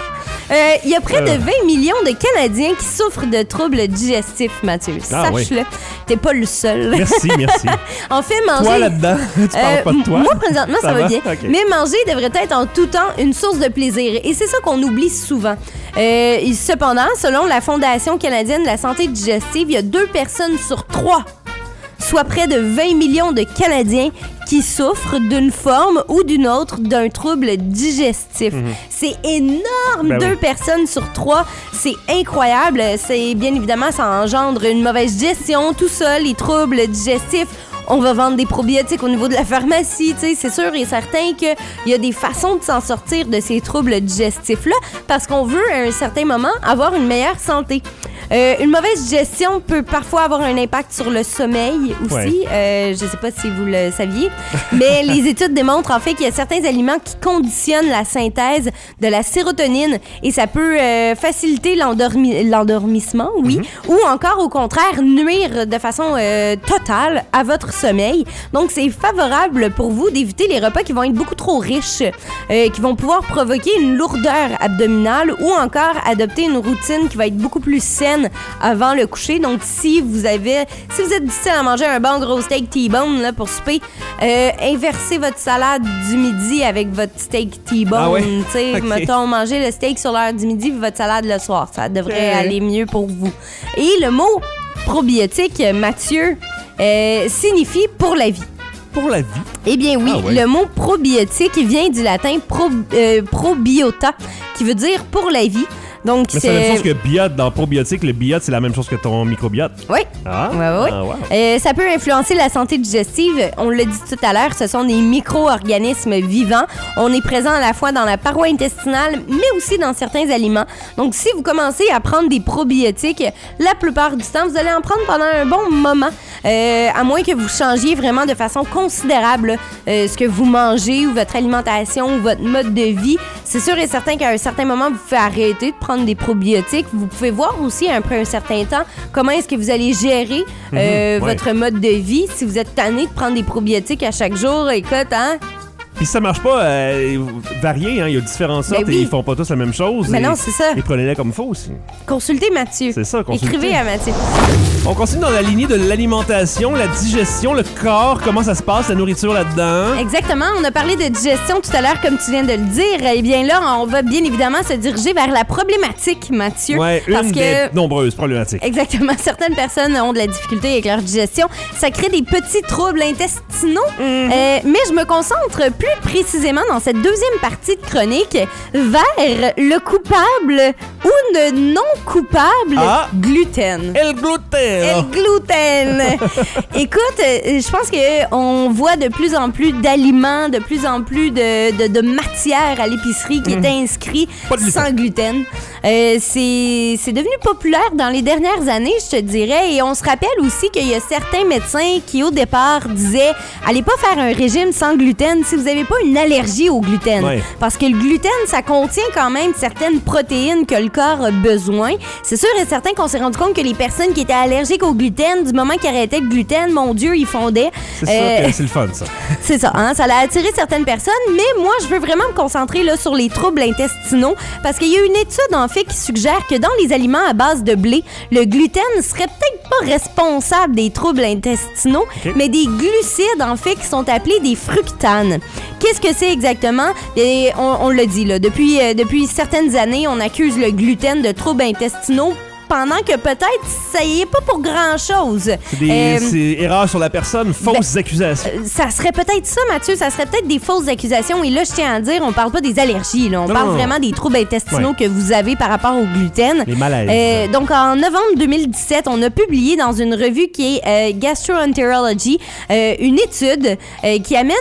Euh, Il y a près Euh. de vingt millions de Canadiens qui souffrent de troubles digestifs, Mathieu. Ah, Sache-le. T'es pas le seul. Merci, merci. En fait, manger... Toi, là-dedans, tu parles Euh, pas de toi. Moi, présentement, ça, Ça va va? bien. Ok. Mais manger devrait être en tout temps une source de plaisir. Et c'est ça qu'on oublie souvent. Euh, et cependant, selon la Fondation canadienne de la santé digestive, il y a deux personnes sur trois, soit près de vingt millions de Canadiens, qui souffrent d'une forme ou d'une autre d'un trouble digestif. C'est énorme! Ben Deux oui. personnes sur trois, c'est incroyable. C'est bien évidemment, ça engendre une mauvaise gestion, tout ça, les troubles digestifs. On va vendre des probiotiques au niveau de la pharmacie, tu sais, c'est sûr et certain qu'il y a des façons de s'en sortir de ces troubles digestifs-là parce qu'on veut, à un certain moment, avoir une meilleure santé. Euh, une mauvaise gestion peut parfois avoir un impact sur le sommeil aussi. Ouais. Euh, je sais pas si vous le saviez, mais les études démontrent en fait qu'il y a certains aliments qui conditionnent la synthèse de la sérotonine et ça peut euh, faciliter l'endormi- l'endormissement, oui, ou encore au contraire nuire de façon euh, totale à votre sommeil. Donc c'est favorable pour vous d'éviter les repas qui vont être beaucoup trop riches, euh, qui vont pouvoir provoquer une lourdeur abdominale ou encore adopter une routine qui va être beaucoup plus saine avant le coucher. Donc, si vous avez, si vous êtes difficile à manger un bon gros steak T-bone là, pour souper, euh, inversez votre salade du midi avec votre steak T-bone. Ah ouais? Tu sais, Ok. mettons, manger le steak sur l'heure du midi puis votre salade le soir. Ça devrait Ok. aller mieux pour vous. Et le mot probiotique, Mathieu, euh, signifie pour la vie. Pour la vie. Eh bien oui, Ah ouais. le mot probiotique vient du latin pro, euh, probiota, qui veut dire pour la vie. Donc Mais c'est la même chose que biote. Dans probiotique, le biote, c'est la même chose que ton microbiote. Oui. Ah, Ouais, ouais. ah, wow. Euh, ça peut influencer la santé digestive. On l'a dit tout à l'heure, ce sont des micro-organismes vivants. On est présent à la fois dans la paroi intestinale, mais aussi dans certains aliments. Donc, si vous commencez à prendre des probiotiques, la plupart du temps, vous allez en prendre pendant un bon moment. Euh, à moins que vous changiez vraiment de façon considérable euh, ce que vous mangez ou votre alimentation ou votre mode de vie. C'est sûr et certain qu'à un certain moment, vous pouvez arrêter de prendre des probiotiques. Vous pouvez voir aussi, après un certain temps, comment est-ce que vous allez gérer euh, Mhm, ouais. votre mode de vie. Si vous êtes tanné de prendre des probiotiques à chaque jour, écoute, hein? Puis si ça marche pas, euh, variez, hein. Il y a différentes sortes Ben oui. et ils font pas tous la même chose. Mais et- non, c'est ça. Et prenez-les comme il faut aussi. Consultez Mathieu. C'est ça, consultez. Écrivez à Mathieu. On continue dans la lignée de l'alimentation, la digestion, le corps, comment ça se passe, la nourriture là-dedans. Exactement. On a parlé de digestion tout à l'heure, comme tu viens de le dire. Eh bien là, on va bien évidemment se diriger vers la problématique, Mathieu. Ouais, une parce des que nombreuses problématiques. Exactement. Certaines personnes ont de la difficulté avec leur digestion. Ça crée des petits troubles intestinaux. Euh, mais je me concentre plus précisément dans cette deuxième partie de chronique vers le coupable ou le non coupable Ah. gluten. Et le gluten. Le gluten. Écoute, euh, je pense qu'on voit de plus en plus d'aliments, de plus en plus de, de, de matière à l'épicerie qui est inscrit Pas de gluten. sans gluten. Euh, c'est c'est devenu populaire dans les dernières années, je te dirais. Et on se rappelle aussi qu'il y a certains médecins qui, au départ, disaient « Allez pas faire un régime sans gluten si vous n'avez pas une allergie au gluten. Ouais. Parce que le gluten, ça contient quand même certaines protéines que le corps a besoin. C'est sûr et certain qu'on s'est rendu compte que les personnes qui étaient allergiques au gluten, du moment qu'ils arrêtaient le gluten, mon Dieu, ils fondaient. C'est Euh, sûr que c'est le fun, ça. c'est ça, hein? Ça a attiré certaines personnes, mais moi, je veux vraiment me concentrer là, sur les troubles intestinaux parce qu'il y a une étude, en fait, qui suggère que dans les aliments à base de blé, le gluten serait peut-être pas responsable des troubles intestinaux, Ok. mais des glucides, en fait, qui sont appelés des fructanes. Qu'est-ce que c'est exactement? Et on, on l'a dit, là, depuis, euh, depuis certaines années, on accuse le gluten de troubles intestinaux pendant que peut-être ça y est pas pour grand-chose. C'est des Euh, c'est erreurs sur la personne, fausses accusations. euh, Ça serait peut-être ça, Mathieu. Ça serait peut-être des fausses accusations. Et là, je tiens à dire, on parle pas des allergies. Là. On Non, parle non, non. vraiment des troubles intestinaux Ouais. que vous avez par rapport au gluten. Les malaises. Euh, donc, en novembre deux mille dix-sept, on a publié dans une revue qui est euh, Gastroenterology euh, une étude euh, qui amène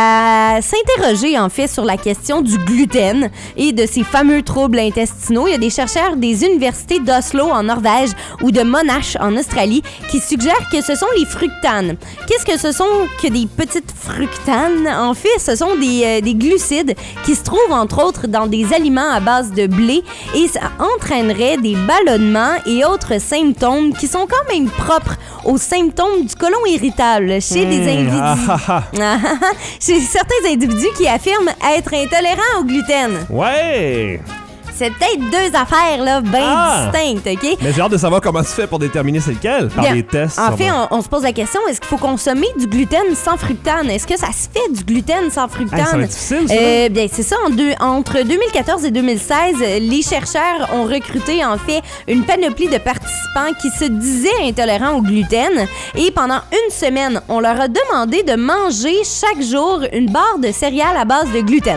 à s'interroger, en fait, sur la question du gluten et de ces fameux troubles intestinaux. Il y a des chercheurs des universités d'Oslo en Norvège ou de Monash en Australie qui suggèrent que ce sont les fructanes. Qu'est-ce que ce sont que des petites fructanes? En fait, ce sont des, euh, des glucides qui se trouvent entre autres dans des aliments à base de blé et ça entraînerait des ballonnements et autres symptômes qui sont quand même propres aux symptômes du côlon irritable chez des individus. Ah, ah, ah. Ah, ah, ah. Chez certains individus qui affirment être intolérants au gluten. Ouais! C'est peut-être deux affaires, là, bien Ah! distinctes, OK? Mais j'ai hâte de savoir comment se fait pour déterminer c'est lequel, par Bien. des tests. En fait, sûrement. on, on se pose la question, est-ce qu'il faut consommer du gluten sans fructane? Est-ce que ça se fait du gluten sans fructane? Hey, ça va être difficile, ça. Euh, bien, c'est ça. En deux- entre deux mille quatorze et deux mille seize, les chercheurs ont recruté, en fait, une panoplie de participants qui se disaient intolérants au gluten. Et pendant une semaine, on leur a demandé de manger chaque jour une barre de céréales à base de gluten.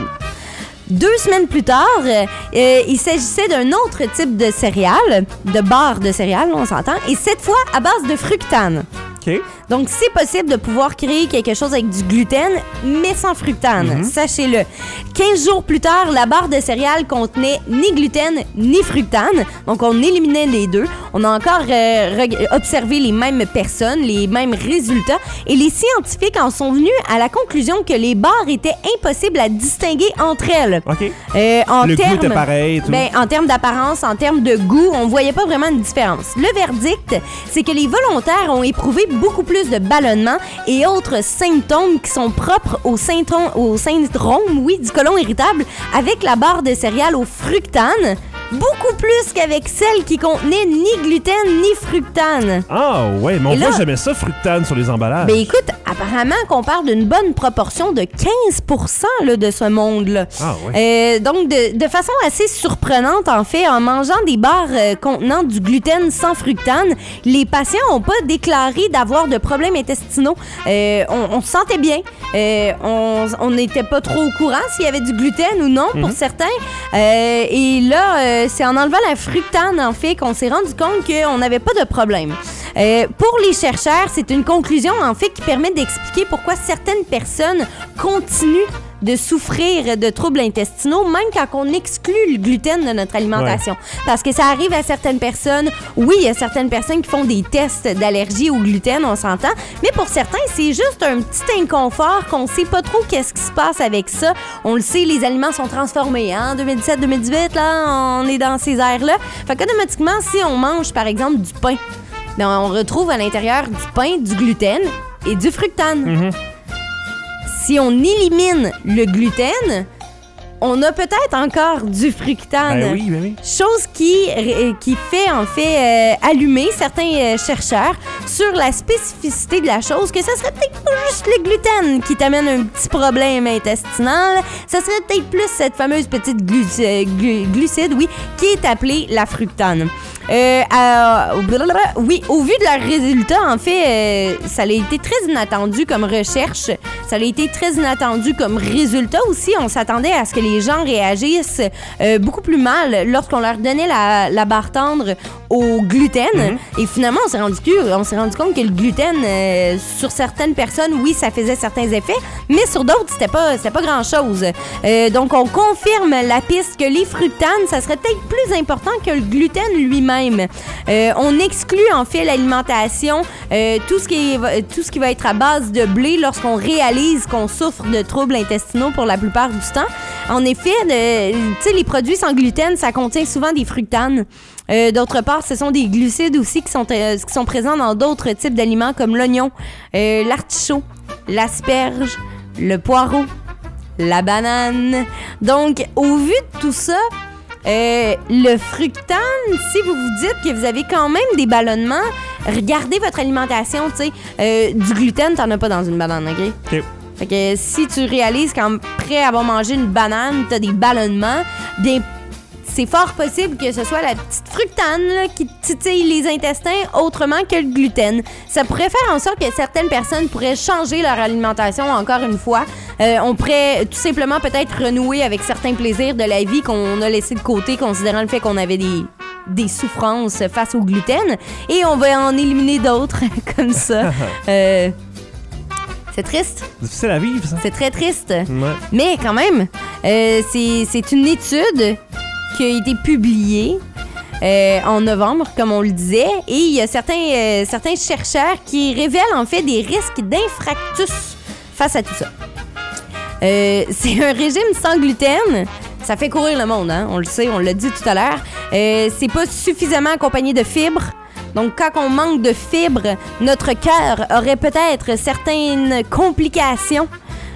Deux semaines plus tard, euh, euh, il s'agissait d'un autre type de céréales, de barres de céréales, on s'entend, et cette fois à base de fructane. OK. Donc, c'est possible de pouvoir créer quelque chose avec du gluten, mais sans fructane. Mm-hmm. Sachez-le. quinze jours plus tard, la barre de céréales contenait ni gluten ni fructane. Donc, on éliminait les deux. On a encore euh, reg- observé les mêmes personnes, les mêmes résultats. Et les scientifiques en sont venus à la conclusion que les barres étaient impossibles à distinguer entre elles. OK. Euh, en Le goût termes- était pareil et tout. Ben, en termes d'apparence, en termes de goût, on voyait pas vraiment une différence. Le verdict, c'est que les volontaires ont éprouvé beaucoup plus de ballonnement et autres symptômes qui sont propres au syndrome, au syndrome oui, du côlon irritable avec la barre de céréales au fructane, beaucoup plus qu'avec celle qui contenait ni gluten ni fructane. Ah, ouais, mais on Et voit là- jamais ça, fructane, sur les emballages. Ben écoute, apparemment qu'on parle d'une bonne proportion de quinze pour cent là, de ce monde-là. Ah ouais. Euh, donc, de, de façon assez surprenante, en fait, en mangeant des barres euh, contenant du gluten sans fructane, les patients n'ont pas déclaré d'avoir de problèmes intestinaux. Euh, on, on se sentait bien. Euh, on n'était pas trop au courant s'il y avait du gluten ou non pour certains. Euh, et là, euh, c'est en enlevant la fructane, en fait, qu'on s'est rendu compte qu'on n'avait pas de problème. Euh, pour les chercheurs, c'est une conclusion, en fait, qui permet d'expliquer pourquoi certaines personnes continuent de souffrir de troubles intestinaux, même quand on exclut le gluten de notre alimentation. Parce que ça arrive à certaines personnes. Oui, il y a certaines personnes qui font des tests d'allergie au gluten, on s'entend. Mais pour certains, c'est juste un petit inconfort qu'on sait pas trop qu'est-ce qui se passe avec ça. On le sait, les aliments sont transformés. Hein? deux mille dix-sept deux mille dix-huit, là, on est dans ces airs-là. Fait qu'automatiquement, si on mange, par exemple, du pain, ben, on retrouve à l'intérieur du pain du gluten et du fructane. Mm-hmm. Si on élimine le gluten, on a peut-être encore du fructane. Ben oui, ben oui. Chose qui, euh, qui fait en fait euh, allumer certains euh, chercheurs sur la spécificité de la chose, que ça serait peut-être pas juste le gluten qui t'amène un petit problème intestinal, ça serait peut-être plus cette fameuse petite glu- euh, glu- glucide, oui, qui est appelée la fructane. Euh, euh, blablabla, oui, au vu de leurs résultats, en fait, euh, ça a été très inattendu comme recherche. Ça a été très inattendu comme résultat aussi. On s'attendait à ce que les gens réagissent euh, beaucoup plus mal lorsqu'on leur donnait la, la barre tendre au gluten. Mm-hmm. Et finalement, on s'est rendu, on s'est rendu compte que le gluten, euh, sur certaines personnes, oui, ça faisait certains effets, mais sur d'autres, c'était pas, c'était pas grand-chose. Euh, donc, on confirme la piste que les fructanes, ça serait peut-être plus important que le gluten lui-même. Euh, on exclut en fait l'alimentation, euh, tout ce qui est, tout ce qui va être à base de blé lorsqu'on réalise qu'on souffre de troubles intestinaux pour la plupart du temps. En effet, de, tu sais, les produits sans gluten, ça contient souvent des fructanes. Euh, d'autre part, ce sont des glucides aussi qui sont, euh, qui sont présents dans d'autres types d'aliments comme l'oignon, euh, l'artichaut, l'asperge, le poireau, la banane. Donc, au vu de tout ça, Euh, le fructane, si vous vous dites que vous avez quand même des ballonnements, regardez votre alimentation, tu sais. Euh, du gluten, t'en as pas dans une banane, OK? OK. Fait que si tu réalises qu'après avoir mangé une banane, t'as des ballonnements, bien, c'est fort possible que ce soit la petite fructane là, qui titille les intestins autrement que le gluten. Ça pourrait faire en sorte que certaines personnes pourraient changer leur alimentation encore une fois. Euh, on pourrait tout simplement peut-être renouer avec certains plaisirs de la vie qu'on a laissés de côté, considérant le fait qu'on avait des, des souffrances face au gluten. Et on va en éliminer d'autres comme ça. Euh, c'est triste. C'est difficile à vivre, ça. C'est très triste. Ouais. Mais quand même, euh, c'est, c'est une étude qui a été publiée euh, en novembre, comme on le disait, et il y a certains, euh, certains chercheurs qui révèlent en fait des risques d'infractus face à tout ça. Euh, c'est un régime sans gluten. Ça fait courir le monde, hein? On le sait, on l'a dit tout à l'heure. Euh, c'est pas suffisamment accompagné de fibres. Donc, quand on manque de fibres, notre cœur aurait peut-être certaines complications.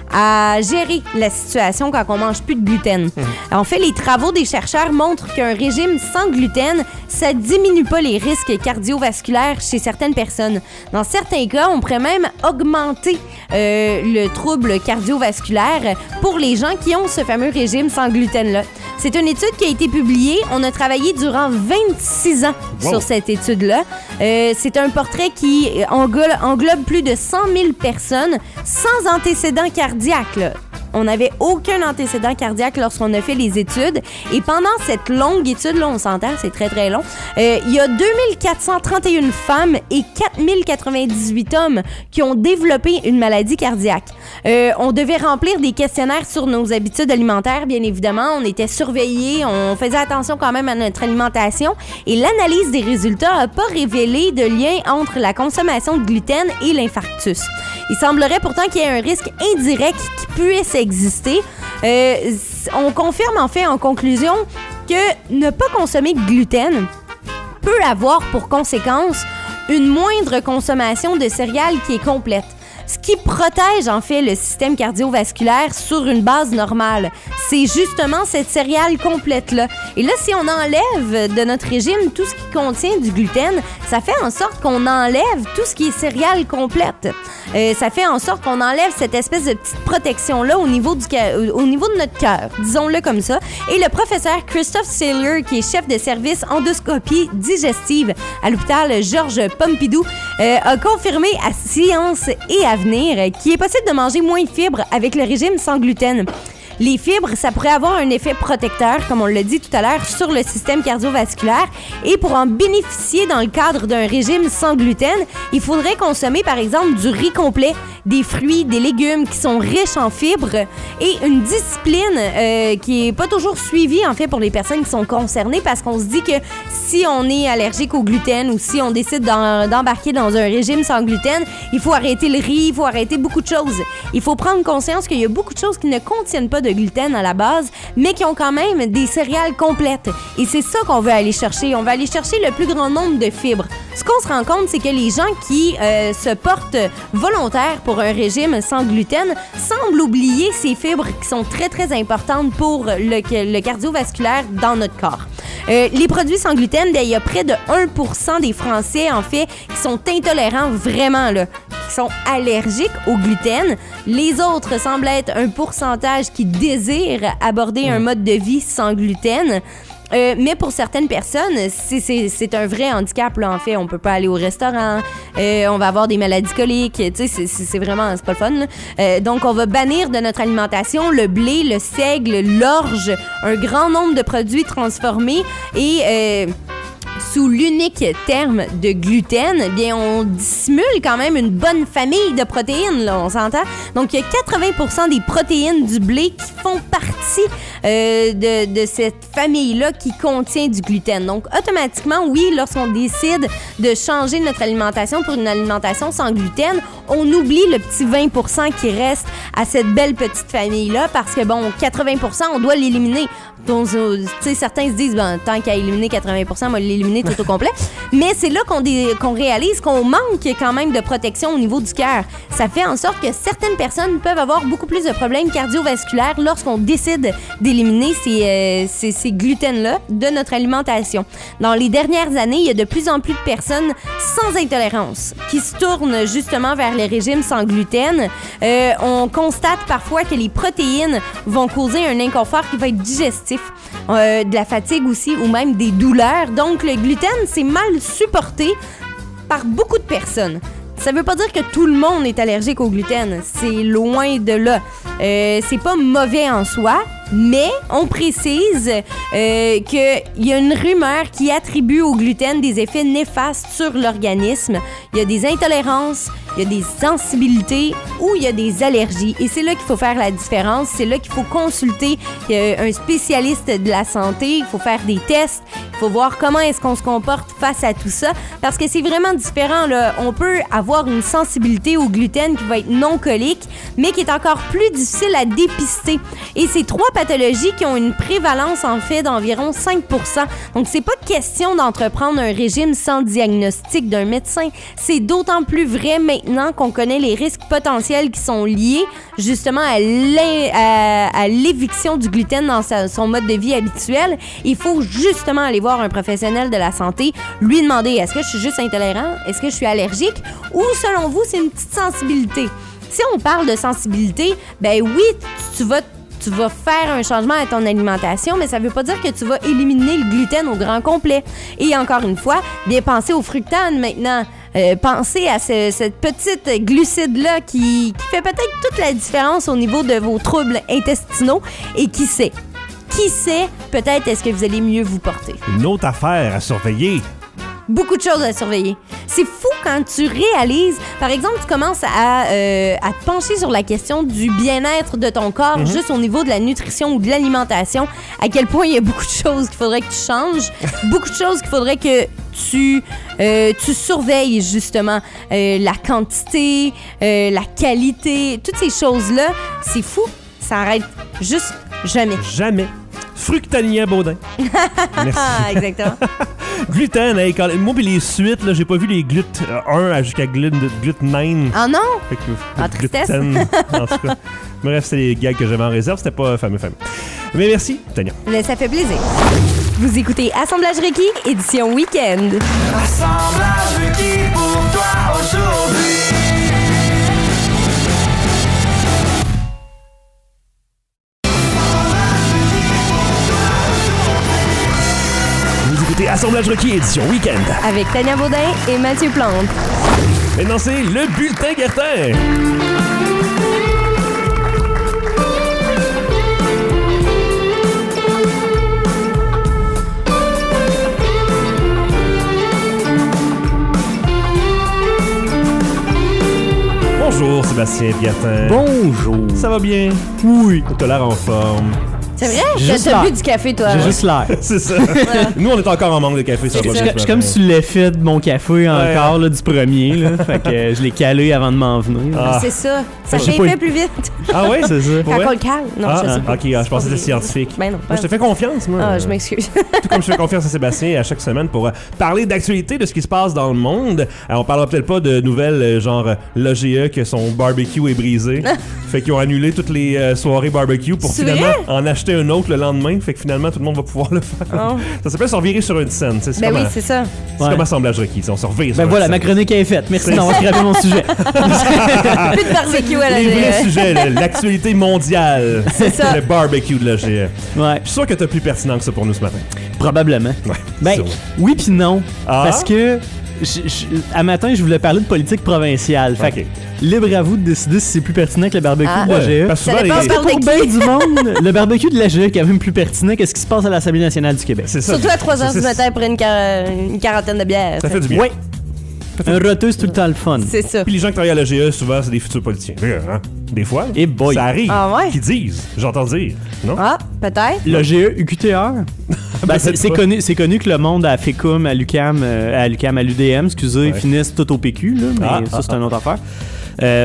à gérer la situation quand on mange plus de gluten. Mmh. En fait, les travaux des chercheurs montrent qu'un régime sans gluten, ça diminue pas les risques cardiovasculaires chez certaines personnes. Dans certains cas, on pourrait même augmenter euh, le trouble cardiovasculaire pour les gens qui ont ce fameux régime sans gluten-là. C'est une étude qui a été publiée. On a travaillé durant vingt-six ans wow. sur cette étude-là. Euh, c'est un portrait qui englobe, englobe plus de cent mille personnes sans antécédents cardiaques. Là. On n'avait aucun antécédent cardiaque lorsqu'on a fait les études. Et pendant cette longue étude, là, on s'entend, c'est très, très long, euh, il y a deux mille quatre cent trente et une femmes et quatre mille quatre-vingt-dix-huit hommes qui ont développé une maladie cardiaque. Euh, on devait remplir des questionnaires sur nos habitudes alimentaires, bien évidemment. On était surveillés, on faisait attention quand même à notre alimentation. Et l'analyse des résultats n'a pas révélé de lien entre la consommation de gluten et l'infarctus. Il semblerait pourtant qu'il y ait un risque indirect qui puisse exister. Euh, on confirme en fait en conclusion que ne pas consommer de gluten peut avoir pour conséquence une moindre consommation de céréales qui est complète. Ce qui protège en fait le système cardiovasculaire sur une base normale. C'est justement cette céréale complète-là. Et là, si on enlève de notre régime tout ce qui contient du gluten, ça fait en sorte qu'on enlève tout ce qui est céréale complète. Euh, ça fait en sorte qu'on enlève cette espèce de petite protection-là au niveau, du ca- au niveau de notre cœur, disons-le comme ça. Et le professeur Christophe Saylor, qui est chef de service endoscopie digestive à l'hôpital Georges Pompidou, euh, a confirmé à Science et à Venir qu'il est possible de manger moins de fibres avec le régime sans gluten. Les fibres, ça pourrait avoir un effet protecteur, comme on l'a dit tout à l'heure, sur le système cardiovasculaire. Et pour en bénéficier dans le cadre d'un régime sans gluten, il faudrait consommer, par exemple, du riz complet, des fruits, des légumes qui sont riches en fibres et une discipline euh, qui est pas toujours suivie, en fait, pour les personnes qui sont concernées, parce qu'on se dit que si on est allergique au gluten ou si on décide d'en, d'embarquer dans un régime sans gluten, il faut arrêter le riz, il faut arrêter beaucoup de choses. Il faut prendre conscience qu'il y a beaucoup de choses qui ne contiennent pas de gluten à la base, mais qui ont quand même des céréales complètes. Et c'est ça qu'on veut aller chercher. On veut aller chercher le plus grand nombre de fibres. Ce qu'on se rend compte, c'est que les gens qui euh, se portent volontaires pour un régime sans gluten semblent oublier ces fibres qui sont très, très importantes pour le, le cardiovasculaire dans notre corps. Euh, les produits sans gluten, bien, il y a près de un pour cent des Français, en fait, qui sont intolérants vraiment, là, qui sont allergiques au gluten. Les autres semblent être un pourcentage qui désire aborder un mode de vie sans gluten. Euh, mais pour certaines personnes, c'est, c'est, c'est un vrai handicap, là, en fait. On peut pas aller au restaurant, euh, on va avoir des maladies coliques, tu sais, c'est, c'est, c'est vraiment, c'est pas le fun, là. Euh, donc, on va bannir de notre alimentation le blé, le seigle, l'orge, un grand nombre de produits transformés et... Euh, sous l'unique terme de gluten, eh bien, on dissimule quand même une bonne famille de protéines, là, on s'entend? Donc, il y a quatre-vingts pour cent des protéines du blé qui font partie euh, de, de cette famille-là qui contient du gluten. Donc, automatiquement, oui, lorsqu'on décide de changer notre alimentation pour une alimentation sans gluten, on oublie le petit vingt pour cent qui reste à cette belle petite famille-là parce que, bon, quatre-vingts pour cent, on doit l'éliminer. Donc, tu sais, certains se disent, ben, tant qu'à éliminer quatre-vingts pour cent, on va l'éliminer tout au complet. Mais c'est là qu'on, dé- qu'on réalise qu'on manque quand même de protection au niveau du cœur. Ça fait en sorte que certaines personnes peuvent avoir beaucoup plus de problèmes cardiovasculaires lorsqu'on décide d'éliminer ces, euh, ces, ces gluten-là de notre alimentation. Dans les dernières années, il y a de plus en plus de personnes sans intolérance qui se tournent justement vers les régimes sans gluten. Euh, on constate parfois que les protéines vont causer un inconfort qui va être digestif. Euh, de la fatigue aussi ou même des douleurs. Donc, le gluten, c'est mal supporté par beaucoup de personnes. Ça veut pas dire que tout le monde est allergique au gluten. C'est loin de là. Euh, c'est pas mauvais en soi, mais on précise euh, qu'il y a une rumeur qui attribue au gluten des effets néfastes sur l'organisme. Il y a des intolérances, il y a des sensibilités ou il y a des allergies. Et c'est là qu'il faut faire la différence. C'est là qu'il faut consulter euh, un spécialiste de la santé. Il faut faire des tests. Il faut voir comment est-ce qu'on se comporte face à tout ça. Parce que c'est vraiment différent, là. On peut avoir une sensibilité au gluten qui va être non colique, mais qui est encore plus difficile à dépister. Et ces trois pathologies qui ont une prévalence, en fait, d'environ cinq pour cent. Donc, c'est pas question d'entreprendre un régime sans diagnostic d'un médecin. C'est d'autant plus vrai maintenant maintenant qu'on connaît les risques potentiels qui sont liés justement à, l'in- à, à l'éviction du gluten dans sa, son mode de vie habituel, il faut justement aller voir un professionnel de la santé, lui demander est-ce que je suis juste intolérant, est-ce que je suis allergique ou selon vous c'est une petite sensibilité. Si on parle de sensibilité, ben oui, tu, tu vas tu vas faire un changement à ton alimentation, mais ça veut pas dire que tu vas éliminer le gluten au grand complet. Et encore une fois, bien penser au fructane maintenant. Euh, pensez à ce, cette petite glucide-là qui, qui fait peut-être toute la différence au niveau de vos troubles intestinaux. Et qui sait? Qui sait? Peut-être est-ce que vous allez mieux vous porter. Une autre affaire à surveiller. Beaucoup de choses à surveiller. C'est fou quand tu réalises, par exemple, tu commences à, euh, à te pencher sur la question du bien-être de ton corps, mm-hmm. juste au niveau de la nutrition ou de l'alimentation, à quel point il y a beaucoup de choses qu'il faudrait que tu changes, beaucoup de choses qu'il faudrait que tu, euh, tu surveilles, justement. Euh, la quantité, euh, la qualité, toutes ces choses-là, c'est fou. Ça arrête juste jamais. Jamais. Fructania Baudin. Merci. Exactement. Gluten, hey, quand, moi pis les suites, là, j'ai pas vu les glut euh, un jusqu'à glut neuf. Ah non? Fait que, en tristesse. Gluten, en tout cas. Bref, c'était les gags que j'avais en réserve, c'était pas fameux fameux. Mais merci, Tania. Mais ça fait plaisir. Vous écoutez Assemblage requis, édition week-end. Assemblage requis pour toi aujourd'hui. Assemblage requis, édition week-end. Avec Tania Baudin et Mathieu Plante. Maintenant, c'est le bulletin Gertin. Bonjour, Sébastien Gertin. Bonjour. Ça va bien? Oui. T'as l'air en forme. C'est vrai? Juste T'as l'air. bu du café, toi. J'ai ouais. juste l'air. C'est ça. Nous, on est encore en manque de café. Ça va Je bien, suis comme sur l'effet de mon café encore, Ouais. là, du premier. Là. Fait que euh, je l'ai calé avant de m'en venir. Ah. C'est ça. Ça J'ai fait pas effet eu- plus vite. Ah ouais? C'est ça. Pour Quand vrai? on le cale. Non, Ah, je sais pas. ok, ah, je pensais que c'était scientifique. Ben non. Moi, je te fais confiance, moi. Ah, je m'excuse. Tout comme je fais confiance à Sébastien à chaque semaine pour euh, parler d'actualité, de ce qui se passe dans le monde. Alors, on parlera peut-être pas de nouvelles euh, genre euh, l'A G E que son barbecue est brisé. Fait qu'ils ont annulé toutes les euh, soirées barbecue pour C'est finalement vrai? en acheter un autre le lendemain. Fait que finalement, tout le monde va pouvoir le faire. Oh. Ça s'appelle se revirer sur une scène. C'est Ben comme, oui, un- c'est ça. c'est Ouais. comme assemblage requis. On se revire sur Ben une voilà, scène. ma chronique est faite. Merci C'est d'avoir ça. scrappé mon sujet. Plus de barbecue à la Les vrais G E. sujets, là, l'actualité mondiale. C'est ça. Le barbecue de l'A G E. Ouais, Je suis sûr que t'as plus pertinent que ça pour nous ce matin. probablement. Ouais. Ben, Ça. oui puis non. Ah? Parce que, je- je- à matin, je voulais parler de politique provinciale. Fait que, Ok. libre à vous de décider si c'est plus pertinent que le barbecue Ah. de l'A G E. Parce que Ça souvent, dépend les- de parle Pour de bien qui? du monde, le barbecue de l'A G E est quand même plus pertinent que ce qui se passe à l'Assemblée nationale du Québec. C'est ça. Surtout à trois heures Ça, du c'est- matin après une, quar- une quarantaine de bières. Ça fait du bien. Oui. Un roteux, c'est tout le temps le fun. C'est ça. Puis les gens qui travaillent à l'A G E, souvent, c'est des futurs politiciens. Hein? Des fois, Et boy. ça arrive. Ah ouais? Qu'ils disent, j'entends dire, non? Ah, peut-être. Le G E U Q T R? Ben, c'est, c'est pas. connu, c'est connu que le monde à FECUM, à l'U Q A M, euh, à l'U Q A M, à l'U D M, excusez, Ouais. finissent tout au P Q, là, mais Ah, ça, ah, c'est une autre affaire. Euh,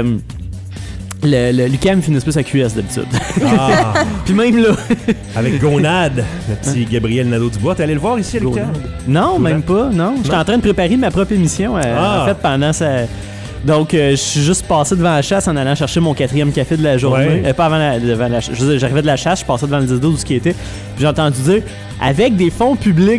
le, le- l'U Q A M finissent plus à Q S d'habitude. Ah, Puis même là. avec Gonade, le petit Gabriel Nadeau-Dubois. T'es allé le voir ici à l'U Q A M? Non, même Gonade. pas, non. J'étais Non? en train de préparer ma propre émission, euh, Ah. en fait, pendant ça. Donc, euh, je suis juste passé devant la chasse en allant chercher mon quatrième café de la journée. Ouais. Euh, pas avant la, devant la chasse. Je veux dire, j'arrivais de la chasse, je passais devant le dix douze où ce qui était. Puis j'ai entendu dire, avec des fonds publics.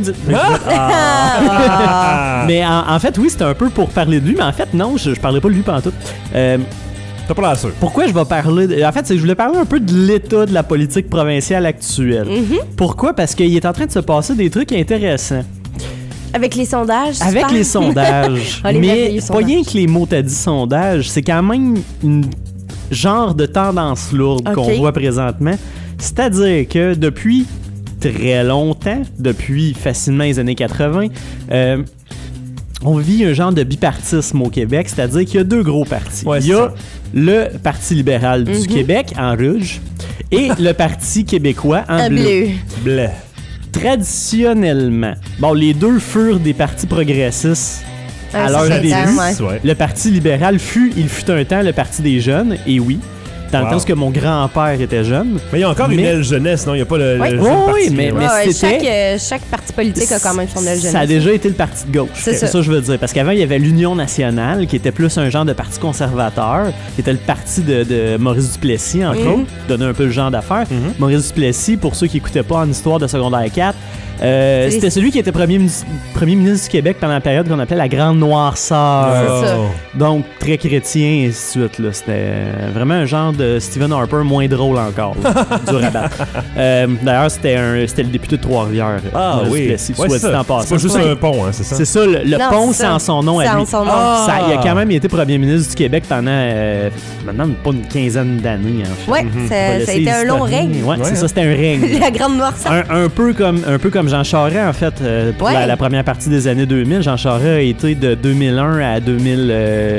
Ah! Mais en, en fait, oui, c'était un peu pour parler de lui, mais en fait, non, je, je parlais pas de lui pantoute. Euh, T'as pas l'air sûr. pourquoi je vais parler... De, en fait, c'est que je voulais parler un peu de l'état de la politique provinciale actuelle. Pourquoi? Parce qu'il est en train de se passer des trucs intéressants. Avec les sondages. tu Avec parles? les sondages. Ah, les mais merveilleux pas sondages. rien que les mots t'as dit sondages, c'est quand même une genre de tendance lourde Ok. qu'on voit présentement. C'est-à-dire que depuis très longtemps, depuis facilement les années quatre-vingts, euh, on vit un genre de bipartisme au Québec, c'est-à-dire qu'il y a deux gros partis. Ouais, Il y c'est a ça. le Parti libéral du Mhm. Québec en rouge et le Parti québécois en Un bleu. bleu. Bleu. Traditionnellement, bon, les deux furent des partis progressistes à Un leur certain début. temps, ouais. Ouais. Le Parti libéral fut, il fut un temps, le Parti des jeunes, et oui. dans Wow. le temps où mon grand-père était jeune. Mais il y a encore une Mais- aile jeunesse, non? Il n'y a pas le. Oui. le Oui, jeune oui, parti, mais- là. mais- Ouais, c'était- chaque, euh, chaque parti politique a quand même son aile jeunesse. Ça a déjà été le parti de gauche. C'est C'est ça. ça que je veux dire. Parce qu'avant, il y avait l'Union nationale, qui était plus un genre de parti conservateur, qui était le parti de, de Maurice Duplessis, entre Mhm. autres. Donner un peu le genre d'affaires. Mhm. Maurice Duplessis, pour ceux qui n'écoutaient pas en histoire de secondaire quatre, euh, C'est- c'était celui qui était premier, minis- premier ministre du Québec pendant la période qu'on appelait la Grande Noirceur. C'est ça. Donc, très chrétien, et ainsi de suite. Là. C'était euh, vraiment un genre de Stephen Harper moins drôle encore, là, dur à battre. Euh, D'ailleurs, c'était un- c'était le député de Trois-Rivières. Ah Maurice oui. Duplessis, Ouais, soit c'est dit ça. en passant. C'est pas juste Ouais. un pont, hein, c'est ça? C'est ça, le, le Non, pont, c'est c'est ça. en son nom C'est à en lui. son nom. Ah! Ça, il a quand même été premier ministre du Québec pendant euh, maintenant pas une quinzaine d'années. En fait. Ouais, On va ça, ça a laisser été un long historien. règne. Ouais, Ouais, c'est hein. ça, c'était un règne. La grande noirceur. Un, un peu comme, un peu comme Jean Charest, en fait, euh, pour Ouais. la, la première partie des années deux mille. Jean Charest a été de deux mille un à deux mille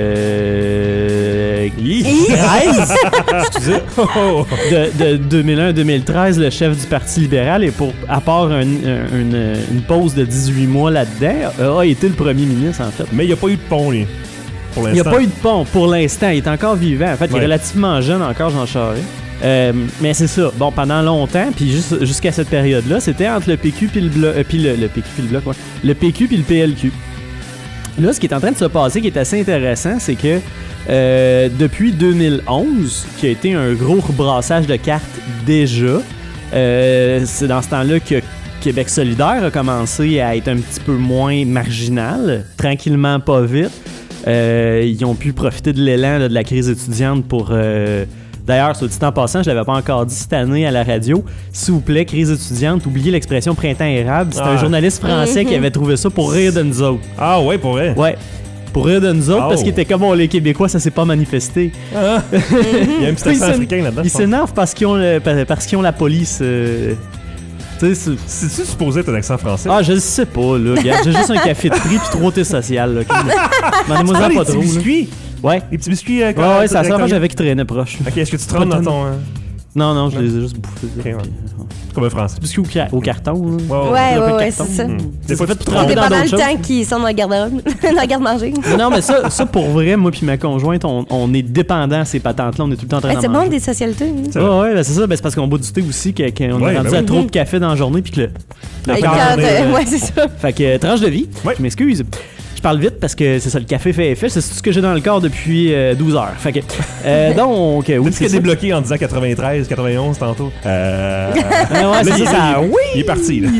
treize. Excusez. Oh, oh. de, de deux mille un à deux mille treize, le chef du Parti libéral, et pour, à part un- un- une, une pause de dix-huit mois là-dedans, a été le premier ministre, en fait. Mais il n'y a pas eu de pont, lui. Pour Il n'y a l'instant. pas eu de pont pour l'instant. Il est encore vivant. En fait, il Ouais. est relativement jeune encore, Jean Charest. Euh, mais c'est ça. Bon, pendant longtemps, puis juste- jusqu'à cette période-là, c'était entre le P Q puis le bloc. euh, puis le, le P Q puis le bloc, ouais. Le P Q puis le P L Q. Là, ce qui est en train de se passer, qui est assez intéressant, c'est que euh, depuis deux mille onze, qui a été un gros rebrassage de cartes déjà, euh, c'est dans ce temps-là que Québec solidaire a commencé à être un petit peu moins marginal, tranquillement, pas vite. Euh, ils ont pu profiter de l'élan là, de la crise étudiante pour... euh, D'ailleurs, soit dit en passant, je l'avais pas encore dit cette année à la radio. S'il vous plaît, crise étudiante, oubliez l'expression printemps érable. C'est Ah. un journaliste français qui avait trouvé ça pour rire de nous autres. Ah ouais, pour vrai. Ouais. Pour rire de nous autres, Oh. parce qu'il était comme on, les Québécois, ça s'est pas manifesté. Ah. Il y a un petit Il accent s'én- africain là-dedans. Ils je pense. s'énervent parce qu'ils ont, le- parce qu'ils ont la police. euh, Tu sais, c'est- C'est-tu supposé être un accent français? ah, je le sais pas, là. Regarde, j'ai juste un café de prix puis trop thé social, là. Demandez-moi Ah, ça les pas petits trop, là. biscuits. Ouais. Les petits biscuits. euh, Ouais, quand- ouais, ça quand- sert quand- j'avais qui traînait proche. Ok, est-ce que tu te rentres Pas dans de- ton. euh, Non, non, je les ai juste bouffés. Ok, ouais. Puis, euh, Comme un français. Biscuits au, ca- au carton, là. Ouais, Ouais, un peu ouais, de ouais, carton. c'est ça. Hmm. Des Des fois, fois, tu tu te te trempes dans Dépendant d'autres le choses. temps qu'ils sont dans le garde-robe, dans le garde-manger. Non, mais ça, ça, pour vrai, moi puis ma conjointe, on, on est dépendant à ces patentes-là. On est tout le temps en train Hey, de c'est bon, manger. des socialités. hein. C'est Ouais, vrai. ouais, ben c'est ça. Ben, c'est parce qu'on boit du thé aussi, que- qu'on Ouais, est rendu ben à oui. trop de café dans la journée, puis que le, le Hey, cœur- quand, on est- euh, ouais, c'est ça. Fait que, euh, tranche de vie. Ouais. Je m'excuse. Je parle vite parce que c'est ça, le café fait effet. C'est tout ce que j'ai dans le corps depuis euh, douze heures. Fait que, euh, donc, euh, oui, T'as-tu c'est qu'à ça. débloquer en disant quatre-vingt-treize, quatre-vingt-onze tantôt? Euh. Ah ouais, Là, c'est il- ça. il- Oui! Il est parti, là.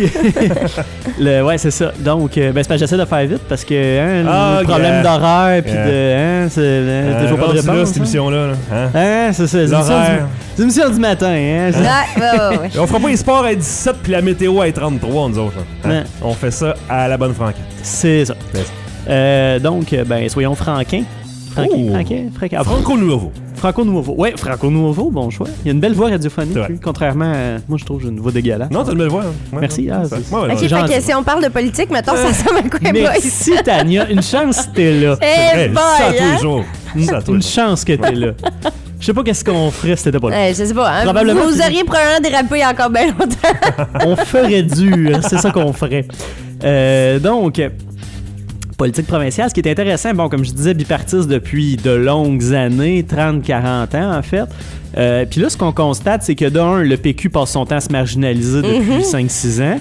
Le- ouais, c'est ça. Donc, euh, ben, c'est parce que j'essaie de faire vite parce que hein, Ah, le problème gars. d'horaire, puis Yeah. de. Hein, c'est hein, toujours pas de rendu là, réponse. cette hein. émission-là. Là. Hein? Hein, c'est ça. C'est l'émission L'horaire. du- c'est l'émission du matin. Hein, c'est- Ouais, ouais, ouais, ouais. Et on fera pas les sports à dix-sept puis la météo à trente-trois, nous autres. là. Hein? Ouais. On fait ça à la bonne franquette. C'est ça. Ouais. Euh, donc, euh, ben, soyons franquins. Franquin, Oh. franquin, franquin. Ah, Franco Nouveau. Franco Nouveau. Ouais, Franco Nouveau, bon choix. Il y a une belle voix radiophonique, C'est vrai. lui, contrairement à. Moi, je trouve que j'ai une voix dégueulasse. Non, t'as le belle voix. hein. Ouais, Merci. ouais, Ah, c'est ça. c'est- Ouais, ouais, Ok, ouais. Genre- fait que si on parle de politique, mettons, ça ressemble à quoi, boys? Merci, Tania. Une chance que t'es là. Eh Hey, boy, ça à tous hein? les jours. Ça à tous les Une jours. chance que t'es là. Je sais pas qu'est-ce qu'on ferait si t'étais pas là. Eh, je sais pas, hein? Probablement Vous que- auriez probablement dérapé encore bien longtemps. On ferait dur, c'est ça qu'on ferait. Euh, donc, politique provinciale, ce qui est intéressant, bon, comme je disais, bipartiste depuis de longues années, trente quarante ans en fait. Euh, Puis là, ce qu'on constate, c'est que d'un, le P Q passe son temps à se marginaliser depuis cinq six ans.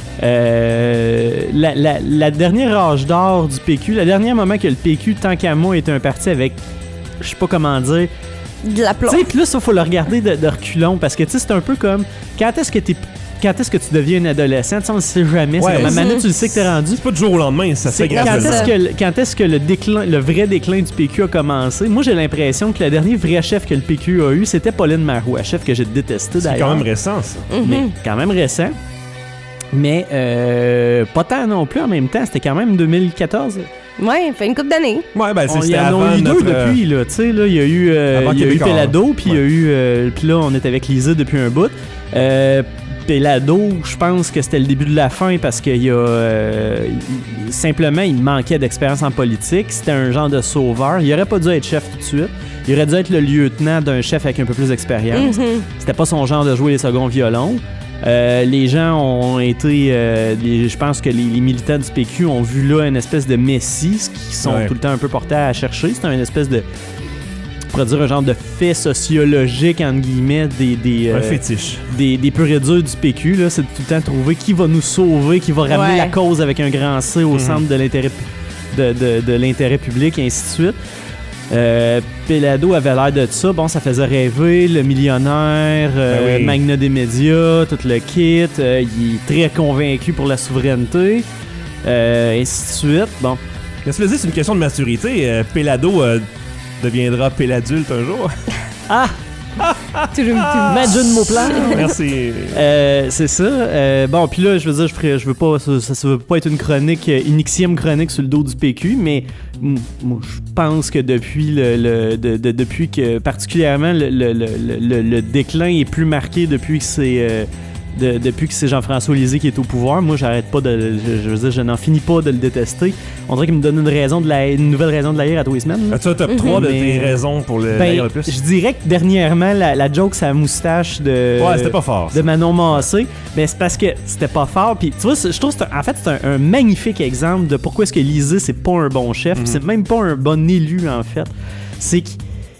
Euh, la, la- la dernière âge d'or du P Q, le dernier moment que le P Q, tant qu'à moi, était un parti avec, je sais pas comment dire, De la plomb. tu sais, puis là, ça, faut le regarder de, de reculons parce que, tu sais, c'est un peu comme quand est-ce que t'es. Quand est-ce que tu deviens un adolescent? Tu sais, on ne sait jamais. Ouais. C'est comme à Manu, tu le sais que t'es rendu. C'est pas du jour au lendemain, ça se C'est fait quand graduellement. est-ce que, le- quand est-ce que le, déclin, le vrai déclin du P Q a commencé? Moi, j'ai l'impression que le dernier vrai chef que le P Q a eu, c'était Pauline Marois, chef que j'ai détesté C'est d'ailleurs. quand même récent, ça. Mais quand même récent. Mais euh, pas tant non plus en même temps. C'était quand même deux mille quatorze. Ouais, fait une couple d'années. Ouais, ben, c'est- On y c'était en avant a eu deux notre, euh, depuis, là. Tu sais, là, il y a eu, euh, Avant il y a eu Québécois. Pelado, puis il y a Ouais. eu. euh, puis là, on est avec Lisa depuis un bout. Euh, Pelado, je pense que c'était le début de la fin parce qu'il y a. euh, il- simplement, il manquait d'expérience en politique. C'était un genre de sauveur. Il aurait pas dû être chef tout de suite. Il aurait dû être le lieutenant d'un chef avec un peu plus d'expérience. Mhm. C'était pas son genre de jouer les seconds violons. Euh, les gens ont été, euh, les- je pense que les, les militants du P Q ont vu là une espèce de messie, ce qui sont Ouais. tout le temps un peu portés à chercher. C'est une espèce de pourrait dire un genre de fait sociologique, entre guillemets, des, des, Un euh, fétiche. des, des purs et durs du P Q. Là, c'est de tout le temps trouver qui va nous sauver, qui va ramener Ouais. la cause avec un grand C au centre de l'intérêt, pu- de, de, de l'intérêt public, et ainsi de suite. Euh, Pelado avait l'air de ça. Bon, ça faisait rêver. Le millionnaire, euh, Ben oui. magnat des médias, tout le kit. Euh, il est très convaincu pour la souveraineté. Euh, ainsi de suite. Bon. Qu'est-ce que tu veux dire, c'est une question de maturité. Euh, Pelado euh, deviendra Péladulte un jour. Ah! Toujours Imagine mon plan! Merci. Euh, c'est ça. Euh, bon, puis là, je veux dire, je, ferais, je veux pas, ça, ça, ça veut pas être une chronique, euh, une Xème chronique sur le dos du P Q, mais m- moi, je pense que depuis le, le de, de- depuis que particulièrement le, le, le, le, le déclin est plus marqué depuis que c'est euh, de- depuis que c'est Jean-François Lisée qui est au pouvoir. Moi, j'arrête pas de, je, je veux dire, je n'en finis pas de le détester. On dirait qu'il me donne une raison de la, une nouvelle raison de la haïr à tous les semaines. là. As-tu un top trois de Mais- tes raisons pour le Ben, haïr le plus? je dirais que dernièrement, la, la joke, sa moustache de. Ouais, c'était pas fort. ça. de Manon Massé, mais c'est parce que c'était pas fort. Puis tu vois, c'est- je trouve que c'est un- en fait c'est un, un magnifique exemple de pourquoi est-ce que Lisée c'est pas un bon chef, puis c'est même pas un bon élu en fait. C'est qu'il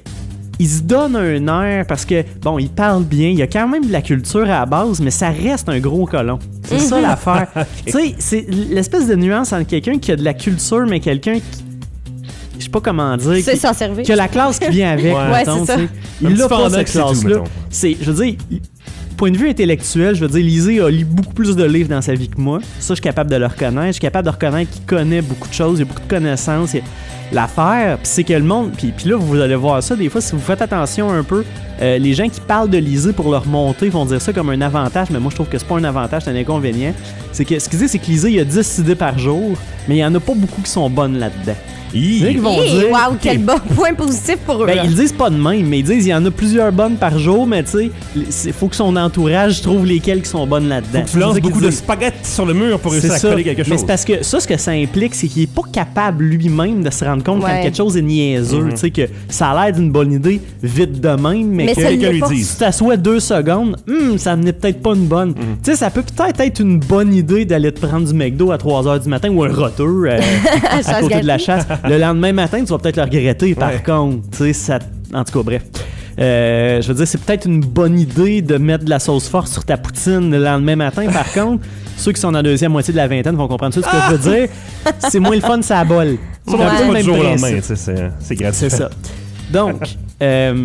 il se donne un air parce que bon, il parle bien, il y a quand même de la culture à la base, mais ça reste un gros colon. C'est ça l'affaire. Tu sais, c'est l'espèce de nuance entre quelqu'un qui a de la culture mais quelqu'un qui je sais pas comment dire C'est qui- s'en servir. que la classe qui vient avec, Ouais. mettons, Ouais, c'est ça. tu sais. Un Il petit l'a pas, Fornex, cette c'est tout, classe-là. mettons. C'est, je veux dire, il- point de vue intellectuel, je veux dire, Lisée a lu beaucoup plus de livres dans sa vie que moi. Ça, je suis capable de le reconnaître. Je suis capable de reconnaître qu'il connaît beaucoup de choses, il y a beaucoup de connaissances. Il y a- L'affaire, puis c'est que le monde, puis puis là, vous allez voir ça, des fois, si vous faites attention un peu, euh, les gens qui parlent de Lisée pour leur montée vont dire ça comme un avantage, mais moi, je trouve que c'est pas un avantage, c'est un inconvénient. C'est que ce qu'ils disent, c'est que Lisée, il y a dix idées par jour, mais il y en a pas beaucoup qui sont bonnes là-dedans. Hi. Ils vont Hey, dire, wow, OK, quel bon point positif pour eux. ben, là. ils le disent pas de même, mais ils disent il y en a plusieurs bonnes par jour, mais tu sais, il faut que son entourage trouve lesquelles qui sont bonnes là-dedans. Faut que tu lances C'est ça qu'ils beaucoup de disent. spaghettis sur le mur pour C'est réussir à ça. coller quelque Mais chose. c'est parce que ça, ce que ça implique, c'est qu'il est pas capable lui-même de se rendre compte quand Ouais. quelque chose est niaiseux. Tu sais, que ça a l'air d'une bonne idée vite de même, mais, Mais que ça quelqu'un l'est lui pas. dise. si tu t'assois deux secondes, hum, ça n'est peut-être pas une bonne. Tu sais, ça peut peut-être être une bonne idée d'aller te prendre du McDo à trois heures du matin ou un roteux euh, à Chasse côté de la gâtée. chasse. Le lendemain matin, tu vas peut-être le regretter, par Ouais. contre. Tu sais, ça... En tout cas, bref. Euh, je veux dire, c'est peut-être une bonne idée de mettre de la sauce forte sur ta poutine le lendemain matin. Par contre, ceux qui sont dans la deuxième moitié de la vingtaine vont comprendre ça, ce que je veux dire. C'est moins le fun, ça à bol. Ça, on C'est un va peu pas le du même jour au principe. lendemain, tu sais, c'est c'est gratuit. C'est ça. Donc, euh,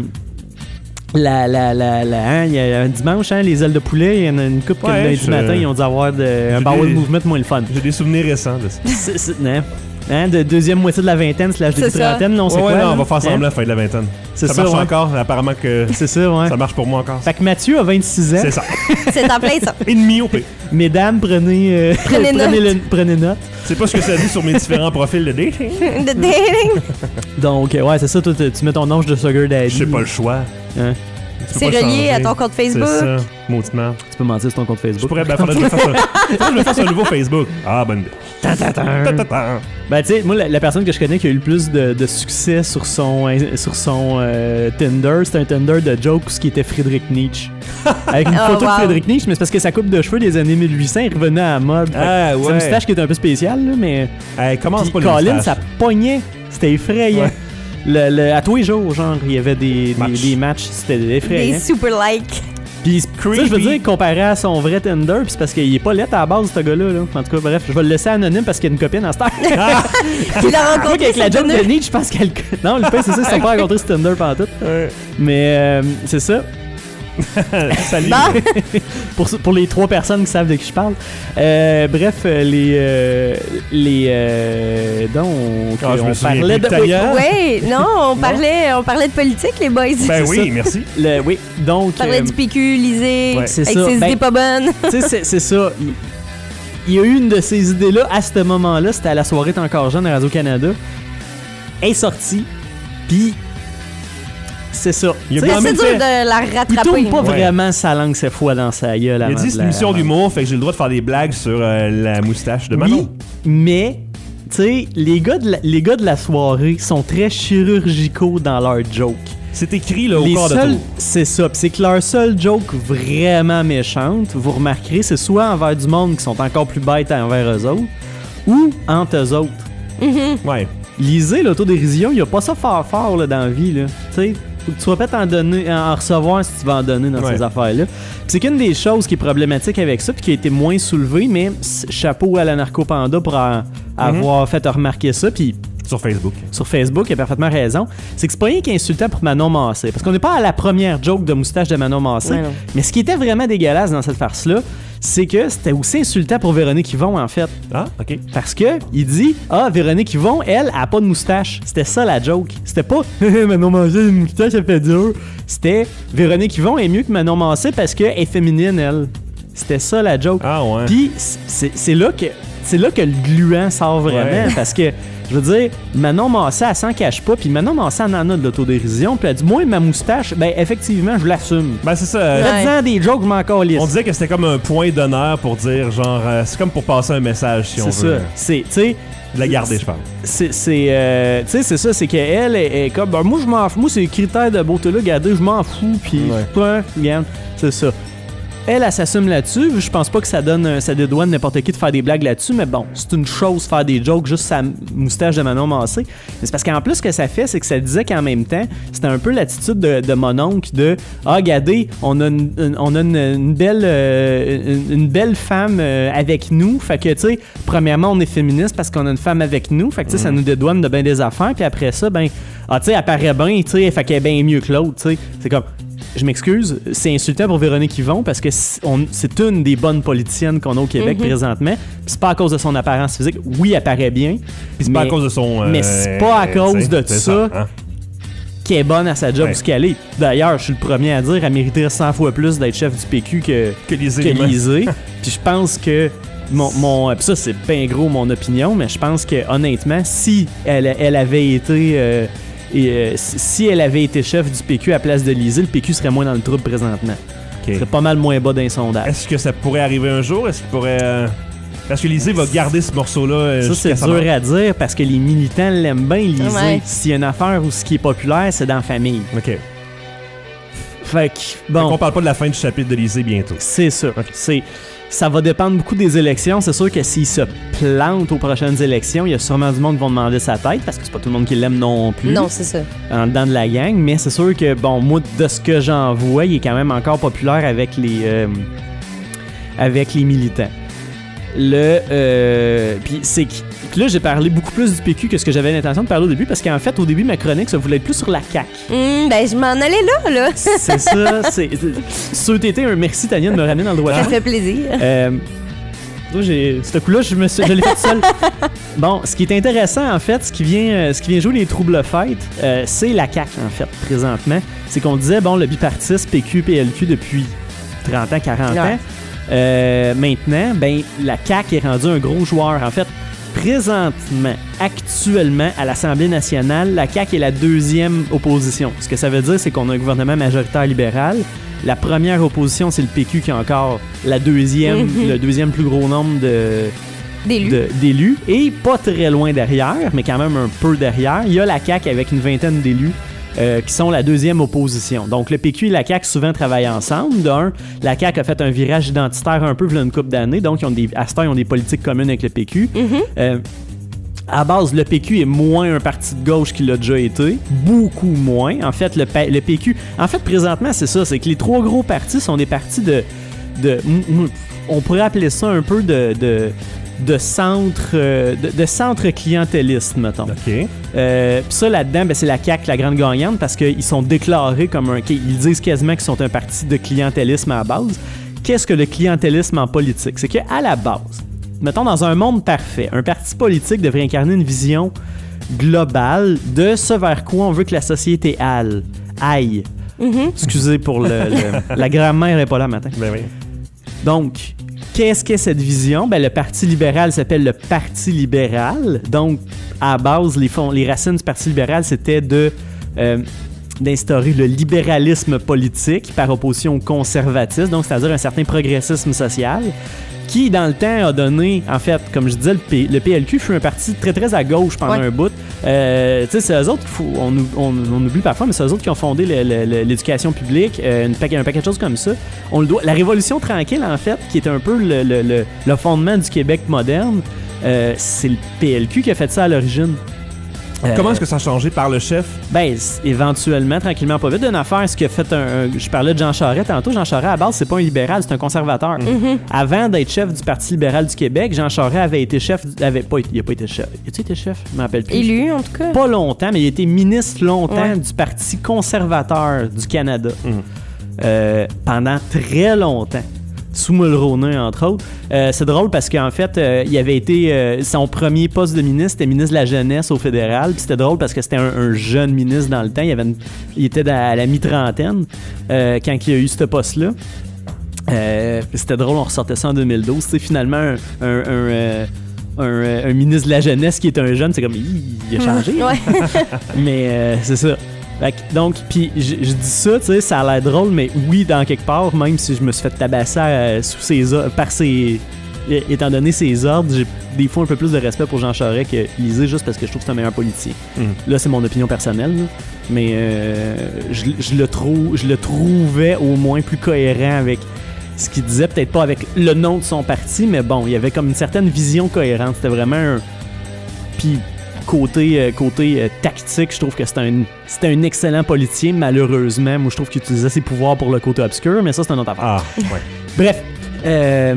la, la, la, la, hein, il y a un dimanche, hein, les ailes de poulet, il y en a une couple que Ouais, le lundi je- matin, ils ont dû avoir de, un J'ai bowel des- movement moins le fun. J'ai des souvenirs récents de ça. C'est, c'est- hein, hein, de deuxième moitié de la vingtaine slash début C'est ça. trentaine, là, on sait Ouais, quoi. ouais, non, là? on va faire Hein? semblant à la fin de la vingtaine. C'est ça ça, marche ouais. encore, apparemment que C'est ça, ouais. ça marche pour moi encore. Fait que Mathieu a vingt-six ans. C'est ça. C'est en plein ça. Ennemi au P. Mesdames, prenez, euh, Prenez note. le- prenez note. C'est pas ce que ça dit sur mes différents profils de dating. De dating. Donc, euh, ouais, c'est ça, toi, tu tu mets ton ange de Sugar Daddy. J'ai pas le choix. Hein? Tu peux C'est pas relié changer. à ton compte Facebook. C'est ça, mauditement. Tu peux mentir sur ton compte Facebook. Je pourrais, ben, faudrait que je me fasse un, faudrait que je me fasse un nouveau Facebook. Ah, bonne idée. Ta-ta-ta. Ben, tu sais, moi, la, la personne que je connais qui a eu le plus de, de succès sur son, sur son euh, Tinder, c'était un Tinder de jokes qui était Friedrich Nietzsche. Avec une Oh, photo wow. de Friedrich Nietzsche, mais c'est parce que sa coupe de cheveux des années mille huit cents, il revenait à la mode. Fait que Ah, C'est ouais. une moustache qui est un peu spéciale, là, mais. Hey, commence Puis pas le Colin, moustache. ça pognait. C'était effrayant. Ouais. Le, le- à tous les jours, genre, il y avait des, des- Match. des matchs, c'était effrayant. Des super likes. Puis, tu sais, je veux Creepy. dire, comparé à son vrai Tinder, puis c'est parce qu'il est pas laid à la base, ce gars-là. Là. En tout cas, bref, je vais le laisser anonyme parce qu'il y a une copine à cette heure. Tu l'as Moi, rencontré avec la cette joke de journée. Nietzsche, je pense qu'elle. Non, le pire, c'est ça, ils sont pas rencontrés sur Tinder pendant tout. Ouais. Mais euh, c'est ça. Salut. Bon. Pour, pour les trois personnes qui savent de qui je parle. Euh, bref, euh, les. euh, les. Euh, donc, Ah, je me on souviens parlait plus de. de Tania. Ouais, non, on parlait, on parlait de politique, les boys. Ben c'est oui, ça. merci. Le- oui, donc. On parlait euh, du P Q, lisé, Ouais. avec C'est ses ça. idées Ben, pas bonnes. Tu sais, c'est- c'est ça. Il, il y a eu une de ces idées-là à ce moment-là. C'était à la soirée T'es encore jeune à Radio-Canada. Elle est sortie. Puis. C'est ça. Il a Tu sais, quand C'est même dur fait- de la il rattraper. tourne pas Ouais. vraiment sa langue cette fois dans sa gueule. Il a avant dit de c'est la- une émission d'humour, fait que j'ai le droit de faire des blagues sur euh, la moustache de Oui, Manon. mais, tu sais, les, gars de la- les gars de la soirée sont très chirurgicaux dans leurs jokes. C'est écrit là, au Les corps de seuls, tour. c'est ça. Puis c'est que leur seule joke vraiment méchante, vous remarquerez, c'est soit envers du monde qui sont encore plus bêtes envers eux autres, ou entre eux autres. Ouais. lisez l'autodérision, il y a pas ça fort fort là, dans la vie, là. Tu sais, faut que tu sois prêt à en, donner, à en recevoir si tu vas en donner dans Ouais. ces affaires-là. Puis c'est qu'une des choses qui est problématique avec ça, puis qui a été moins soulevée, mais chapeau à la Narcopanda pour en- avoir fait remarquer ça, puis Sur Facebook. sur Facebook, il a parfaitement raison, c'est que c'est pas rien qu'insultant pour Manon Massé. Parce qu'on n'est pas à la première joke de moustache de Manon Massé. Ouais, non. Mais ce qui était vraiment dégueulasse dans cette farce-là, c'est que c'était aussi insultant pour Véronique Yvon, en fait. Ah, OK. Parce que il dit ah, Véronique Yvon, elle, a pas de moustache. C'était ça la joke. C'était pas Manon Massé, une moustache, ça fait dur. C'était Véronique Yvon est mieux que Manon Massé parce qu'elle est féminine, elle. C'était ça la joke. Ah, ouais. Puis c'est c'est là que c'est là que le gluant sort vraiment Ouais. parce que je veux dire Manon Massé elle s'en cache pas puis Manon Massé elle en a de l'autodérision puis elle dit moi ma moustache ben effectivement je l'assume. Ben, c'est ça. euh, Ouais. Faites-en des jokes je m'en calisse. On disait que c'était comme un point d'honneur pour dire, genre, euh, c'est comme pour passer un message, si on c'est veut. ça. C'est tu sais De la garder, je pense. c'est c'est euh, tu sais c'est ça c'est qu'elle est, est comme ben, moi je m'en fous moi c'est les critères de beauté là regardez je m'en fous puis Ouais. ouais, regarde c'est ça. Elle, elle s'assume là-dessus. Je pense pas que ça donne euh, ça dédouane n'importe qui de faire des blagues là-dessus, mais bon, c'est une chose faire des jokes juste sa moustache de Manon Massé. Mais c'est parce qu'en plus, ce que ça fait, c'est que ça disait qu'en même temps, c'était un peu l'attitude de, de mon oncle de ah, regardez, on a une, une- on a une, une belle euh, une, une belle femme euh, avec nous. Fait que, tu sais, premièrement, on est féministe parce qu'on a une femme avec nous. Fait que, tu sais, ça nous dédouane de bien des affaires. Puis après ça, ben, ah, tu sais, elle paraît bien, tu sais, fait qu'elle est bien mieux que l'autre, tu sais. C'est comme. Je m'excuse, c'est insultant pour Véronique Yvon parce que c'est on- c'est une des bonnes politiciennes qu'on a au Québec présentement. Puis c'est pas à cause de son apparence physique. Oui, elle paraît bien. Puis c'est pas à mais- cause de son. euh, mais c'est pas à cause tu sais, de c'est ça. hein. Qu'elle est bonne à sa job Ouais. où ce qu'elle est. D'ailleurs, je suis le premier à dire, elle mériterait cent fois plus d'être chef du P Q que, Que Lisée que lui-même. Lisée. Puis je pense que mon, mon puis ça c'est bien gros mon opinion, mais je pense que honnêtement, si elle, elle avait été euh, et, euh, si si elle avait été chef du P Q à place de Lisée, le P Q serait moins dans le trouble présentement. Ok. Serait pas mal moins bas d'un sondage. Est-ce que ça pourrait arriver un jour? Est-ce qu'il pourrait. euh, Parce que Lisée va garder ce morceau-là. euh, Ça, jusqu'à c'est sa dur mort. à dire parce que les militants l'aiment bien, Lisée. Ouais. S'il y a une affaire où ce qui est populaire, c'est dans la famille. OK. Fait que, Fait bon. qu'on parle pas de la fin du chapitre de Lisée bientôt. C'est ça. C'est, ça va dépendre beaucoup des élections. C'est sûr que s'il se plante aux prochaines élections, il y a sûrement du monde qui vont demander sa tête parce que c'est pas tout le monde qui l'aime non plus. Non, c'est ça. En dedans de la gang. Mais c'est sûr que, bon, moi, de ce que j'en vois, il est quand même encore populaire avec les, euh, avec les militants. Le. Euh, puis c'est que. Puis là, j'ai parlé beaucoup plus du P Q que ce que j'avais l'intention de parler au début parce qu'en fait, au début, ma chronique, ça voulait être plus sur la C A Q. Hum, ben, je m'en allais là, là. C'est ça. C'est, ça a été un merci, Tania, de me ramener dans le droit Ça chemin. fait plaisir. Euh, moi, j'ai, ce coup-là, je, me suis, je l'ai fait seul. Bon, ce qui est intéressant, en fait, ce qui vient, euh, ce qui vient jouer les troubles fêtes, euh, c'est la C A Q, en fait, présentement. C'est qu'on disait, bon, le bipartisme P Q P L Q depuis trente ans, quarante Ouais. ans. Euh, maintenant, ben, la C A Q est rendue un gros joueur. En fait, présentement, actuellement, à l'Assemblée nationale, la C A Q est la deuxième opposition. Ce que ça veut dire, c'est qu'on a un gouvernement majoritaire libéral. La première opposition, c'est le P Q qui a encore la deuxième, Mhm. le deuxième plus gros nombre de, D'élus. de- d'élus. Et pas très loin derrière, mais quand même un peu derrière, il y a la C A Q avec une vingtaine d'élus euh, qui sont la deuxième opposition. Donc le P Q et la C A Q souvent travaillent ensemble. D'un, la C A Q a fait un virage identitaire un peu il y a une couple d'années, donc ils ont des, à ce temps, ils ont des politiques communes avec le P Q. Mhm. Euh, à base, le P Q est moins un parti de gauche qu'il l'a déjà été. Beaucoup moins. En fait, le, pa- le P Q... En fait, présentement, c'est ça. C'est que les trois gros partis sont des partis de... de m- m- on pourrait appeler ça un peu de... de de centre euh, de, de centre clientéliste, mettons. OK. Euh, Puis ça, là-dedans, ben, c'est la C A Q, la grande gagnante, parce qu'ils sont déclarés comme un... Ils disent quasiment qu'ils sont un parti de clientélisme à la base. Qu'est-ce que le clientélisme en politique? C'est qu'à la base, mettons, dans un monde parfait, un parti politique devrait incarner une vision globale de ce vers quoi on veut que la société aille. aille. Mhm. Excusez pour le, le- la grammaire n'est pas là matin. Ben oui. Donc, qu'est-ce qu'est cette vision? Ben, le Parti libéral s'appelle le Parti libéral. Donc, à la base, les, fonds, les racines du Parti libéral, c'était de... euh, d'instaurer le libéralisme politique par opposition au conservatisme, donc c'est-à-dire un certain progressisme social, qui, dans le temps, a donné, en fait, comme je disais, le, P- le P L Q fut un parti très, très à gauche pendant Ouais. un bout. Euh, tu sais, c'est eux autres, qu'il faut- on, on, on oublie parfois, mais c'est eux autres qui ont fondé le- le- le- l'éducation publique, euh, une paquet- un paquet de choses comme ça. On le doit. La Révolution tranquille, en fait, qui est un peu le, le- le- le fondement du Québec moderne, euh, c'est le P L Q qui a fait ça à l'origine. Euh, Comment est-ce que ça a changé par le chef? Ben, c- éventuellement, tranquillement, pas vite. Une affaire, ce qui a fait un, un- Je parlais de Jean Charest tantôt. Jean Charest, à la base, c'est pas un libéral, c'est un conservateur. Mm-hmm. Avant d'être chef du Parti libéral du Québec, Jean Charest avait été chef. du- Avait pas, été- il a pas été chef. A-tu été chef? Je m'en rappelle plus. Élu, en tout cas. Pas longtemps, mais il a été ministre longtemps Ouais. du Parti conservateur du Canada. Euh, pendant très longtemps. Sous Mulroney, entre autres. Euh, c'est drôle parce qu'en fait, euh, il avait été... euh, son premier poste de ministre, c'était ministre de la Jeunesse au fédéral. Puis c'était drôle parce que c'était un, un jeune ministre dans le temps. Il, avait une- il était dans- à la mi-trentaine euh, quand il a eu ce poste-là. Euh, puis c'était drôle, on ressortait ça en deux mille douze. C'est finalement un... un, un, euh, un, euh, un ministre de la Jeunesse qui est un jeune. C'est comme... Il, il a changé. hein? Ouais. Mais euh, c'est ça. Fait que, donc, puis je je dis ça, tu sais, ça a l'air drôle, mais oui, dans quelque part, même si je me suis fait tabasser euh, sous ses, or- par ses... é- Étant donné ses ordres, j'ai des fois un peu plus de respect pour Jean Charest que Lisée, juste parce que je trouve que c'est un meilleur politicien. Là, c'est mon opinion personnelle, là. Mais euh, je, je le trouve, je le trouvais au moins plus cohérent avec ce qu'il disait, peut-être pas avec le nom de son parti, mais bon, il y avait comme une certaine vision cohérente. C'était vraiment un... Puis côté, euh, côté euh, tactique, je trouve que c'était un, c'était un excellent politicien. Malheureusement, moi, je trouve qu'il utilisait ses pouvoirs pour le côté obscur, mais ça, c'est un autre affaire. Ah, ouais. Bref. Euh,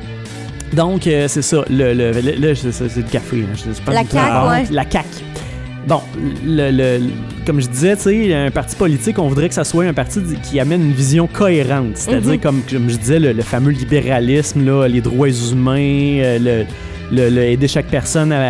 donc, euh, c'est ça. Le, le, le- le- c'est, c'est le café. Là. Je sais pas La du tout. C A Q, Bon, ouais. La C A Q. Bon, le, le- le- comme je disais, tu sais, un parti politique, on voudrait que ça soit un parti qui amène une vision cohérente. C'est-à-dire, Mhm. comme, comme je disais, le, le fameux libéralisme, là, les droits humains, euh, le, le- le aider chaque personne à,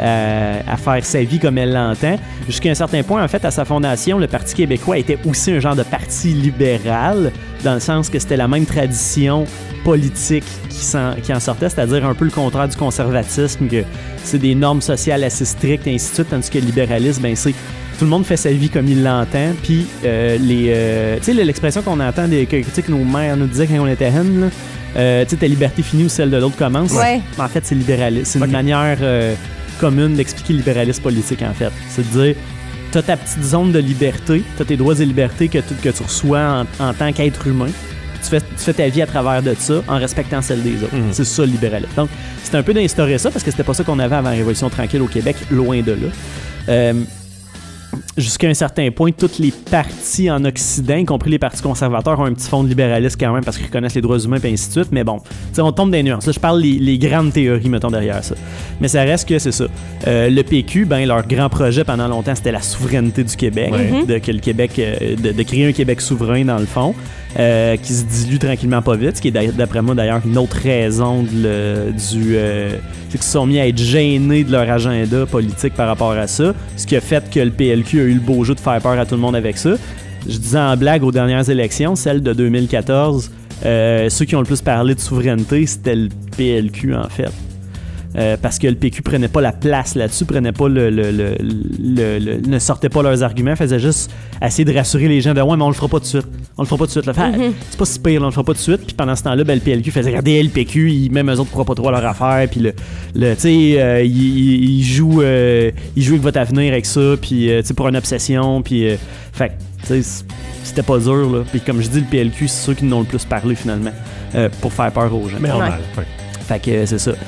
à- à- à faire sa vie comme elle l'entend. Jusqu'à un certain point, en fait, à sa fondation, le Parti québécois était aussi un genre de parti libéral, dans le sens que c'était la même tradition politique qui, s'en- qui en sortait, c'est-à-dire un peu le contraire du conservatisme, que c'est des normes sociales assez strictes et ainsi de suite, tandis que le libéralisme, ben, c'est tout le monde fait sa vie comme il l'entend, puis euh, les, euh, tu sais, l'expression qu'on entend, des, que, tu sais, que nos mères nous disaient quand on était jeunes, là, euh, tu sais, ta liberté finit où celle de l'autre commence. Ouais. En fait, c'est libéralisme. C'est une Ok. manière euh, commune d'expliquer le libéralisme politique, en fait. C'est de dire, t'as ta petite zone de liberté, t'as tes droits et libertés que tu, que tu reçois en, en tant qu'être humain. Tu fais, tu fais ta vie à travers de ça en respectant celle des autres. Mhm. C'est ça le libéralisme. Donc, c'est un peu d'instaurer ça parce que c'était pas ça qu'on avait avant la Révolution tranquille au Québec, loin de là. Euh, Jusqu'à un certain point, tous les partis en Occident, y compris les partis conservateurs, ont un petit fond de libéralisme quand même parce qu'ils reconnaissent les droits humains et ainsi de suite. Mais bon, tu sais, on tombe dans les nuances. Là, je parle les, les grandes théories, mettons, derrière ça. Mais ça reste que c'est ça. Euh, le P Q, ben, leur grand projet pendant longtemps, c'était la souveraineté du Québec. Ouais. De, que le Québec euh, de, de créer un Québec souverain, dans le fond, euh, qui se dilue tranquillement pas vite. Ce qui est d'a- d'après moi, d'ailleurs, une autre raison de le- du. Euh, c'est qu'ils se sont mis à être gênés de leur agenda politique par rapport à ça. Ce qui a fait que le P L Q a eu le beau jeu de faire peur à tout le monde avec ça. Je disais en blague aux dernières élections, celle de deux mille quatorze, euh, ceux qui ont le plus parlé de souveraineté, c'était le P L Q en fait. Euh, parce que le P Q prenait pas la place là-dessus, prenait pas le, le, le, le- le- ne sortait pas leurs arguments, faisait juste essayer de rassurer les gens de ouais, mais on le fera pas tout de suite. On le fera pas tout de suite. Là. Fait, Mhm. C'est pas si pire, là, on le fera pas tout de suite. Puis pendant ce temps-là, ben, le P L Q faisait regarder le P Q, ils, même eux autres pourraient pas trop leur affaire. Puis le, le, tu sais, euh, ils ils- ils jouent, euh, ils jouent avec votre avenir avec ça, puis euh, tu sais, pour une obsession. Puis, euh, fait, que, tu sais, c'était pas dur là. Puis comme je dis, le P L Q, c'est ceux qui n'ont le plus parlé finalement euh, pour faire peur aux gens. Mais normal. Ouais. Fait que euh, c'est ça.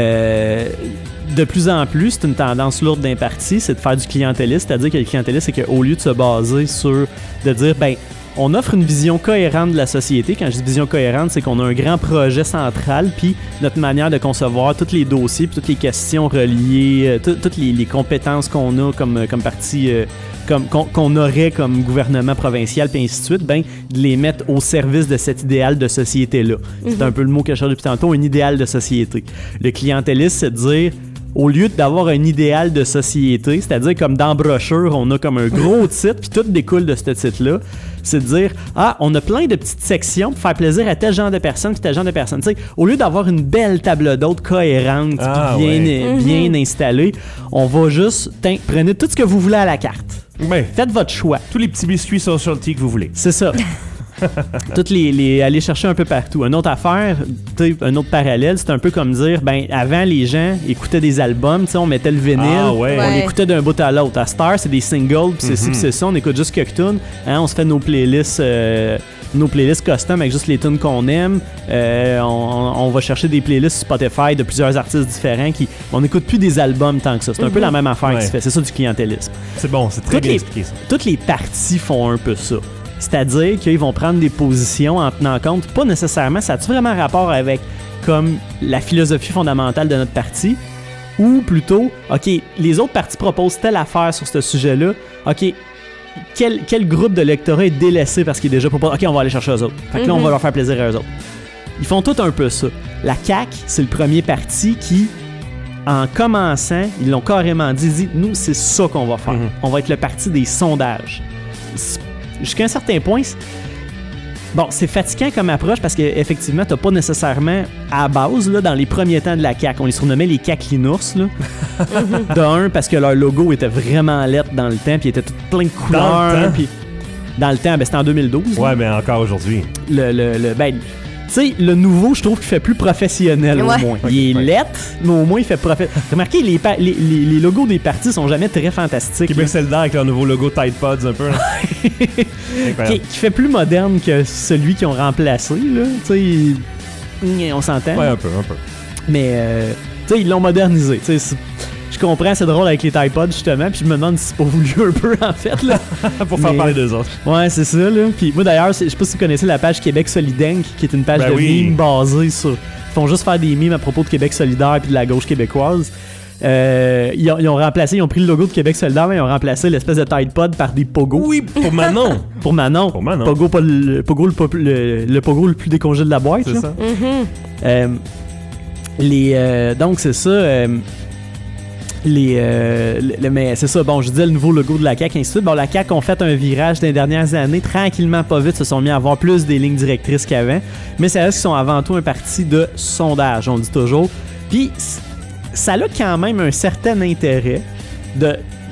Euh, de plus en plus, c'est une tendance lourde d'un parti, c'est de faire du clientélisme, c'est-à-dire que le clientélisme, c'est qu'au lieu de se baser sur, de dire, ben, on offre une vision cohérente de la société. Quand je dis vision cohérente, c'est qu'on a un grand projet central, puis notre manière de concevoir tous les dossiers, puis toutes les questions reliées, euh, tout- toutes les, les compétences qu'on a comme, comme parti, euh, comme, qu'on, qu'on aurait comme gouvernement provincial, puis ainsi de suite, ben, de les mettre au service de cet idéal de société-là. C'est un peu le mot que je cherche depuis tantôt, un idéal de société. Le clientélisme, c'est de dire, au lieu d'avoir un idéal de société, c'est-à-dire comme dans brochure, on a comme un gros titre, puis tout découle de ce titre-là, c'est de dire, ah, on a plein de petites sections pour faire plaisir à tel genre de personnes, puis tel genre de personnes. Tu sais, au lieu d'avoir une belle table d'hôte cohérente, Ah, puis bien, ouais. euh, bien installée, on va juste, tiens, prenez tout ce que vous voulez à la carte. Ben, Faites votre choix. tous les petits biscuits socialty que vous voulez. C'est ça. Toutes les, les aller chercher un peu partout. Une autre affaire, tu sais, un autre parallèle, c'est un peu comme dire, ben avant les gens écoutaient des albums, tu sais, on mettait le vinyle, Ah, ouais. on Ouais. écoutait d'un bout à l'autre. À Star, c'est des singles, puis c'est ci, puis c'est ça, on écoute juste quelques tunes, hein, on se fait nos playlists euh, nos playlists custom avec juste les tunes qu'on aime. Euh, on, on va chercher des playlists Spotify de plusieurs artistes différents. Qui, on n'écoute plus des albums tant que ça. C'est un mm-hmm. peu la même affaire ouais. qui se fait. C'est ça du clientélisme. C'est bon, c'est très toutes bien les, expliqué ça. Toutes les parties font un peu ça. C'est-à-dire qu'ils vont prendre des positions en tenant compte, pas nécessairement, ça a-tu vraiment rapport avec comme la philosophie fondamentale de notre parti, ou plutôt, OK, les autres partis proposent telle affaire sur ce sujet-là, OK, quel, quel groupe de lectorat est délaissé parce qu'il est déjà proposé, OK, on va aller chercher eux autres. Fait que mm-hmm. là, on va leur faire plaisir à eux autres. Ils font tout un peu ça. La C A Q, c'est le premier parti qui, en commençant, ils l'ont carrément dit, dit nous, c'est ça qu'on va faire. Mm-hmm. On va être le parti des sondages. Jusqu'à un certain point, bon, c'est fatigant comme approche parce qu'effectivement, t'as pas nécessairement à base, là, dans les premiers temps de la C A Q, on les surnommait les Caclinours, là. De un, parce que leur logo était vraiment lettre dans le temps, puis il était tout plein de couleurs. Dans le temps, puis dans le temps ben, c'était en deux mille douze. Ouais, là. Mais encore aujourd'hui. Le, le, le, ben, tu sais, le nouveau, je trouve qu'il fait plus professionnel, ouais. au moins. Il est ouais. lettre, mais au moins, il fait professionnel. Remarquez, les, pa- les, les, les logos des partis sont jamais très fantastiques. Québec solidaire avec leur nouveau logo Tide Pods, un peu. qui, qui fait plus moderne que celui qu'ils ont remplacé, là. Tu sais, on s'entend. Ouais, un peu, un peu. Mais, euh, tu sais, ils l'ont modernisé. Tu sais, je comprends, c'est drôle avec les Tide Pods, justement, puis je me demande si c'est pas voulu un peu, en fait, là. Pour faire mais, parler d'eux autres. Ouais, c'est ça, là. Puis moi, d'ailleurs, je sais pas si vous connaissez la page Québec Solidaire, qui est une page ben de oui. mimes basée sur... Ils font juste faire des mimes à propos de Québec solidaire puis de la gauche québécoise. Euh, ils, ont, ils ont remplacé, ils ont pris le logo de Québec solidaire, mais ils ont remplacé l'espèce de Tide Pod par des pogos. Oui, pour Manon. pour Manon. Pour Manon. Pogo, pas le, pogo, le, le, le pogo le plus décongelé de la boîte. C'est là. ça. Mm-hmm. Euh, les, euh, donc, c'est ça. Euh, les, euh, le, mais c'est ça, bon, je disais le nouveau logo de la C A Q, ainsi de suite. Bon, la C A Q ont fait un virage dans les dernières années, tranquillement, pas vite, se sont mis à avoir plus des lignes directrices qu'avant. Mais c'est là qu'ils sont avant tout un parti de sondage, on le dit toujours. Puis, ça a quand même un certain intérêt de.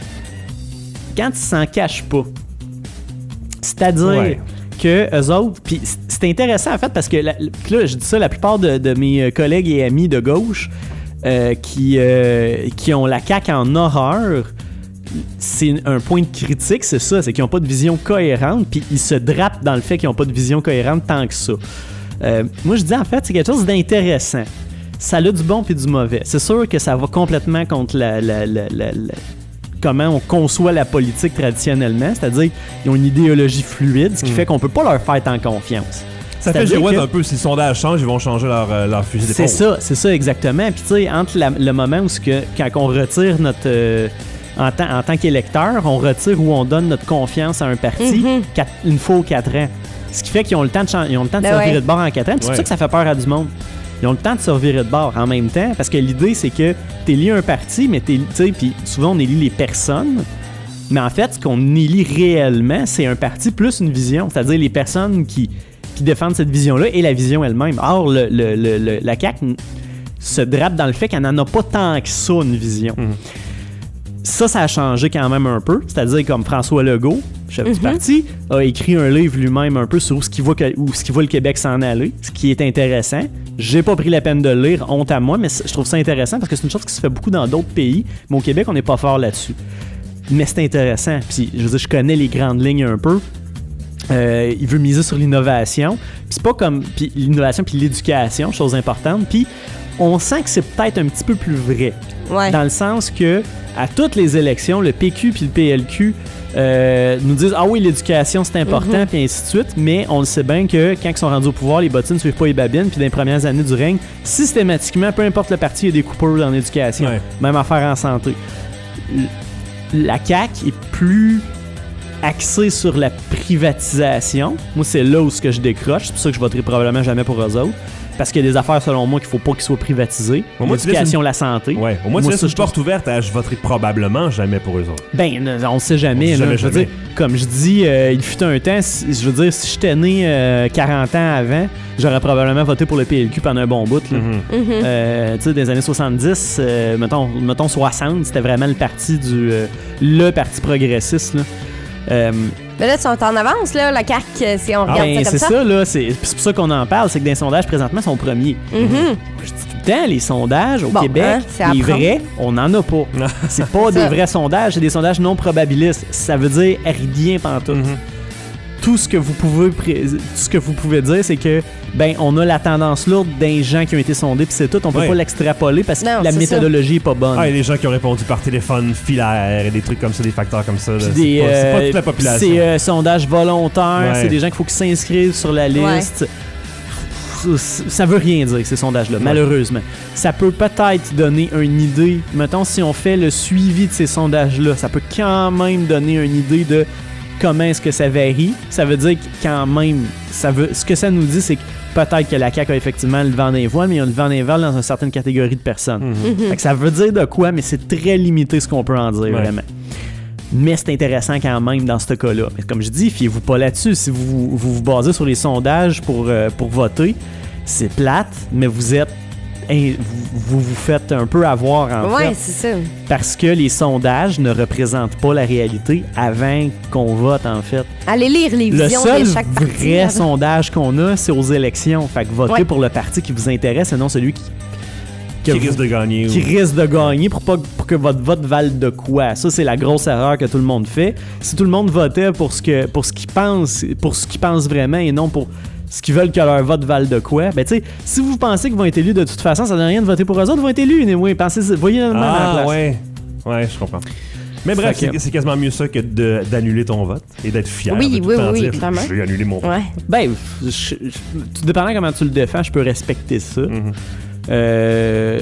Quand ils s'en cachent pas. C'est-à-dire ouais. que eux autres. Puis c'est intéressant en fait parce que là, là je dis ça, la plupart de, de mes collègues et amis de gauche euh, qui, euh, qui ont la C A Q en horreur, c'est un point de critique, c'est ça, c'est qu'ils n'ont pas de vision cohérente, puis ils se drapent dans le fait qu'ils n'ont pas de vision cohérente tant que ça. Euh, moi je dis en fait, c'est quelque chose d'intéressant. Ça a du bon puis du mauvais. C'est sûr que ça va complètement contre la, la, la, la, la comment on conçoit la politique traditionnellement, c'est-à-dire qu'ils ont une idéologie fluide, ce qui mmh. fait qu'on peut pas leur faire tant confiance. Ça fait girouette que... un peu, si le sondage change, ils vont changer leur, euh, leur fusil d'épaule. C'est ça, c'est ça exactement. Puis tu sais, entre la, le moment où que, quand on retire notre... Euh, en, tant, en tant qu'électeur, on retire ou on donne notre confiance à un parti mmh. quatre, une fois ou quatre ans. Ce qui fait qu'ils ont le temps de, chan- ils ont le temps de ben se revirer ouais. de bord en quatre ans. C'est ouais. pour ça que ça fait peur à du monde. Ils ont le temps de se revirer de bord en même temps, parce que l'idée, c'est que t'es lié à un parti, mais t'es, tu sais, puis souvent, on élit les personnes, mais en fait, ce qu'on élit réellement, c'est un parti plus une vision, c'est-à-dire les personnes qui, qui défendent cette vision-là et la vision elle-même. Or, le, le, le, le, la C A Q se drape dans le fait qu'elle n'en a pas tant que ça, une vision. Mmh. Ça, ça a changé quand même un peu, c'est-à-dire comme François Legault, chef mm-hmm. du parti, a écrit un livre lui-même un peu sur où ce qu'il voit, que, où ce qu'il voit le Québec s'en aller, ce qui est intéressant. J'ai pas pris la peine de le lire, honte à moi, mais je trouve ça intéressant parce que c'est une chose qui se fait beaucoup dans d'autres pays, mais au Québec, on n'est pas fort là-dessus. Mais c'est intéressant, puis je veux dire, je connais les grandes lignes un peu. Euh, il veut miser sur l'innovation, puis c'est pas comme puis l'innovation puis l'éducation, chose importante, puis on sent que c'est peut-être un petit peu plus vrai. Ouais. Dans le sens que à toutes les élections, le P Q puis le P L Q euh, nous disent « Ah oui, l'éducation, c'est important, mm-hmm. puis ainsi de suite. » Mais on le sait bien que quand ils sont rendus au pouvoir, les bottines ne suivent pas les babines. Puis dans les premières années du règne, systématiquement, peu importe le parti, il y a des coupures dans l'éducation. Ouais. Même affaire en santé. La C A Q est plus axée sur la privatisation. Moi, c'est là où ce que je décroche. C'est pour ça que je voterai probablement jamais pour eux autres. Parce qu'il y a des affaires, selon moi, qu'il faut pas qu'ils soient privatisées. L'éducation, une... la santé. Ouais. Au moins, tu laisses une porte ouverte à je voterai probablement jamais pour eux autres. Ben, on ne sait jamais. Là, jamais, je veux jamais. Dire, comme je dis, euh, il fut un temps, je veux dire, si j'étais né euh, quarante ans avant, j'aurais probablement voté pour le P L Q pendant un bon bout. Là. Mm-hmm. Mm-hmm. Euh, tu sais, dans les années soixante-dix, euh, mettons, mettons soixante, c'était vraiment le parti du... Euh, le parti progressiste, là. Euh, Mais là, ils sont en avance, là, la C A Q, si on regarde ah, ben, ça comme c'est ça. C'est ça, là. C'est, c'est pour ça qu'on en parle, c'est que dans les sondages, présentement, ils sont premiers. Mm-hmm. Je dis tout le temps, les sondages au bon, Québec, hein, les vrais, on n'en a pas. C'est pas des vrais sondages, c'est des sondages non probabilistes. Ça veut dire rien pantoute. Mm-hmm. tout ce que vous pouvez pré- tout ce que vous pouvez dire, c'est que ben on a la tendance lourde des gens qui ont été sondés, puis c'est tout. On peut Ouais. pas l'extrapoler parce que Non, la c'est méthodologie est pas bonne. Ah, il y a des gens qui ont répondu par téléphone filaire et des trucs comme ça, des facteurs comme ça. là. Puis C'est des, pas, c'est pas euh, toute la population. C'est euh, sondage volontaire, Ouais. c'est des gens qu'il faut qu'ils s'inscrivent sur la liste. Ça, ça veut rien dire, ces sondages-là, malheureusement. Ça peut peut-être donner une idée. Mettons, si on fait le suivi de ces sondages-là, ça peut quand même donner une idée de comment est-ce que ça varie. Ça veut dire que quand même, ça veut, ce que ça nous dit, c'est que peut-être que la C A Q a effectivement le vent des voiles, mais il y a le vent des voiles dans une certaine catégorie de personnes. Mhm. Fait que ça veut dire de quoi, mais c'est très limité ce qu'on peut en dire, Ouais. vraiment. Mais c'est intéressant quand même dans ce cas-là. Mais comme je dis, fiez-vous pas là-dessus. Si vous vous, vous basez sur les sondages pour, euh, pour voter, c'est plate, mais vous êtes hein, vous, vous vous faites un peu avoir en Ouais, fait, c'est ça. parce que les sondages ne représentent pas la réalité avant qu'on vote en fait. Allez lire les Le visions seul de chaque parti. vrai avant. sondage qu'on a, c'est aux élections. Fait que votez Ouais. pour le parti qui vous intéresse et non celui qui que Qui vous- risque de gagner. qui ou- risque de gagner pour, pas, pour que votre vote vale de quoi. Ça, c'est la grosse erreur que tout le monde fait. Si tout le monde votait pour ce que pour ce qu'ils pensent, pour ce qu'ils pensent vraiment et non pour ce qu'ils veulent que leur vote vale de quoi, ben tu sais, si vous pensez qu'ils vont être élus de toute façon, ça ne donne rien de voter pour eux autres, ils vont être élus. Anyway, pensez, voyez le même à la Ah, place. ouais. Ouais, je comprends. Mais bref, Fait que- c'est, c'est quasiment mieux ça que de- d'annuler ton vote et d'être fier. Oui, de tout oui, le temps oui, dire, clairement. Je vais annuler mon vote. Ouais. Ben, je, je- tout dépendant comment tu le défends, je peux respecter ça. Mhm. Euh,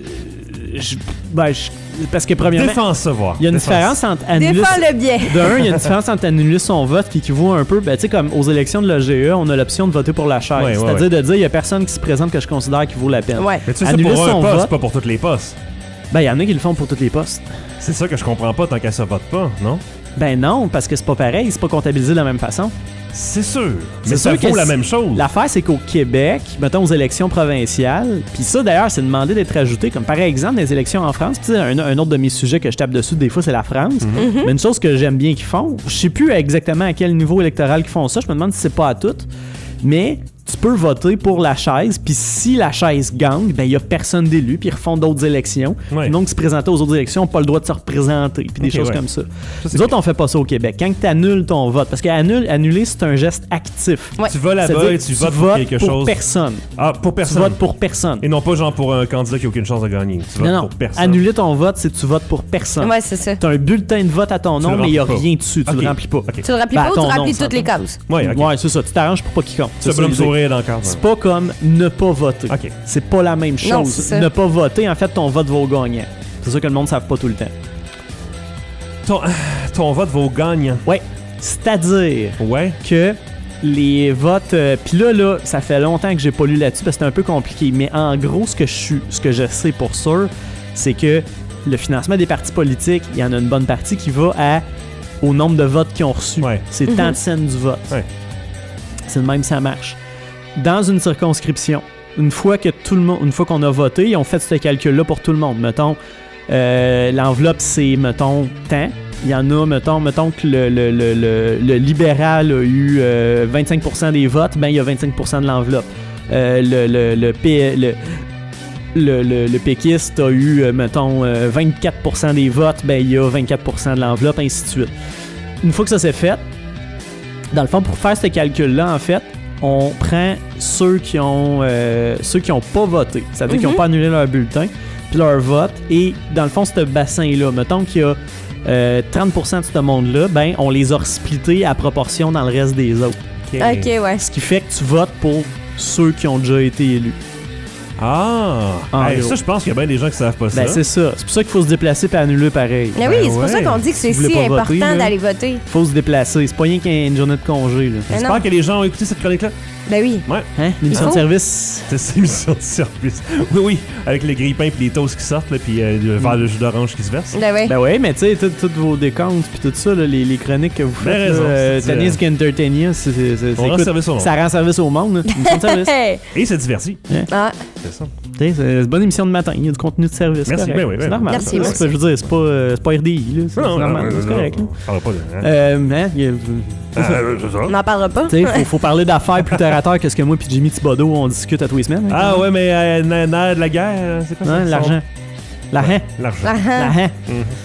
je- ben, je- parce que premièrement, Défends ça, voir. il y a une Défends différence entre annuler. Défends-le bien. D'un, il y a une différence entre annuler son vote qui équivaut un peu, ben, tu sais, comme aux élections de l'O G E, on a l'option de voter pour la chaise. Ouais, ouais, C'est-à-dire de dire, il y a personne qui se présente que je considère qui vaut la peine. Ouais. Mais tu fais ça Annuler pour un son poste, vote. pas pour toutes les postes. Ben, il y en a qui le font pour tous les postes. C'est ça que je comprends pas tant qu'elle se vote pas, non? Ben non, parce que c'est pas pareil, c'est pas comptabilisé de la même façon. C'est sûr. C'est Mais ça sûr que vaut la c'est- même chose. L'affaire, c'est qu'au Québec, mettons aux élections provinciales, puis ça d'ailleurs, c'est demandé d'être ajouté, comme par exemple les élections en France. Puis tu sais, un, un autre de mes sujets que je tape dessus des fois, c'est la France. Mhm. Mais une chose que j'aime bien qu'ils font, je sais plus exactement à quel niveau électoral qu'ils font ça, je me demande si c'est pas à tout, mais tu peux voter pour la chaise, puis si la chaise gagne, ben il y a personne d'élu, puis ils refont d'autres élections. Ouais. Donc, se présenter aux autres élections n'ont pas le droit de se représenter, puis des Ok, choses ouais. comme ça. Ça, c'est Nous autres, on fait pas ça au Québec. Quand tu annules ton vote, parce qu'annuler, annuler, c'est un geste actif. Ouais. Tu vas là-bas C'est-à-dire et que tu votes pour quelque pour chose. personne. Ah, pour Tu personne. votes pour personne. Et non pas genre pour un candidat qui a aucune chance de gagner. Tu votes Non, non. pour personne. Annuler ton vote, c'est que tu votes pour personne. Ouais, c'est ça. Tu as un bulletin de vote à ton Tu nom, le mais il n'y a remplis pas. rien dessus. Tu Ok. le remplis pas. Ok. Tu le remplis Ben, pas ou tu ton nom, remplis ça toutes les s'entend. cases? Ouais, ok. Ouais, c'est ça. Tu t'arranges pour pas qu'il compte. Tu C'est peux me ça, sourire dans le cadre. c'est pas comme ne pas voter. Ok. C'est pas la même Non, chose. c'est ça. Ne pas voter, en fait, ton vote va au gagnant. C'est ça que le monde ne savent pas tout le temps. Ton, ton vote vaut gagnant. Ouais. C'est-à-dire Ouais. que les votes. euh, Puis là, là, ça fait longtemps que j'ai pas lu là-dessus parce que c'est un peu compliqué. Mais en gros, ce que je suis, ce que je sais pour sûr, c'est que le financement des partis politiques, il y en a une bonne partie qui va à, au nombre de votes qu'ils ont reçus. Ouais. C'est tant de cents du vote. Ouais. C'est le même, ça marche. Dans une circonscription, une fois que tout le monde, une fois qu'on a voté, ils ont fait ce calcul-là pour tout le monde. Mettons, euh, l'enveloppe, c'est, mettons, tant. Il y en a, mettons, mettons que le, le, le, le, le libéral a eu euh, vingt-cinq pour cent des votes, ben il y a vingt-cinq pour cent de l'enveloppe. Euh, le, le, le, P- le, le, le, le péquiste a eu, euh, mettons, euh, vingt-quatre pour cent des votes, ben il y a vingt-quatre pour cent de l'enveloppe, ainsi de suite. Une fois que ça s'est fait, dans le fond, pour faire ce calcul-là, en fait, on prend ceux qui ont euh, ceux qui ont pas voté, c'est-à-dire qui n'ont pas annulé leur bulletin, puis leur vote, et dans le fond, ce bassin-là, mettons qu'il y a euh, trente pour cent de ce monde-là, ben on les a splittés à proportion dans le reste des autres. Ok. Ok, ouais. Ce qui fait que tu votes pour ceux qui ont déjà été élus. Ah! En Hey, gros. ça, je pense qu'il y a bien des gens qui savent pas ça. Ben c'est ça. C'est pour ça qu'il faut se déplacer et annuler pareil. Mais oui, Ben c'est pour ça ouais. qu'on dit que Si c'est vous voulez si pas important voter, là. d'aller voter. Faut se déplacer. C'est pas rien qu'une journée de congé, là. Mais J'espère non. que les gens ont écouté cette chronique-là. Ben oui. Hein? L'émission Il de faut. service. C'est cette émission de service. Oui, oui, avec les grille-pains et les toasts qui sortent, là, puis euh, le verre de jus d'orange qui se verse. Ben oui. Ben ouais, mais tu sais, tout- tous vos décomptes puis tout ça, là, les, les chroniques que vous Ben faites, raison, là, euh, c'est- Tennis qui entertain you, c'est- c'est- c'est- On rend écoute, service au monde. ça rend service au monde. là. Émission de service. Hey. Et c'est diverti. Ah, C'est ça. Tu sais, c'est une bonne émission de matin. Il y a du contenu de service. Merci, correct. ben oui, ben c'est oui. normal. Merci, ça. merci. C'est pas- Je veux dire, c'est pas, euh, c'est pas R D I. là. C'est Non, normal. non, c'est non, correct. non, là. on parlera pas de. Hein? Euh, hein, il y a- Euh, c'est ça. on n'en parlera pas. Tu sais, faut, faut parler d'affaires plus terre à terre que ce que moi et Jimmy Thibodeau on discute à tous les semaines. hein. Ah ouais, mais euh, nerf de la guerre, euh, c'est quoi ça? Hein, l'argent. L'argent. L'argent. Ah, ah. L'argent.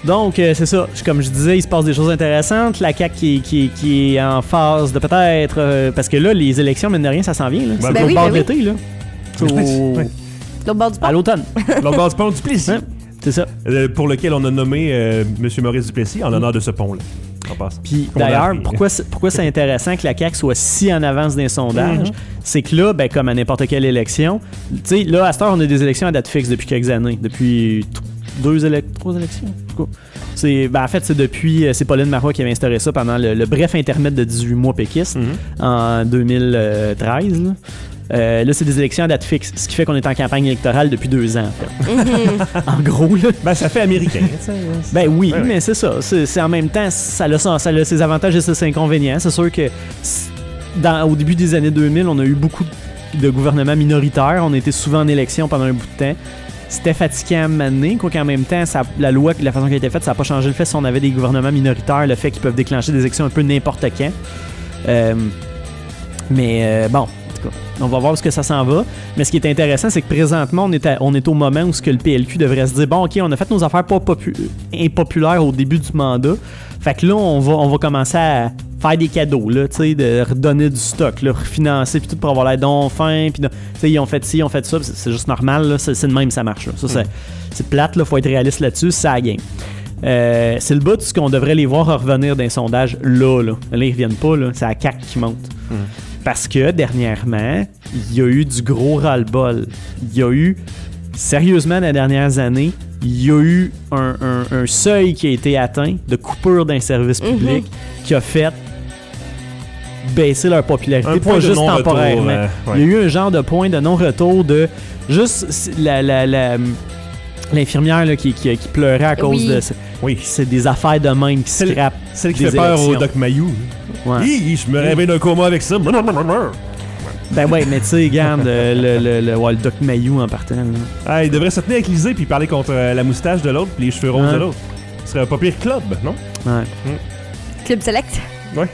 Donc, euh, c'est ça. Comme je disais, il se passe des choses intéressantes. La C A Q qui, qui, qui est en phase de peut-être... euh, parce que là, les élections, mine de rien, ça s'en vient. Là. C'est ben au oui, bord ben de l'été, là. C'est au- Ouais. L'autre bord du à pont. l'automne. L'autre bord du pont du Plessis. Ouais, c'est ça. Euh, pour lequel on a nommé euh, M. Maurice Duplessis en l'honneur de ce pont-là. En passant. Puis Qu'on a d'ailleurs, appris. pourquoi c'est, pourquoi c'est intéressant que la C A Q soit si en avance d'un sondage, Mhm. c'est que là, ben, comme à n'importe quelle élection, tu sais, là, à cette heure, on a des élections à date fixe depuis quelques années. Depuis t- deux élections, trois élections, en tout cas. C'est, ben, en fait, c'est depuis, euh, c'est Pauline Marois qui avait instauré ça pendant le, le bref intermède de dix-huit mois péquiste Mhm. en deux mille treize. Là. Euh, là, c'est des élections à date fixe, ce qui fait qu'on est en campagne électorale depuis deux ans, en fait. En gros, là. Ben, ça fait américain. tu sais. Ben oui, Ouais, ouais. mais c'est ça. C'est, c'est en même temps, ça a, ça, ça a ses avantages et ses inconvénients. C'est sûr que c- dans, au début des années deux mille, on a eu beaucoup de gouvernements minoritaires. On était souvent en élection pendant un bout de temps. C'était fatigant à mener, quoi qu'en même temps, ça, la loi, la façon qu'elle a été faite, ça n'a pas changé le fait si on avait des gouvernements minoritaires, le fait qu'ils peuvent déclencher des élections un peu n'importe quand. Euh, mais euh, bon, en tout cas, on va voir où ce que ça s'en va. Mais ce qui est intéressant, c'est que présentement, on est, à- on est au moment où ce que le P L Q devrait se dire, bon, OK, on a fait nos affaires pas popu- impopulaires au début du mandat. Fait que là, on va, on va commencer à faire des cadeaux, là, tu sais, de redonner du stock, là, refinancer, puis tout pour avoir l'air donc fin, puis tu sais, ils ont fait ci, ils ont fait ça, c'est, c'est juste normal, là, c'est, c'est de même, ça marche, là. Ça, c'est, c'est plate, là, faut être réaliste là-dessus, c'est la game. Euh, c'est le bout de ce qu'on devrait les voir revenir d'un sondage là, là. Là, ils reviennent pas, là, c'est la C A Q qui monte. Parce que, dernièrement, il y a eu du gros ras-le-bol. Il y a eu, sérieusement, dans les dernières années, il y a eu un, un- un seuil qui a été atteint de coupure d'un service public qui a fait baisser leur popularité, Un point pas de juste non-retour, temporairement. euh, ouais. Il y a eu un genre de point de non-retour de juste la, la, la- l'infirmière là, qui, qui, qui pleurait à cause Oui. de ça. Oui. C'est des affaires de même qui C'est le- scrapent. Celle qui des fait peur élections. au Doc Mayou. Ouais. Hi, je me réveille d'un coma avec ça. Ben ouais, mais tu sais, regarde, euh, le, le, le, ouais, le Doc Mayou en partant. là. Ah, il devrait se tenir avec Lisée puis parler contre euh, la moustache de l'autre puis les cheveux roses Ouais. de l'autre. Ce serait un pas pire club, non? Ouais. Club Select. Ouais.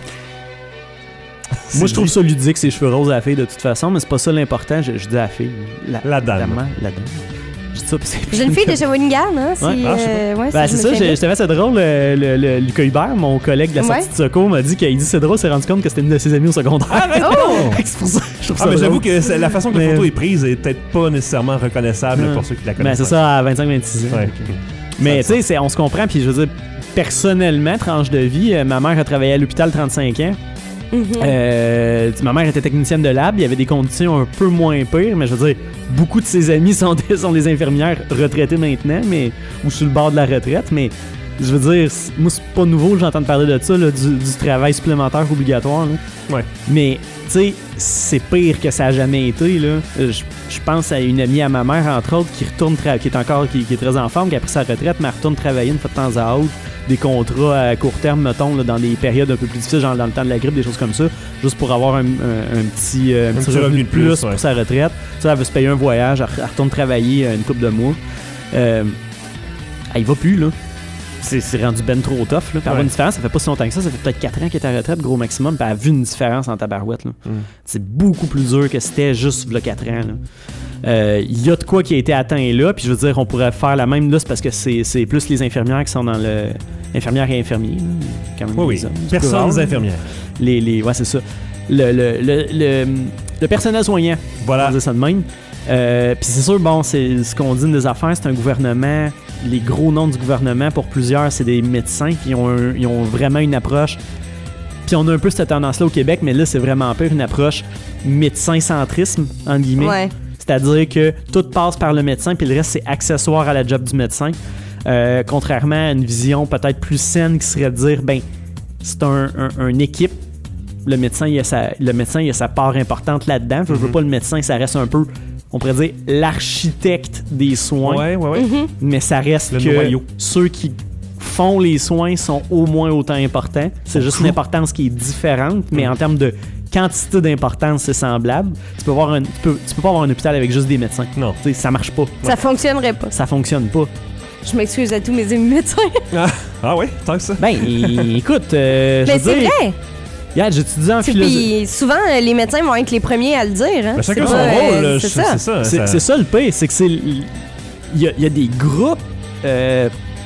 Moi, je trouve ça ludique, ses cheveux roses à la fille, de toute façon, mais c'est pas ça l'important. Je, je dis à la fille. La, La dame. Évidemment, la dame. Je dis ça, puis c'est Jeune fille de Shawinigan, hein? Si, Ouais. Ah, je sais euh, ouais, Ben, si c'est je me ça, souviens j'ai- je t'avais c'est drôle. Le, le, le- Lucas Hubert, mon collègue de la sortie Ouais. de secours, m'a dit qu'il dit c'est drôle, s'est rendu compte que c'était une de ses amies au secondaire. bien. Oh! c'est pour ça je trouve Ah, ça mais drôle. j'avoue que c'est- la façon que la Mais- photo est prise est peut-être pas nécessairement reconnaissable Ouais. pour ceux qui la Ben, connaissent. c'est ça, à vingt-cinq vingt-six ans. Ouais. Mais tu Ça- sais, c'est- on se comprend, puis je veux dire, personnellement, tranche de vie, euh, ma mère a travaillé à l'hôpital trente-cinq ans. Mhm. Euh, ma mère était technicienne de lab, il y avait des conditions un peu moins pires, mais je veux dire, beaucoup de ses amis sont des, sont des infirmières retraitées maintenant, mais ou sur le bord de la retraite, mais je veux dire, c- moi c'est pas nouveau, j'entends parler de ça, là, du, du travail supplémentaire obligatoire. Là. Ouais. Mais tu sais, c'est pire que ça a jamais été. Là. Euh, Je, je pense à une amie à ma mère, entre autres, qui retourne tra- qui est encore qui, qui est très en forme, qui a pris sa retraite, mais elle retourne travailler une fois de temps à autre, des contrats à court terme, mettons, là, dans des périodes un peu plus difficiles, genre dans le temps de la grippe, des choses comme ça, juste pour avoir un, un- un petit, euh, un petit revenu de plus, ouais. pour sa retraite. Ça, elle veut se payer un voyage, elle, elle retourne travailler euh, une couple de mois. Euh, elle y va plus, là. C'est, c'est rendu ben trop tough. Là. Puis avoir Ouais. une différence, ça fait pas si longtemps que ça. Ça fait peut-être quatre ans qu'elle est à la retraite, gros maximum. Puis elle a vu une différence en tabarouette. Là. Mm. C'est beaucoup plus dur que c'était juste il y a quatre ans. là. Euh, Il y a de quoi qui a été atteint là. Puis je veux dire, on pourrait faire la même là, c'est parce que c'est, c'est plus les infirmières qui sont dans le. Infirmières et infirmiers. Là. Quand même Oui, oui. des hommes. C'est plus Personnes rare, là. infirmières. Les, les, ouais, c'est ça. Le, le, le, le, le personnel soignant. On Voilà. va dire ça de même. Euh, Puis c'est sûr, bon, c'est ce qu'on dit des affaires, c'est un gouvernement. Les gros noms du gouvernement, pour plusieurs, c'est des médecins qui ont, un- ils ont vraiment une approche. Puis on a un peu cette tendance-là au Québec, mais là, c'est vraiment pire, une approche médecin-centrisme, entre guillemets. Ouais. C'est-à-dire que tout passe par le médecin, puis le reste, c'est accessoire à la job du médecin. Euh, contrairement à une vision peut-être plus saine qui serait de dire, ben, c'est un, un- une équipe. Le médecin, il a sa, le médecin, il a sa part importante là-dedans. Je veux Mhm. pas le médecin, ça reste un peu, on pourrait dire, l'architecte des soins. Ouais, ouais, ouais. Mhm. Mais ça reste Le que noyau. ceux qui font les soins sont au moins autant importants. C'est juste une importance qui est différente, mais Mhm. en termes de quantité d'importance, c'est semblable. Tu peux, avoir un, tu, peux, tu peux pas avoir un hôpital avec juste des médecins. Non. Tu sais, ça marche pas. Ça fonctionnerait pas. Ça fonctionne pas. Je m'excuse à tous mes amis médecins. Ah, ah ouais, tant que ça. Ben, é- écoute, euh, je Mais veux c'est dire, vrai. regarde, j'étudie en Puis philosophie. souvent, euh, les médecins vont être les premiers à le dire. Hein. Ben, chacun C'est son pas, euh, rôle, là, c'est je- ça. c'est ça. C'est ça- c'est ça le pire, c'est que c'est. Il y, a- il y a des groupes euh,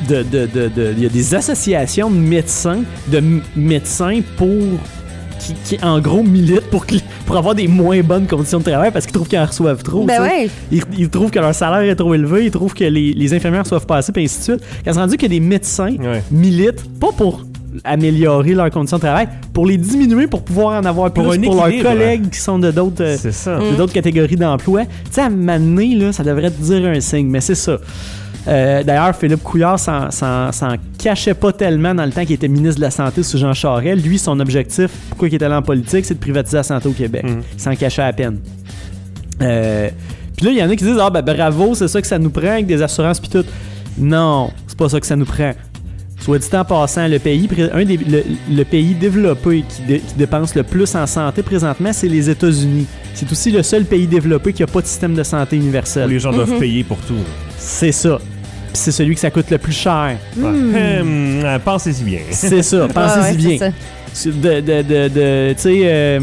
de, de, de, de- il y a des associations de médecins, de m- médecins pour qui, qui, en gros, militent pour, que- pour avoir des moins bonnes conditions de travail parce qu'ils trouvent qu'ils en reçoivent trop. Ben tu sais. ouais. Ils, ils trouvent que leur salaire est trop élevé, ils trouvent que les, les infirmières reçoivent pas assez, puis ainsi de suite. Quand c'est rendu que des médecins Ouais. militent, pas pour améliorer leurs conditions de travail, pour les diminuer, pour pouvoir en avoir Pour plus un pour leurs équilibre. collègues qui sont de d'autres... euh, C'est ça. de d'autres catégories d'emploi. Tu sais, à un moment donné, là, ça devrait te dire un signe, mais c'est ça. Euh, D'ailleurs, Philippe Couillard s'en, s'en, s'en cachait pas tellement dans le temps qu'il était ministre de la Santé sous Jean Charest. Lui, son objectif, pourquoi il est allé en politique, c'est de privatiser la santé au Québec. Mhm. Il s'en cachait à peine. Euh, Puis là, il y en a qui disent « Ah, ben bravo, c'est ça que ça nous prend avec des assurances pis tout. » Non, c'est pas ça que ça nous prend. Soit dit en passant, le pays, pré- un des, le, le pays développé qui, dé- qui dépense le plus en santé présentement, c'est les États-Unis. C'est aussi le seul pays développé qui n'a pas de système de santé universel. Les gens doivent payer pour tout. C'est ça. Puis c'est celui que ça coûte le plus cher. Ouais. Hum, euh, pensez-y bien. C'est ça. Pensez-y Ah ouais, bien. c'est ça. C'est De, de, de, de- tu sais, euh,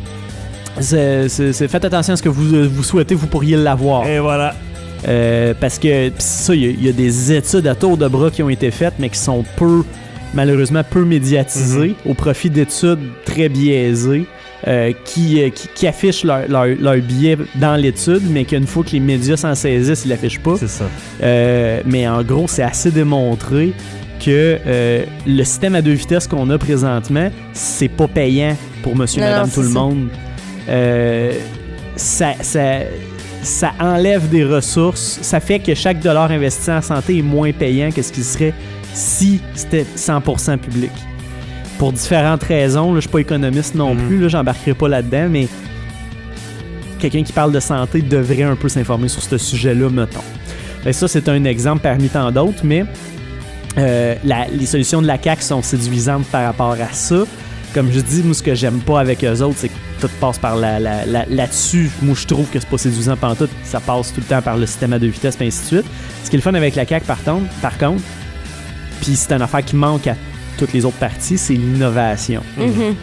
c'est- c'est- c'est- faites attention à ce que vous, vous souhaitez, vous pourriez l'avoir. Et voilà. Euh, parce que pis ça, il y, a- il y a des études à tour de bras qui ont été faites, mais qui sont peu, malheureusement, peu médiatisées, au profit d'études très biaisées, euh, qui, euh, qui, qui affichent leur, leur, leur biais dans l'étude, mais qu'une fois que les médias s'en saisissent, ils l'affichent pas. C'est ça. Euh, mais en gros, c'est assez démontré que euh, le système à deux vitesses qu'on a présentement, c'est pas payant pour monsieur, Non, madame, non, tout le c'est ça. monde. Euh, ça, ça, ça enlève des ressources. Ça fait que chaque dollar investi en santé est moins payant que ce qui serait si c'était cent pour cent public. Pour différentes raisons, là, je suis pas économiste non Mhm. plus, là, j'embarquerai pas là-dedans, mais quelqu'un qui parle de santé devrait un peu s'informer sur ce sujet-là, mettons. Ben, ça, c'est un exemple parmi tant d'autres, mais euh, la- les solutions de la C A Q sont séduisantes par rapport à ça. Comme je dis, moi, ce que j'aime pas avec eux autres, c'est que tout passe par la, la- la- là-dessus. Moi, je trouve que c'est pas séduisant pantoute. Ça passe tout le temps par le système à deux vitesses, et ainsi de suite. Ce qui est le fun avec la C A Q, par contre, par contre, puis c'est une affaire qui manque à toutes les autres parties, c'est l'innovation. Mhm.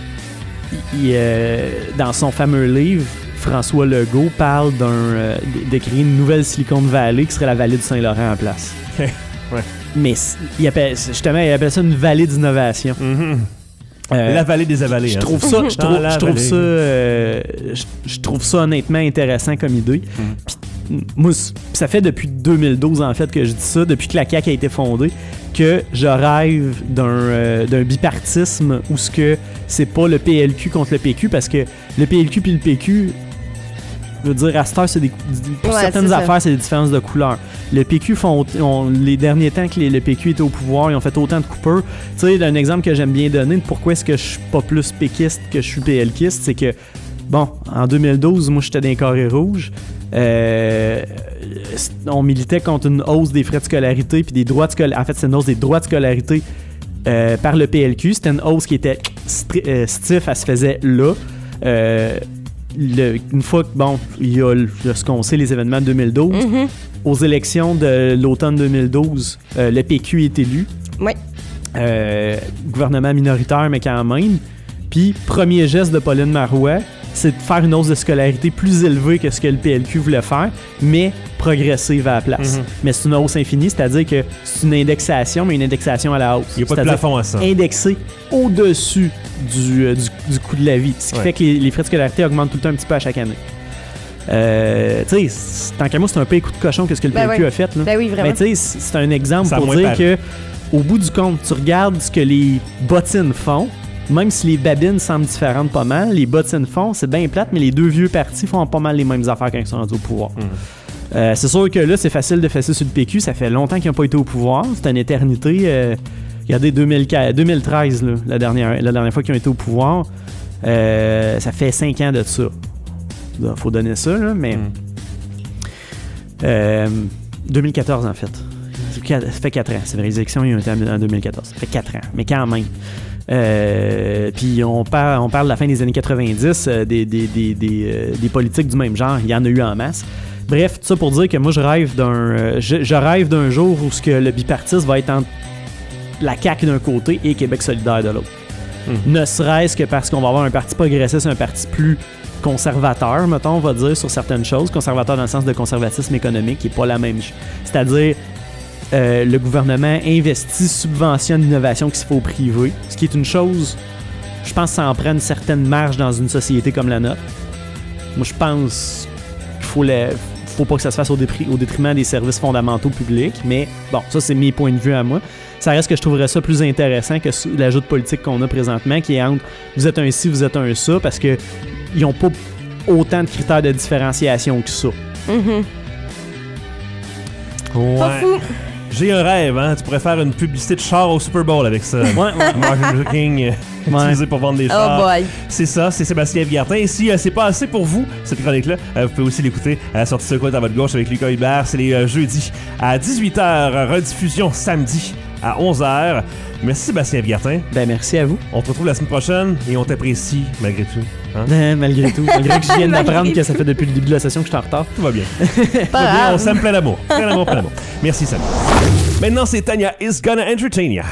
Il, euh, dans son fameux livre, François Legault parle d'un, euh, de, de créer une nouvelle Silicon Valley qui serait la vallée du Saint-Laurent en place. Ouais. Mais c- il appelle, justement, il appelle ça une vallée d'innovation. Mhm. Euh, La vallée des avalées. je hein, trouve c'est ça, je Dans trouve, la je trouve vallée. ça, euh, je, je trouve ça honnêtement intéressant comme idée. Puis, moi, c- ça fait depuis deux mille douze en fait que je dis ça, depuis que la C A Q a été fondée, que je rêve d'un euh, d'un bipartisme où ce que c'est pas le P L Q contre le P Q, parce que le P L Q puis le P Q, je veux dire, à cette heure, c'est des, pour Ouais, certaines c'est ça. affaires, c'est des différences de couleur. Le P Q font, ont- les derniers temps que les- le P Q était au pouvoir, ils ont fait autant de coupeurs. Tu sais, un exemple que j'aime bien donner de pourquoi est-ce que je suis pas plus péquiste que je suis P L Quiste, c'est que, bon, en deux mille douze, moi, j'étais dans les carrés rouges. Euh, on militait contre une hausse des frais de scolarité puis des droits de scolarité. En fait, c'est une hausse des droits de scolarité euh, par le P L Q. C'était une hausse qui était stri- euh, stiff, elle se faisait là. Euh, le- une fois que, bon, il y a le- ce qu'on sait, les événements de deux mille douze, Mhm. aux élections de l'automne deux mille douze, euh, le P Q est élu. Ouais. Euh, gouvernement minoritaire, mais quand même. Puis, premier geste de Pauline Marois, c'est de faire une hausse de scolarité plus élevée que ce que le P L Q voulait faire, mais progressive à la place. Mhm. Mais c'est une hausse infinie, c'est-à-dire que c'est une indexation, mais une indexation à la hausse. Il n'y a pas de C'est-à-dire plafond à ça. indexé au-dessus du, euh, du, du coût de la vie. Ce qui Ouais. fait que les, les frais de scolarité augmentent tout le temps un petit peu à chaque année. Euh, tu sais, c'est- tant qu'à moi, c'est un peu écoute de cochon que ce que le Ben P L Q ouais. a fait. Là. Ben oui, vraiment. Mais tu sais, c'est c'est un exemple Ça a pour moins dire paru. que, au bout du compte, tu regardes ce que les bottines font, même si les babines semblent différentes pas mal, les bottines font, c'est bien plate, mais les deux vieux partis font pas mal les mêmes affaires quand ils sont rendus au pouvoir. Mhm. Euh, c'est sûr que là, c'est facile de fesser sur le P Q, ça fait longtemps qu'ils n'ont pas été au pouvoir, c'est une éternité. Euh, regardez, deux mille quinze deux mille treize, là, la, dernière, la dernière fois qu'ils ont été au pouvoir, euh, ça fait cinq ans de ça. Il faut donner ça, là, mais... Mhm. Euh, deux mille quatorze, en fait. Ça fait quatre- ça fait quatre ans. C'est vrai, les élections, ils ont été en deux mille quatorze. Ça fait quatre ans, mais quand même. Euh, puis on parle, on parle de la fin des années quatre-vingt-dix, euh, des, des, des, des, euh, des politiques du même genre. Il y en a eu en masse. Bref, tout ça pour dire que moi, je rêve d'un euh, je, je rêve d'un jour où ce que le bipartisme va être entre la C A Q d'un côté et Québec solidaire de l'autre. Mhm. Ne serait-ce que parce qu'on va avoir un parti progressiste, un parti plus conservateur, mettons, on va dire, sur certaines choses. Conservateur dans le sens de conservatisme économique, qui n'est pas la même chose. C'est-à-dire, euh, le gouvernement investit, subventionne l'innovation qui se fait au privé, ce qui est une chose, je pense, ça en prend une certaine marge dans une société comme la nôtre. Moi, je pense qu'il faut, la, faut pas que ça se fasse au, dépri, au détriment des services fondamentaux publics, mais bon, ça, c'est mes points de vue à moi. Ça reste que je trouverais ça plus intéressant que l'ajout de politique qu'on a présentement, qui est entre vous êtes un ci, vous êtes un ça, parce que ils n'ont pas autant de critères de différenciation que ça. Mm-hmm. Ouais. Pas fou. J'ai un rêve, hein. Tu pourrais faire une publicité de char au Super Bowl avec ça. Ouais, ouais. Martin Luther King euh, Ouais. utilisé pour vendre des Oh chars. boy. C'est ça, c'est Sébastien Vigartin. Et si euh, c'est pas assez pour vous, cette chronique-là, euh, vous pouvez aussi l'écouter à la sortie de quoi à votre gauche avec Lucas Hubert. C'est les euh, jeudis à dix-huit heures, rediffusion samedi à onze heures. Merci Sébastien Vigartin. Ben, merci à vous. On te retrouve la semaine prochaine et on t'apprécie malgré tout. Hein? Ben, malgré tout. Malgré que je vienne Malgré d'apprendre tout. que ça fait depuis le début de la session que je suis en retard. Tout va bien. Pas Bien, grave. on s'aime plein d'amour. Plein d'amour, plein d'amour. Merci, Sam. Maintenant, c'est Tania is gonna entertain ya.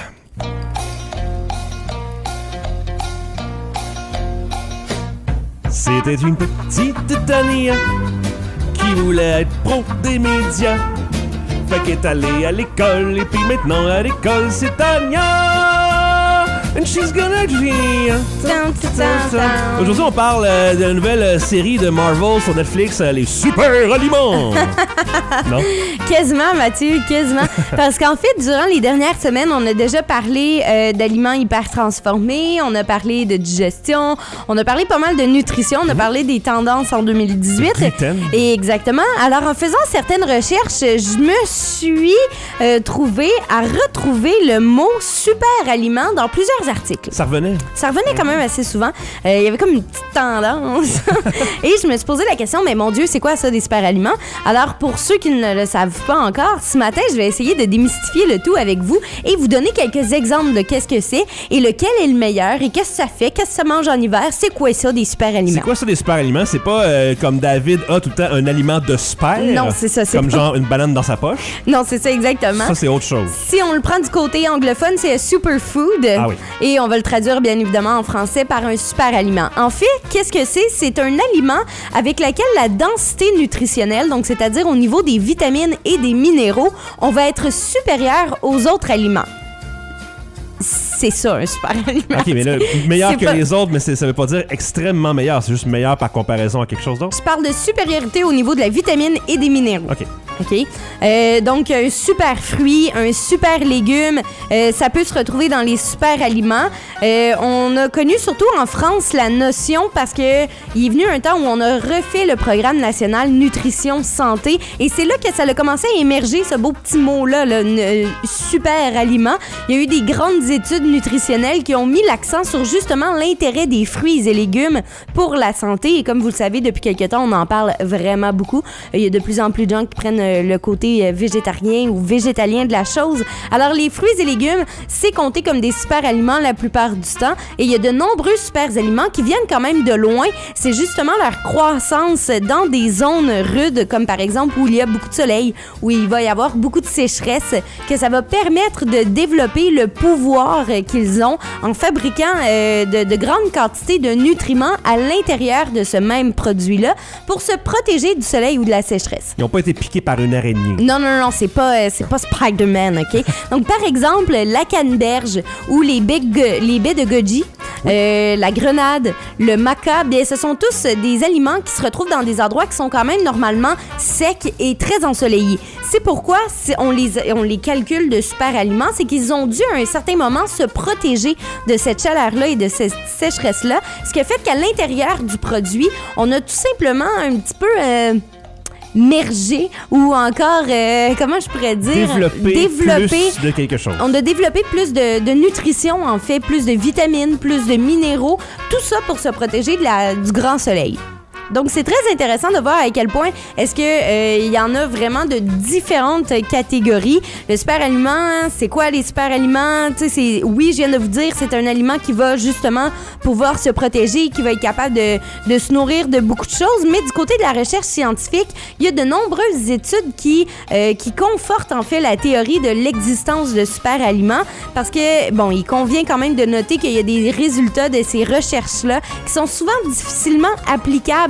C'était une petite Tania qui voulait être pro des médias. Fait qu'elle est allée à l'école et puis maintenant à l'école, c'est Tania. And she's gonna entertain ya. Tan, tan, tan, tan. Aujourd'hui, on parle euh, de la nouvelle euh, série de Marvel sur Netflix, euh, les super aliments. Non? Quasiment, Mathieu, quasiment. Parce qu'en fait, durant les dernières semaines, on a déjà parlé euh, d'aliments hyper transformés, on a parlé de digestion, on a parlé pas mal de nutrition, on a parlé des tendances en deux mille dix-huit. Gluten. Et exactement. Alors, en faisant certaines recherches, je me suis euh, trouvée à retrouver le mot super aliment dans plusieurs articles. Ça revenait. Ça revenait quand même assez souvent. Euh, Il y avait comme une petite tendance. Et je me suis posé la question, mais mon Dieu, c'est quoi ça, des super aliments? Alors, pour ceux qui ne le savent pas encore, ce matin, je vais essayer de démystifier le tout avec vous et vous donner quelques exemples de qu'est-ce que c'est et lequel est le meilleur et qu'est-ce que ça fait, qu'est-ce que ça mange en hiver, c'est quoi ça, des super C'est aliments? quoi ça des super aliments? C'est pas euh, comme David a tout le temps un aliment de super. Non, c'est ça, c'est Comme pas- genre une banane dans sa poche. Non, c'est ça exactement. Ça, c'est autre chose. Si on le prend du côté anglophone, c'est un superfood. Ah oui. Et on va le traduire bien évidemment en français par un super aliment. En fait, qu'est-ce que c'est? C'est un aliment avec lequel la densité nutritionnelle, donc c'est-à-dire au niveau des vitamines et des minéraux, on va être supérieur aux autres aliments. C'est ça, un super aliment. Ok, mais là, meilleur C'est que pas- les autres, mais c'est- ça veut pas dire extrêmement meilleur. C'est juste meilleur par comparaison à quelque chose d'autre. Je parle de supériorité au niveau de la vitamine et des minéraux. Ok. OK. Euh, donc, un super fruit, un super légume, euh, ça peut se retrouver dans les super aliments. Euh, on a connu surtout en France la notion parce que il est venu un temps où on a refait le programme national Nutrition Santé et c'est là que ça a commencé à émerger, ce beau petit mot-là, là, n- euh, super aliment. Il y a eu des grandes études nutritionnelles qui ont mis l'accent sur justement l'intérêt des fruits et légumes pour la santé et comme vous le savez, depuis quelques temps, on en parle vraiment beaucoup. Il y a de plus en plus de gens qui prennent euh, le côté euh, végétarien ou végétalien de la chose. Alors, les fruits et légumes, c'est compté comme des super aliments la plupart du temps. Et il y a de nombreux super aliments qui viennent quand même de loin. C'est justement leur croissance dans des zones rudes, comme par exemple où il y a beaucoup de soleil, où il va y avoir beaucoup de sécheresse, que ça va permettre de développer le pouvoir euh, qu'ils ont en fabriquant euh, de, de grandes quantités de nutriments à l'intérieur de ce même produit-là pour se protéger du soleil ou de la sécheresse. Ils n'ont pas été piqués par une araignée. Non, non, non, c'est pas, euh, c'est pas Spider-Man, OK? Donc, par exemple, la canneberge ou les baies, go- les baies de goji, euh, la grenade, le maca, bien, ce sont tous des aliments qui se retrouvent dans des endroits qui sont quand même normalement secs et très ensoleillés. C'est pourquoi si on, les, on les calcule de super aliments, c'est qu'ils ont dû à un certain moment se protéger de cette chaleur-là et de cette sécheresse-là, ce qui a fait qu'à l'intérieur du produit, on a tout simplement un petit peu... euh, merger ou encore, euh, comment je pourrais dire? Développer, Développer. plus de quelque chose. On a développé plus de, de nutrition, en fait, plus de vitamines, plus de minéraux, tout ça pour se protéger de la, du grand soleil. Donc, c'est très intéressant de voir à quel point est-ce que euh, il y en a vraiment de différentes catégories. Le super aliment, hein, c'est quoi les super aliments? Tu sais, c'est, oui, je viens de vous dire, c'est un aliment qui va justement pouvoir se protéger, qui va être capable de, de se nourrir de beaucoup de choses. Mais du côté de la recherche scientifique, il y a de nombreuses études qui, euh, qui confortent en fait la théorie de l'existence de super aliments parce que, bon, il convient quand même de noter qu'il y a des résultats de ces recherches-là qui sont souvent difficilement applicables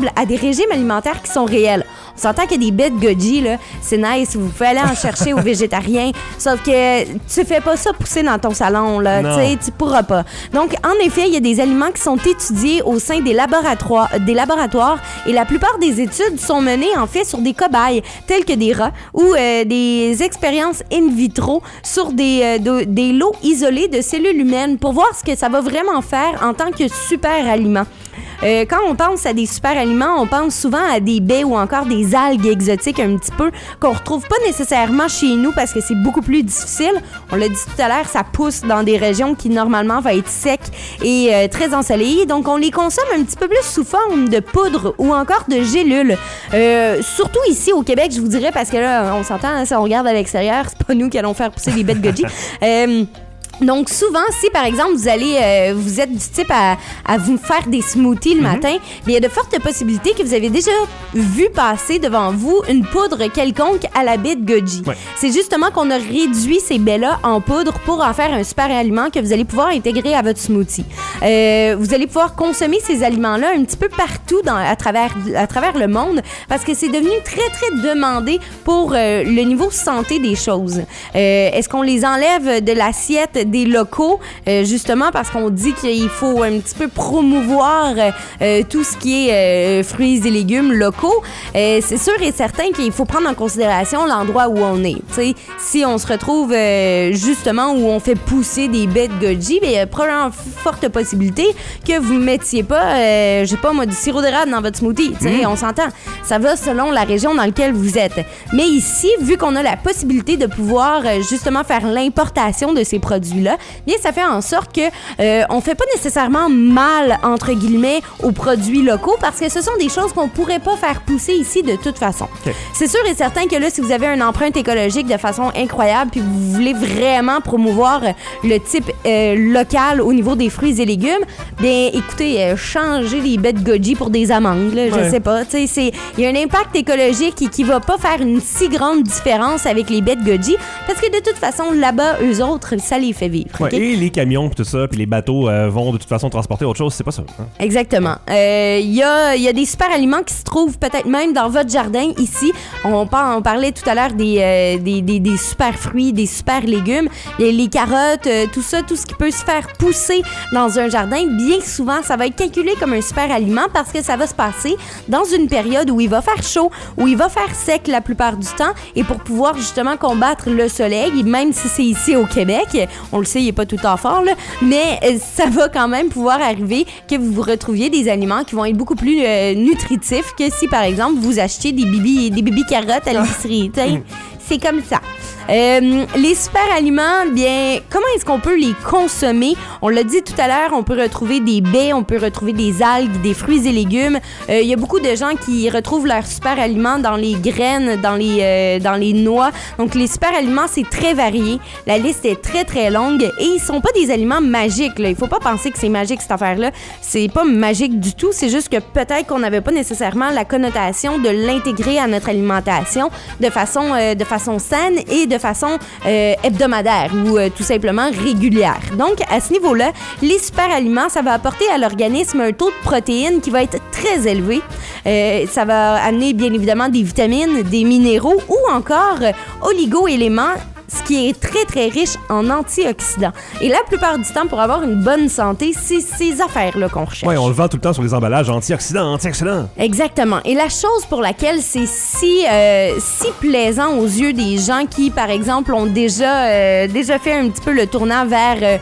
sensibles à des régimes alimentaires qui sont réels. On s'entend que des baies de goji, là, c'est nice, vous pouvez aller en chercher aux végétariens, sauf que tu fais pas ça pousser dans ton salon, là, tu sais, tu pourras pas. Donc, en effet, il y a des aliments qui sont étudiés au sein des laboratoires, des laboratoires et la plupart des études sont menées, en fait, sur des cobayes, tels que des rats ou euh, des expériences in vitro sur des, euh, de, des lots isolés de cellules humaines pour voir ce que ça va vraiment faire en tant que super aliment. Euh, quand on pense à des super aliments, on pense souvent à des baies ou encore des algues exotiques un petit peu qu'on retrouve pas nécessairement chez nous parce que c'est beaucoup plus difficile. On l'a dit tout à l'heure, ça pousse dans des régions qui normalement vont être secs et euh, très ensoleillées. Donc on les consomme un petit peu plus sous forme de poudre ou encore de gélules. Euh, surtout ici au Québec, je vous dirais, parce que là, on s'entend, hein, si on regarde à l'extérieur, c'est pas nous qui allons faire pousser des baies de goji. Euh, Donc, souvent, si, par exemple, vous allez, euh, vous êtes du type à, à vous faire des smoothies le mm-hmm. matin, il y a de fortes possibilités que vous avez déjà vu passer devant vous une poudre quelconque à la baie de goji. Ouais. C'est justement qu'on a réduit ces baies-là en poudre pour en faire un super aliment que vous allez pouvoir intégrer à votre smoothie. Euh, vous allez pouvoir consommer ces aliments-là un petit peu partout dans, à, travers, à travers le monde parce que c'est devenu très, très demandé pour euh, le niveau santé des choses. Euh, est-ce qu'on les enlève de l'assiette des locaux, euh, justement parce qu'on dit qu'il faut un petit peu promouvoir euh, tout ce qui est euh, fruits et légumes locaux. Euh, c'est sûr et certain qu'il faut prendre en considération l'endroit où on est. T'sais, si on se retrouve euh, justement où on fait pousser des baies de goji, il y a probablement forte possibilité que vous ne mettiez pas, euh, je sais pas moi, du sirop d'érable dans votre smoothie. Mmh. On s'entend. Ça va selon la région dans laquelle vous êtes. Mais ici, vu qu'on a la possibilité de pouvoir euh, justement faire l'importation de ces produits là, bien ça fait en sorte que euh, on fait pas nécessairement mal entre guillemets aux produits locaux parce que ce sont des choses qu'on pourrait pas faire pousser ici de toute façon. Okay. C'est sûr et certain que là si vous avez une empreinte écologique de façon incroyable puis vous voulez vraiment promouvoir le type euh, local au niveau des fruits et légumes, bien écoutez, euh, changez les baies de goji pour des amandes, là, ouais. je sais pas, tu sais c'est il y a un impact écologique qui, qui va pas faire une si grande différence avec les baies de goji parce que de toute façon là-bas eux autres ça les fait vivre. Ouais, okay? Et les camions pis tout ça, puis les bateaux euh, vont de toute façon transporter autre chose, c'est pas ça. Hein? Exactement. Il euh, y, a, y a des super aliments qui se trouvent peut-être même dans votre jardin ici. On, on parlait tout à l'heure des, euh, des, des, des super fruits, des super légumes. Les, les carottes, euh, tout ça, tout ce qui peut se faire pousser dans un jardin, bien souvent, ça va être calculé comme un super aliment parce que ça va se passer dans une période où il va faire chaud, où il va faire sec la plupart du temps et pour pouvoir justement combattre le soleil, même si c'est ici au Québec, on le sait, il n'est pas tout le temps fort, là, mais euh, ça va quand même pouvoir arriver que vous vous retrouviez des aliments qui vont être beaucoup plus euh, nutritifs que si, par exemple, vous achetiez des bibis, des bibis carottes à l'épicerie. C'est comme ça. Euh, les super aliments, bien, comment est-ce qu'on peut les consommer? On l'a dit tout à l'heure, on peut retrouver des baies, on peut retrouver des algues, des fruits et légumes. Il euh, y a beaucoup de gens qui retrouvent leurs super aliments dans les graines, dans les, euh, dans les noix. Donc, les super aliments, c'est très varié. La liste est très, très longue et ils sont pas des aliments magiques, là. Il faut pas penser que c'est magique, cette affaire-là. C'est pas magique du tout. C'est juste que peut-être qu'on n'avait pas nécessairement la connotation de l'intégrer à notre alimentation de façon, euh, de façon saine et de de façon euh, hebdomadaire ou euh, tout simplement régulière. Donc, à ce niveau-là, les super aliments, ça va apporter à l'organisme un taux de protéines qui va être très élevé. Euh, ça va amener, bien évidemment, des vitamines, des minéraux ou encore euh, oligo-éléments, ce qui est très, très riche en antioxydants. Et la plupart du temps, pour avoir une bonne santé, c'est ces affaires-là qu'on recherche. Oui, on le vend tout le temps sur les emballages, antioxydants, antioxydants. Exactement. Et la chose pour laquelle c'est si, euh, si plaisant aux yeux des gens qui, par exemple, ont déjà, euh, déjà fait un petit peu le tournant vers euh,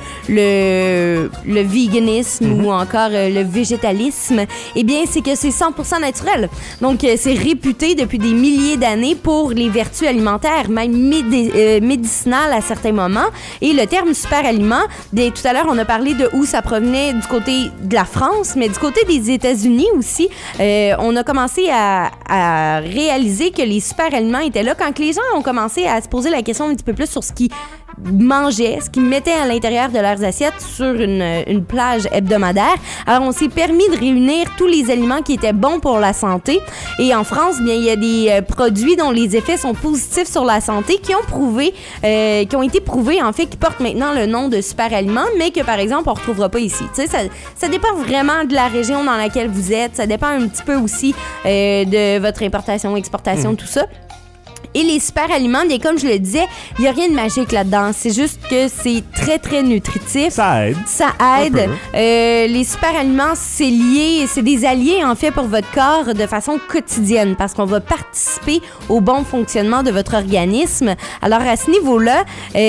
le, le véganisme mm-hmm. ou encore euh, le végétalisme, eh bien, c'est que c'est cent pour cent naturel. Donc, euh, c'est réputé depuis des milliers d'années pour les vertus alimentaires, même médi- euh, médicinal à certains moments. Et le terme super aliment, bien, tout à l'heure, on a parlé de où ça provenait du côté de la France, mais du côté des États-Unis aussi, euh, on a commencé à, à réaliser que les super aliments étaient là quand les gens ont commencé à se poser la question un petit peu plus sur ce qui mangeaient, ce qu'ils mettaient à l'intérieur de leurs assiettes sur une, une plage hebdomadaire. Alors, on s'est permis de réunir tous les aliments qui étaient bons pour la santé. Et en France, bien, il y a des euh, produits dont les effets sont positifs sur la santé qui ont prouvé, euh, qui ont été prouvés, en fait, qui portent maintenant le nom de super aliments, mais que, par exemple, on ne retrouvera pas ici. Tu sais, ça, ça dépend vraiment de la région dans laquelle vous êtes. Ça dépend un petit peu aussi euh, de votre importation, exportation, mmh. tout ça. Et les super aliments, bien comme je le disais, il n'y a rien de magique là-dedans. C'est juste que c'est très, très nutritif. Ça aide. Ça aide. Euh, les super aliments, c'est lié, c'est des alliés, en fait, pour votre corps de façon quotidienne parce qu'on va participer au bon fonctionnement de votre organisme. Alors, à ce niveau-là,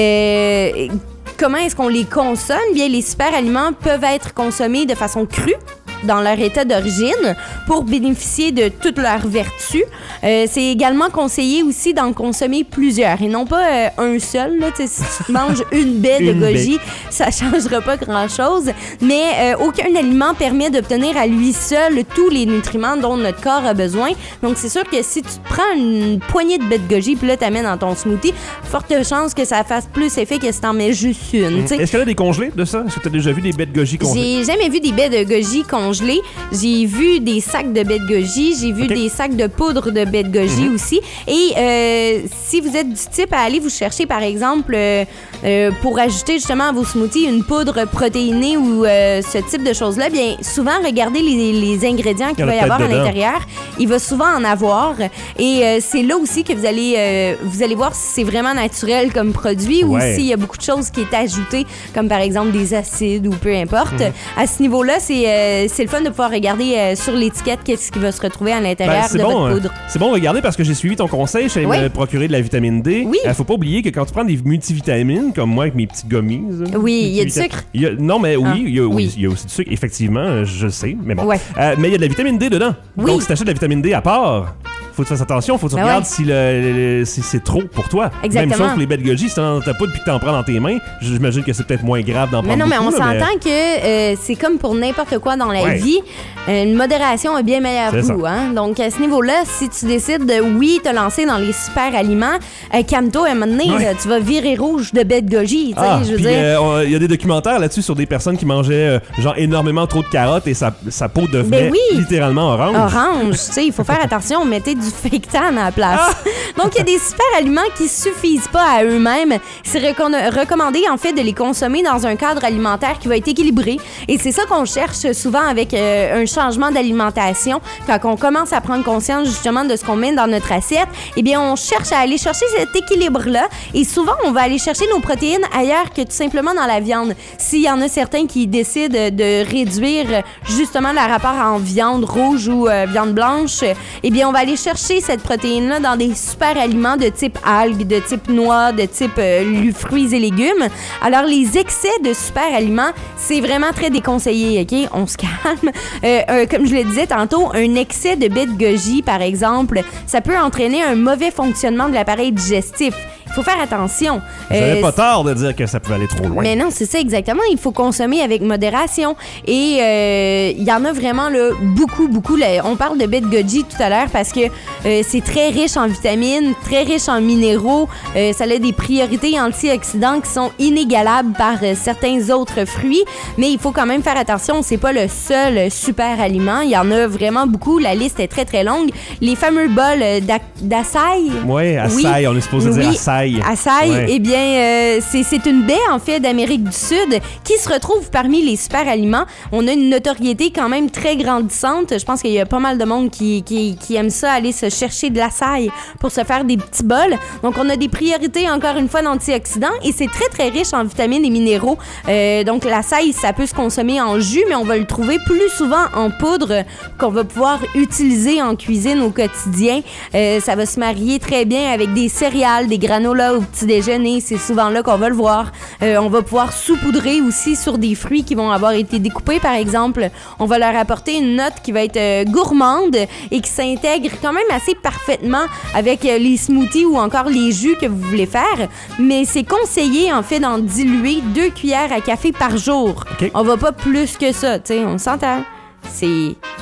euh, comment est-ce qu'on les consomme? Bien, les super aliments peuvent être consommés de façon crue dans leur état d'origine pour bénéficier de toutes leurs vertus. Euh, c'est également conseillé aussi d'en consommer plusieurs et non pas euh, un seul. Là, si tu manges une baie de goji, ça changera pas grand-chose. Mais euh, aucun aliment permet d'obtenir à lui seul tous les nutriments dont notre corps a besoin. Donc, c'est sûr que si tu te prends une poignée de baies de goji puis là, tu amènes dans ton smoothie, forte chance que ça fasse plus effet que si t'en mets juste une. Mmh. Est-ce qu'il y a des congelés de ça? Est-ce que tu as déjà vu des baies de goji congelées? J'ai jamais vu des baies de goji congelées. J'ai vu des sacs de baies de goji, j'ai vu okay. des sacs de poudre de baies de goji mm-hmm. aussi. Et euh, si vous êtes du type à aller vous chercher, par exemple, euh, euh, pour ajouter justement à vos smoothies une poudre protéinée ou euh, ce type de choses-là, bien souvent, regardez les, les ingrédients qu'il va y avoir à l'intérieur. Il va souvent en avoir. Et euh, c'est là aussi que vous allez, euh, vous allez voir si c'est vraiment naturel comme produit ouais. ou s'il y a beaucoup de choses qui est ajoutées, comme par exemple des acides ou peu importe. Mm-hmm. À ce niveau-là, c'est, euh, c'est le fun de pouvoir regarder euh, sur l'étiquette qu'est-ce qui va se retrouver à l'intérieur ben, de bon, votre poudre. Euh, c'est bon de regarder parce que j'ai suivi ton conseil, je suis allé oui. me procurer de la vitamine D. Oui. Euh, faut pas oublier que quand tu prends des multivitamines, comme moi avec mes petits gummies... Oui, il y a du sucre. Y a, non, mais oui, ah. il y, oui. y a aussi du sucre, effectivement, je le sais, mais bon. Ouais. Euh, mais il y a de la vitamine D dedans. Oui. Donc si t'achètes de la vitamine D à part... Faut que tu fasses attention, faut que tu ben regardes ouais. si, le, le, si c'est trop pour toi. Exactement. Même chose pour les baies de goji, si t'en as pas depuis que t'en prends dans tes mains, j'imagine que c'est peut-être moins grave d'en mais prendre non, beaucoup. Mais non, mais on là, s'entend mais... que euh, c'est comme pour n'importe quoi dans la ouais. vie. Une modération a bien meilleur goût. Hein? Donc, à ce niveau-là, si tu décides de, oui, te lancer dans les super aliments, euh, calme-toi, à un moment donné, ouais. tu vas virer rouge de baies de goji. Ah, je veux puis dire. Il euh, y a des documentaires là-dessus sur des personnes qui mangeaient euh, genre énormément trop de carottes et sa, sa peau devenait ben oui. littéralement orange. Orange, tu sais, il faut faire attention, mettez du fake tan à la place. Ah! Donc, il y a des super aliments qui suffisent pas à eux-mêmes. C'est recon- recommandé, en fait, de les consommer dans un cadre alimentaire qui va être équilibré. Et c'est ça qu'on cherche souvent avec euh, un changement d'alimentation. Quand on commence à prendre conscience, justement, de ce qu'on met dans notre assiette, eh bien, on cherche à aller chercher cet équilibre-là. Et souvent, on va aller chercher nos protéines ailleurs que tout simplement dans la viande. S'il y en a certains qui décident de réduire, justement, le rapport en viande rouge ou euh, viande blanche, eh bien, on va aller chercher cette protéine-là dans des super aliments de type algues, de type noix, de type euh, fruits et légumes. Alors, les excès de super aliments, c'est vraiment très déconseillé, OK? On se calme. Euh, euh, comme je le disais tantôt, un excès de baies de goji, par exemple, ça peut entraîner un mauvais fonctionnement de l'appareil digestif. Il faut faire attention. Vous n'avez euh, pas tort de dire que ça peut aller trop loin. Mais non, c'est ça exactement. Il faut consommer avec modération. Et il euh, y en a vraiment là, beaucoup, beaucoup. Là, on parle de baies de goji tout à l'heure parce que euh, c'est très riche en vitamines, très riche en minéraux. Euh, ça a des priorités antioxydants qui sont inégalables par euh, certains autres fruits. Mais il faut quand même faire attention. C'est pas le seul super aliment. Il y en a vraiment beaucoup. La liste est très, très longue. Les fameux bols d'a- d'açaï. Ouais, açaï. Oui, on est supposé oui. dire açaï. Açaï, ouais. eh bien, euh, c'est, c'est une baie, en fait, d'Amérique du Sud qui se retrouve parmi les super aliments. On a une notoriété quand même très grandissante. Je pense qu'il y a pas mal de monde qui, qui, qui aime ça, aller se chercher de l'açaï pour se faire des petits bols. Donc, on a des priorités, encore une fois, d'antioxydants et c'est très, très riche en vitamines et minéraux. Euh, donc, l'açaï, ça peut se consommer en jus, mais on va le trouver plus souvent en poudre qu'on va pouvoir utiliser en cuisine au quotidien. Euh, ça va se marier très bien avec des céréales, des granola au petit déjeuner, c'est souvent là qu'on va le voir. Euh, on va pouvoir saupoudrer aussi sur des fruits qui vont avoir été découpés, par exemple. On va leur apporter une note qui va être euh, gourmande et qui s'intègre quand même assez parfaitement avec euh, les smoothies ou encore les jus que vous voulez faire. Mais c'est conseillé, en fait, d'en diluer deux cuillères à café par jour. Okay. On va pas plus que ça, tu sais, on s'entend. C'est...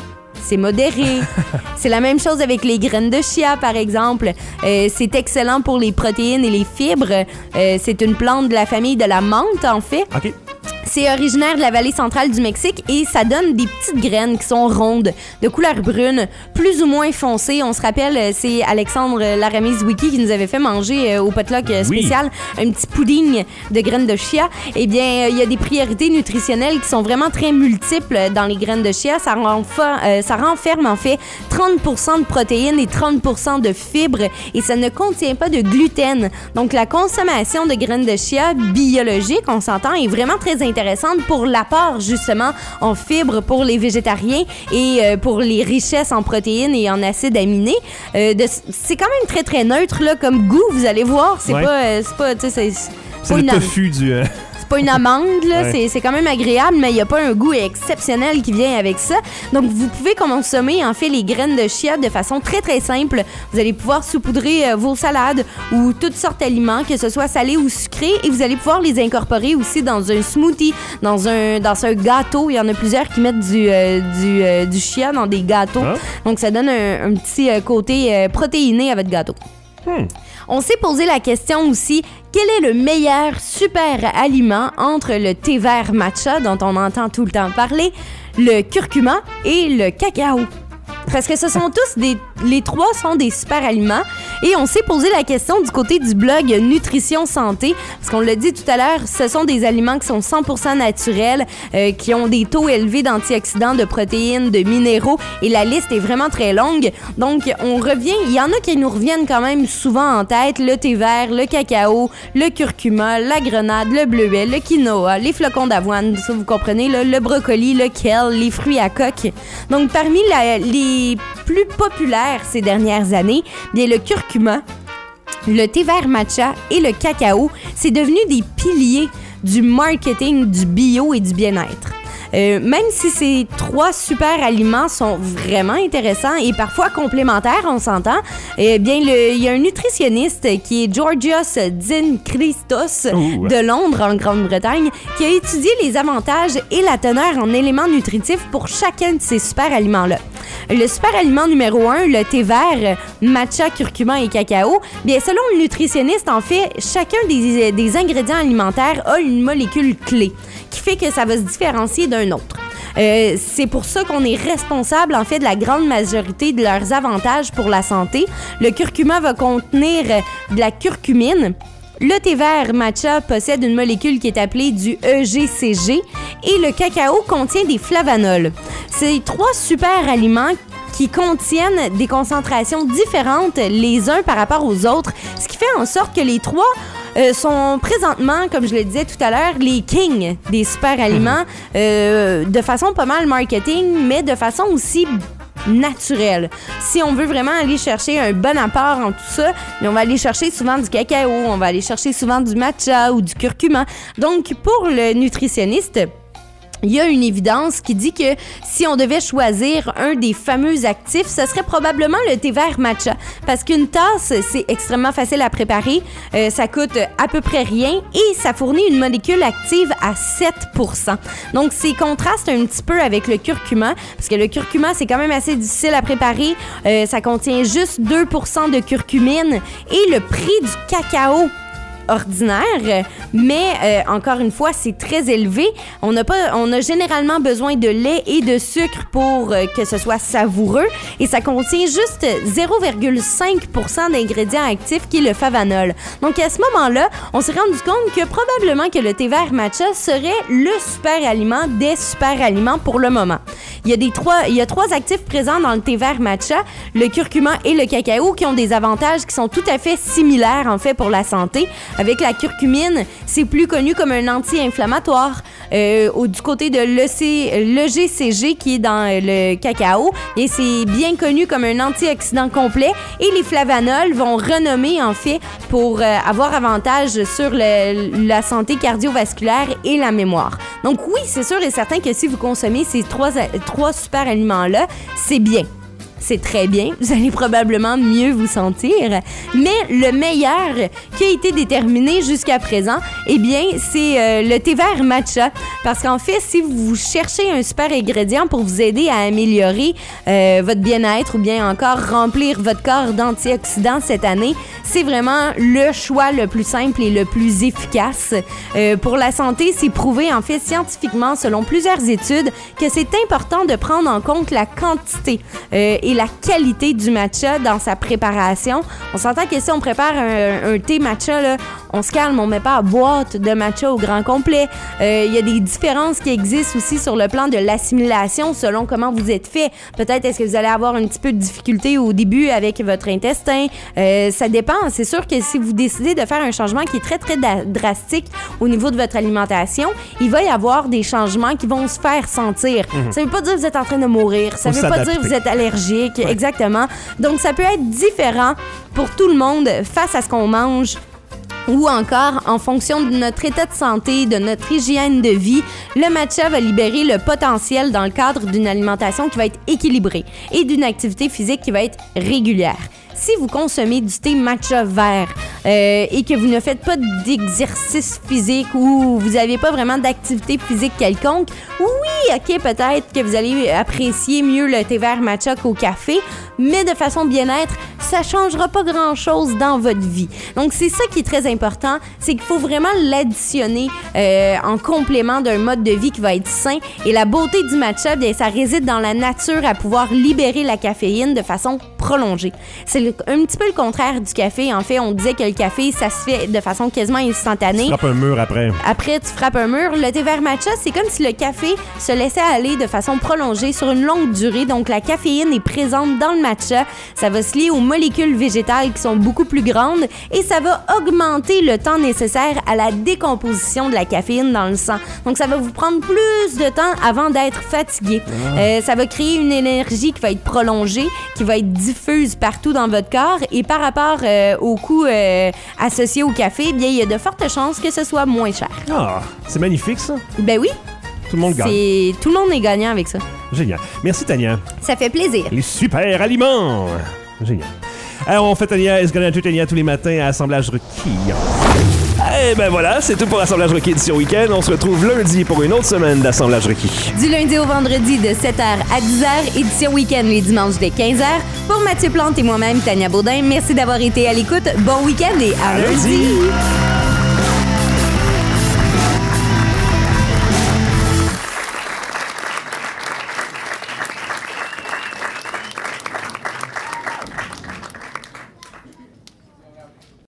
c'est modéré. C'est la même chose avec les graines de chia, par exemple. Euh, c'est excellent pour les protéines et les fibres. Euh, c'est une plante de la famille de la menthe, en fait. OK. C'est originaire de la vallée centrale du Mexique et ça donne des petites graines qui sont rondes, de couleur brune, plus ou moins foncées. On se rappelle, c'est Alexandre Laramise-Wiki qui nous avait fait manger euh, au potluck euh, spécial oui. un petit pudding de graines de chia. Eh bien, il euh, y a des priorités nutritionnelles qui sont vraiment très multiples dans les graines de chia. Ça, renfa- euh, ça renferme en fait trente pour cent de protéines et trente pour cent de fibres et ça ne contient pas de gluten. Donc, la consommation de graines de chia biologiques, on s'entend, est vraiment très intéressante. intéressante pour l'apport justement en fibres pour les végétariens et euh, pour les richesses en protéines et en acides aminés. Euh, de, c'est quand même très très neutre là comme goût, vous allez voir. C'est ouais. pas, euh, c'est pas, tu sais, c'est, c'est, c'est pas le une tofu du. Euh... pas une amande, là. Ouais. C'est, c'est quand même agréable, mais il n'y a pas un goût exceptionnel qui vient avec ça. Donc, vous pouvez consommer, en fait, les graines de chia de façon très, très simple. Vous allez pouvoir saupoudrer euh, vos salades ou toutes sortes d'aliments, que ce soit salés ou sucrés, et vous allez pouvoir les incorporer aussi dans un smoothie, dans un, dans un gâteau. Il y en a plusieurs qui mettent du, euh, du, euh, du chia dans des gâteaux. Ah. Donc, ça donne un, un petit euh, côté euh, protéiné à votre gâteau. Hmm. On s'est posé la question aussi, quel est le meilleur super aliment entre le thé vert matcha, dont on entend tout le temps parler, le curcuma et le cacao? Parce que ce sont tous des... Les trois sont des super aliments. Et on s'est posé la question du côté du blog Nutrition Santé. Parce qu'on l'a dit tout à l'heure, ce sont des aliments qui sont cent pour cent naturels, euh, qui ont des taux élevés d'antioxydants, de protéines, de minéraux. Et la liste est vraiment très longue. Donc, on revient... Il y en a qui nous reviennent quand même souvent en tête. Le thé vert, le cacao, le curcuma, la grenade, le bleuet, le quinoa, les flocons d'avoine. Ça, vous comprenez, là, le brocoli, le kale, les fruits à coque. Donc, parmi la, les plus populaires ces dernières années, bien le curcuma, le thé vert matcha et le cacao, c'est devenu des piliers du marketing du bio et du bien-être. Euh, même si ces trois super aliments sont vraiment intéressants et parfois complémentaires, on s'entend, eh bien, il y a un nutritionniste qui est Georgios Dinkristos Ouh. de Londres, en Grande-Bretagne, qui a étudié les avantages et la teneur en éléments nutritifs pour chacun de ces super aliments-là. Le super aliment numéro un, le thé vert, matcha, curcuma et cacao, bien, selon le nutritionniste, en fait, chacun des, des ingrédients alimentaires a une molécule clé qui fait que ça va se différencier d'un autre. Euh, c'est pour ça qu'on est responsable, en fait, de la grande majorité de leurs avantages pour la santé. Le curcuma va contenir de la curcumine. Le thé vert matcha possède une molécule qui est appelée du E G C G et le cacao contient des flavanols. Ces trois super aliments qui contiennent des concentrations différentes les uns par rapport aux autres, ce qui fait en sorte que les trois euh, sont présentement, comme je le disais tout à l'heure, les kings des super aliments, euh, de façon pas mal marketing, mais de façon aussi naturel. Si on veut vraiment aller chercher un bon apport en tout ça, mais on va aller chercher souvent du cacao, on va aller chercher souvent du matcha ou du curcuma. Donc, pour le nutritionniste, il y a une évidence qui dit que si on devait choisir un des fameux actifs, ce serait probablement le thé vert matcha. Parce qu'une tasse, c'est extrêmement facile à préparer, euh, ça coûte à peu près rien et ça fournit une molécule active à sept pour cent. Donc, c'est contraste un petit peu avec le curcuma, parce que le curcuma, c'est quand même assez difficile à préparer. Euh, ça contient juste deux pour cent de curcumine et le prix du cacao ordinaire, mais euh, encore une fois, c'est très élevé. On n'a pas, on a généralement besoin de lait et de sucre pour euh, que ce soit savoureux et ça contient juste zéro virgule cinq pour cent d'ingrédients actifs qui est le flavanol. Donc à ce moment-là, on s'est rendu compte que probablement que le thé vert matcha serait le super aliment des super aliments pour le moment. Il y a des trois, il y a trois actifs présents dans le thé vert matcha, le curcuma et le cacao qui ont des avantages qui sont tout à fait similaires en fait pour la santé. Avec la curcumine, c'est plus connu comme un anti-inflammatoire. Euh, au, du côté de l'E G C G qui est dans le cacao, et c'est bien connu comme un antioxydant complet. Et les flavanols vont renommer en fait pour euh, avoir avantage sur le, la santé cardiovasculaire et la mémoire. Donc oui, c'est sûr et certain que si vous consommez ces trois, trois super aliments-là, c'est bien. c'est très bien. Vous allez probablement mieux vous sentir. Mais le meilleur qui a été déterminé jusqu'à présent, eh bien, c'est euh, le thé vert matcha. Parce qu'en fait, si vous cherchez un super ingrédient pour vous aider à améliorer euh, votre bien-être ou bien encore remplir votre corps d'antioxydants cette année, c'est vraiment le choix le plus simple et le plus efficace. Euh, pour la santé, c'est prouvé en fait scientifiquement selon plusieurs études que c'est important de prendre en compte la quantité euh, et la qualité du matcha dans sa préparation. On s'entend que si on prépare un, un thé matcha, là, on se calme, on met pas à boîte de matcha au grand complet. Il euh, y a des différences qui existent aussi sur le plan de l'assimilation selon comment vous êtes fait. Peut-être est-ce que vous allez avoir un petit peu de difficulté au début avec votre intestin. Euh, ça dépend. C'est sûr que si vous décidez de faire un changement qui est très, très da- drastique au niveau de votre alimentation, il va y avoir des changements qui vont se faire sentir. Mm-hmm. Ça veut pas dire que vous êtes en train de mourir. Ça Faut veut s'adapter. Pas dire que vous êtes allergique. Ouais. Exactement. Donc, ça peut être différent pour tout le monde face à ce qu'on mange ou encore en fonction de notre état de santé, de notre hygiène de vie. Le matcha va libérer le potentiel dans le cadre d'une alimentation qui va être équilibrée et d'une activité physique qui va être régulière. Si vous consommez du thé matcha vert euh, et que vous ne faites pas d'exercice physique ou vous n'avez pas vraiment d'activité physique quelconque, oui, ok, peut-être que vous allez apprécier mieux le thé vert matcha qu'au café, mais de façon bien-être, ça changera pas grand-chose dans votre vie. Donc, c'est ça qui est très important, c'est qu'il faut vraiment l'additionner euh, en complément d'un mode de vie qui va être sain. Et la beauté du matcha, bien, ça réside dans la nature à pouvoir libérer la caféine de façon prolongée. C'est le, un petit peu le contraire du café. En fait, on disait que le café, ça se fait de façon quasiment instantanée. Tu frappes un mur après. Après, tu frappes un mur. Le thé vert matcha, c'est comme si le café se laissait aller de façon prolongée sur une longue durée. Donc, la caféine est présente dans le matcha. Ça va se lier aux molécules végétales qui sont beaucoup plus grandes et ça va augmenter le temps nécessaire à la décomposition de la caféine dans le sang. Donc, ça va vous prendre plus de temps avant d'être fatigué. Ah. Euh, ça va créer une énergie qui va être prolongée, qui va être diffuse partout dans votre corps et par rapport euh, au coût euh, associé au café, eh bien, il y a de fortes chances que ce soit moins cher. Ah, c'est magnifique ça. Ben oui. Tout le monde gagne. C'est... Tout le monde est gagnant avec ça. Génial. Merci, Tania. Ça fait plaisir. Les super aliments. Génial. Alors, on fait Tania et ce gagnant Tania tous les matins à Assemblage Requis. Et ben voilà, c'est tout pour Assemblage Requis édition week-end. On se retrouve lundi pour une autre semaine d'Assemblage Requis. Du lundi au vendredi de sept heures à dix heures, édition week-end les dimanches dès quinze heures. Pour Mathieu Plante et moi-même, Tania Baudin, merci d'avoir été à l'écoute. Bon week-end et à, à lundi. lundi.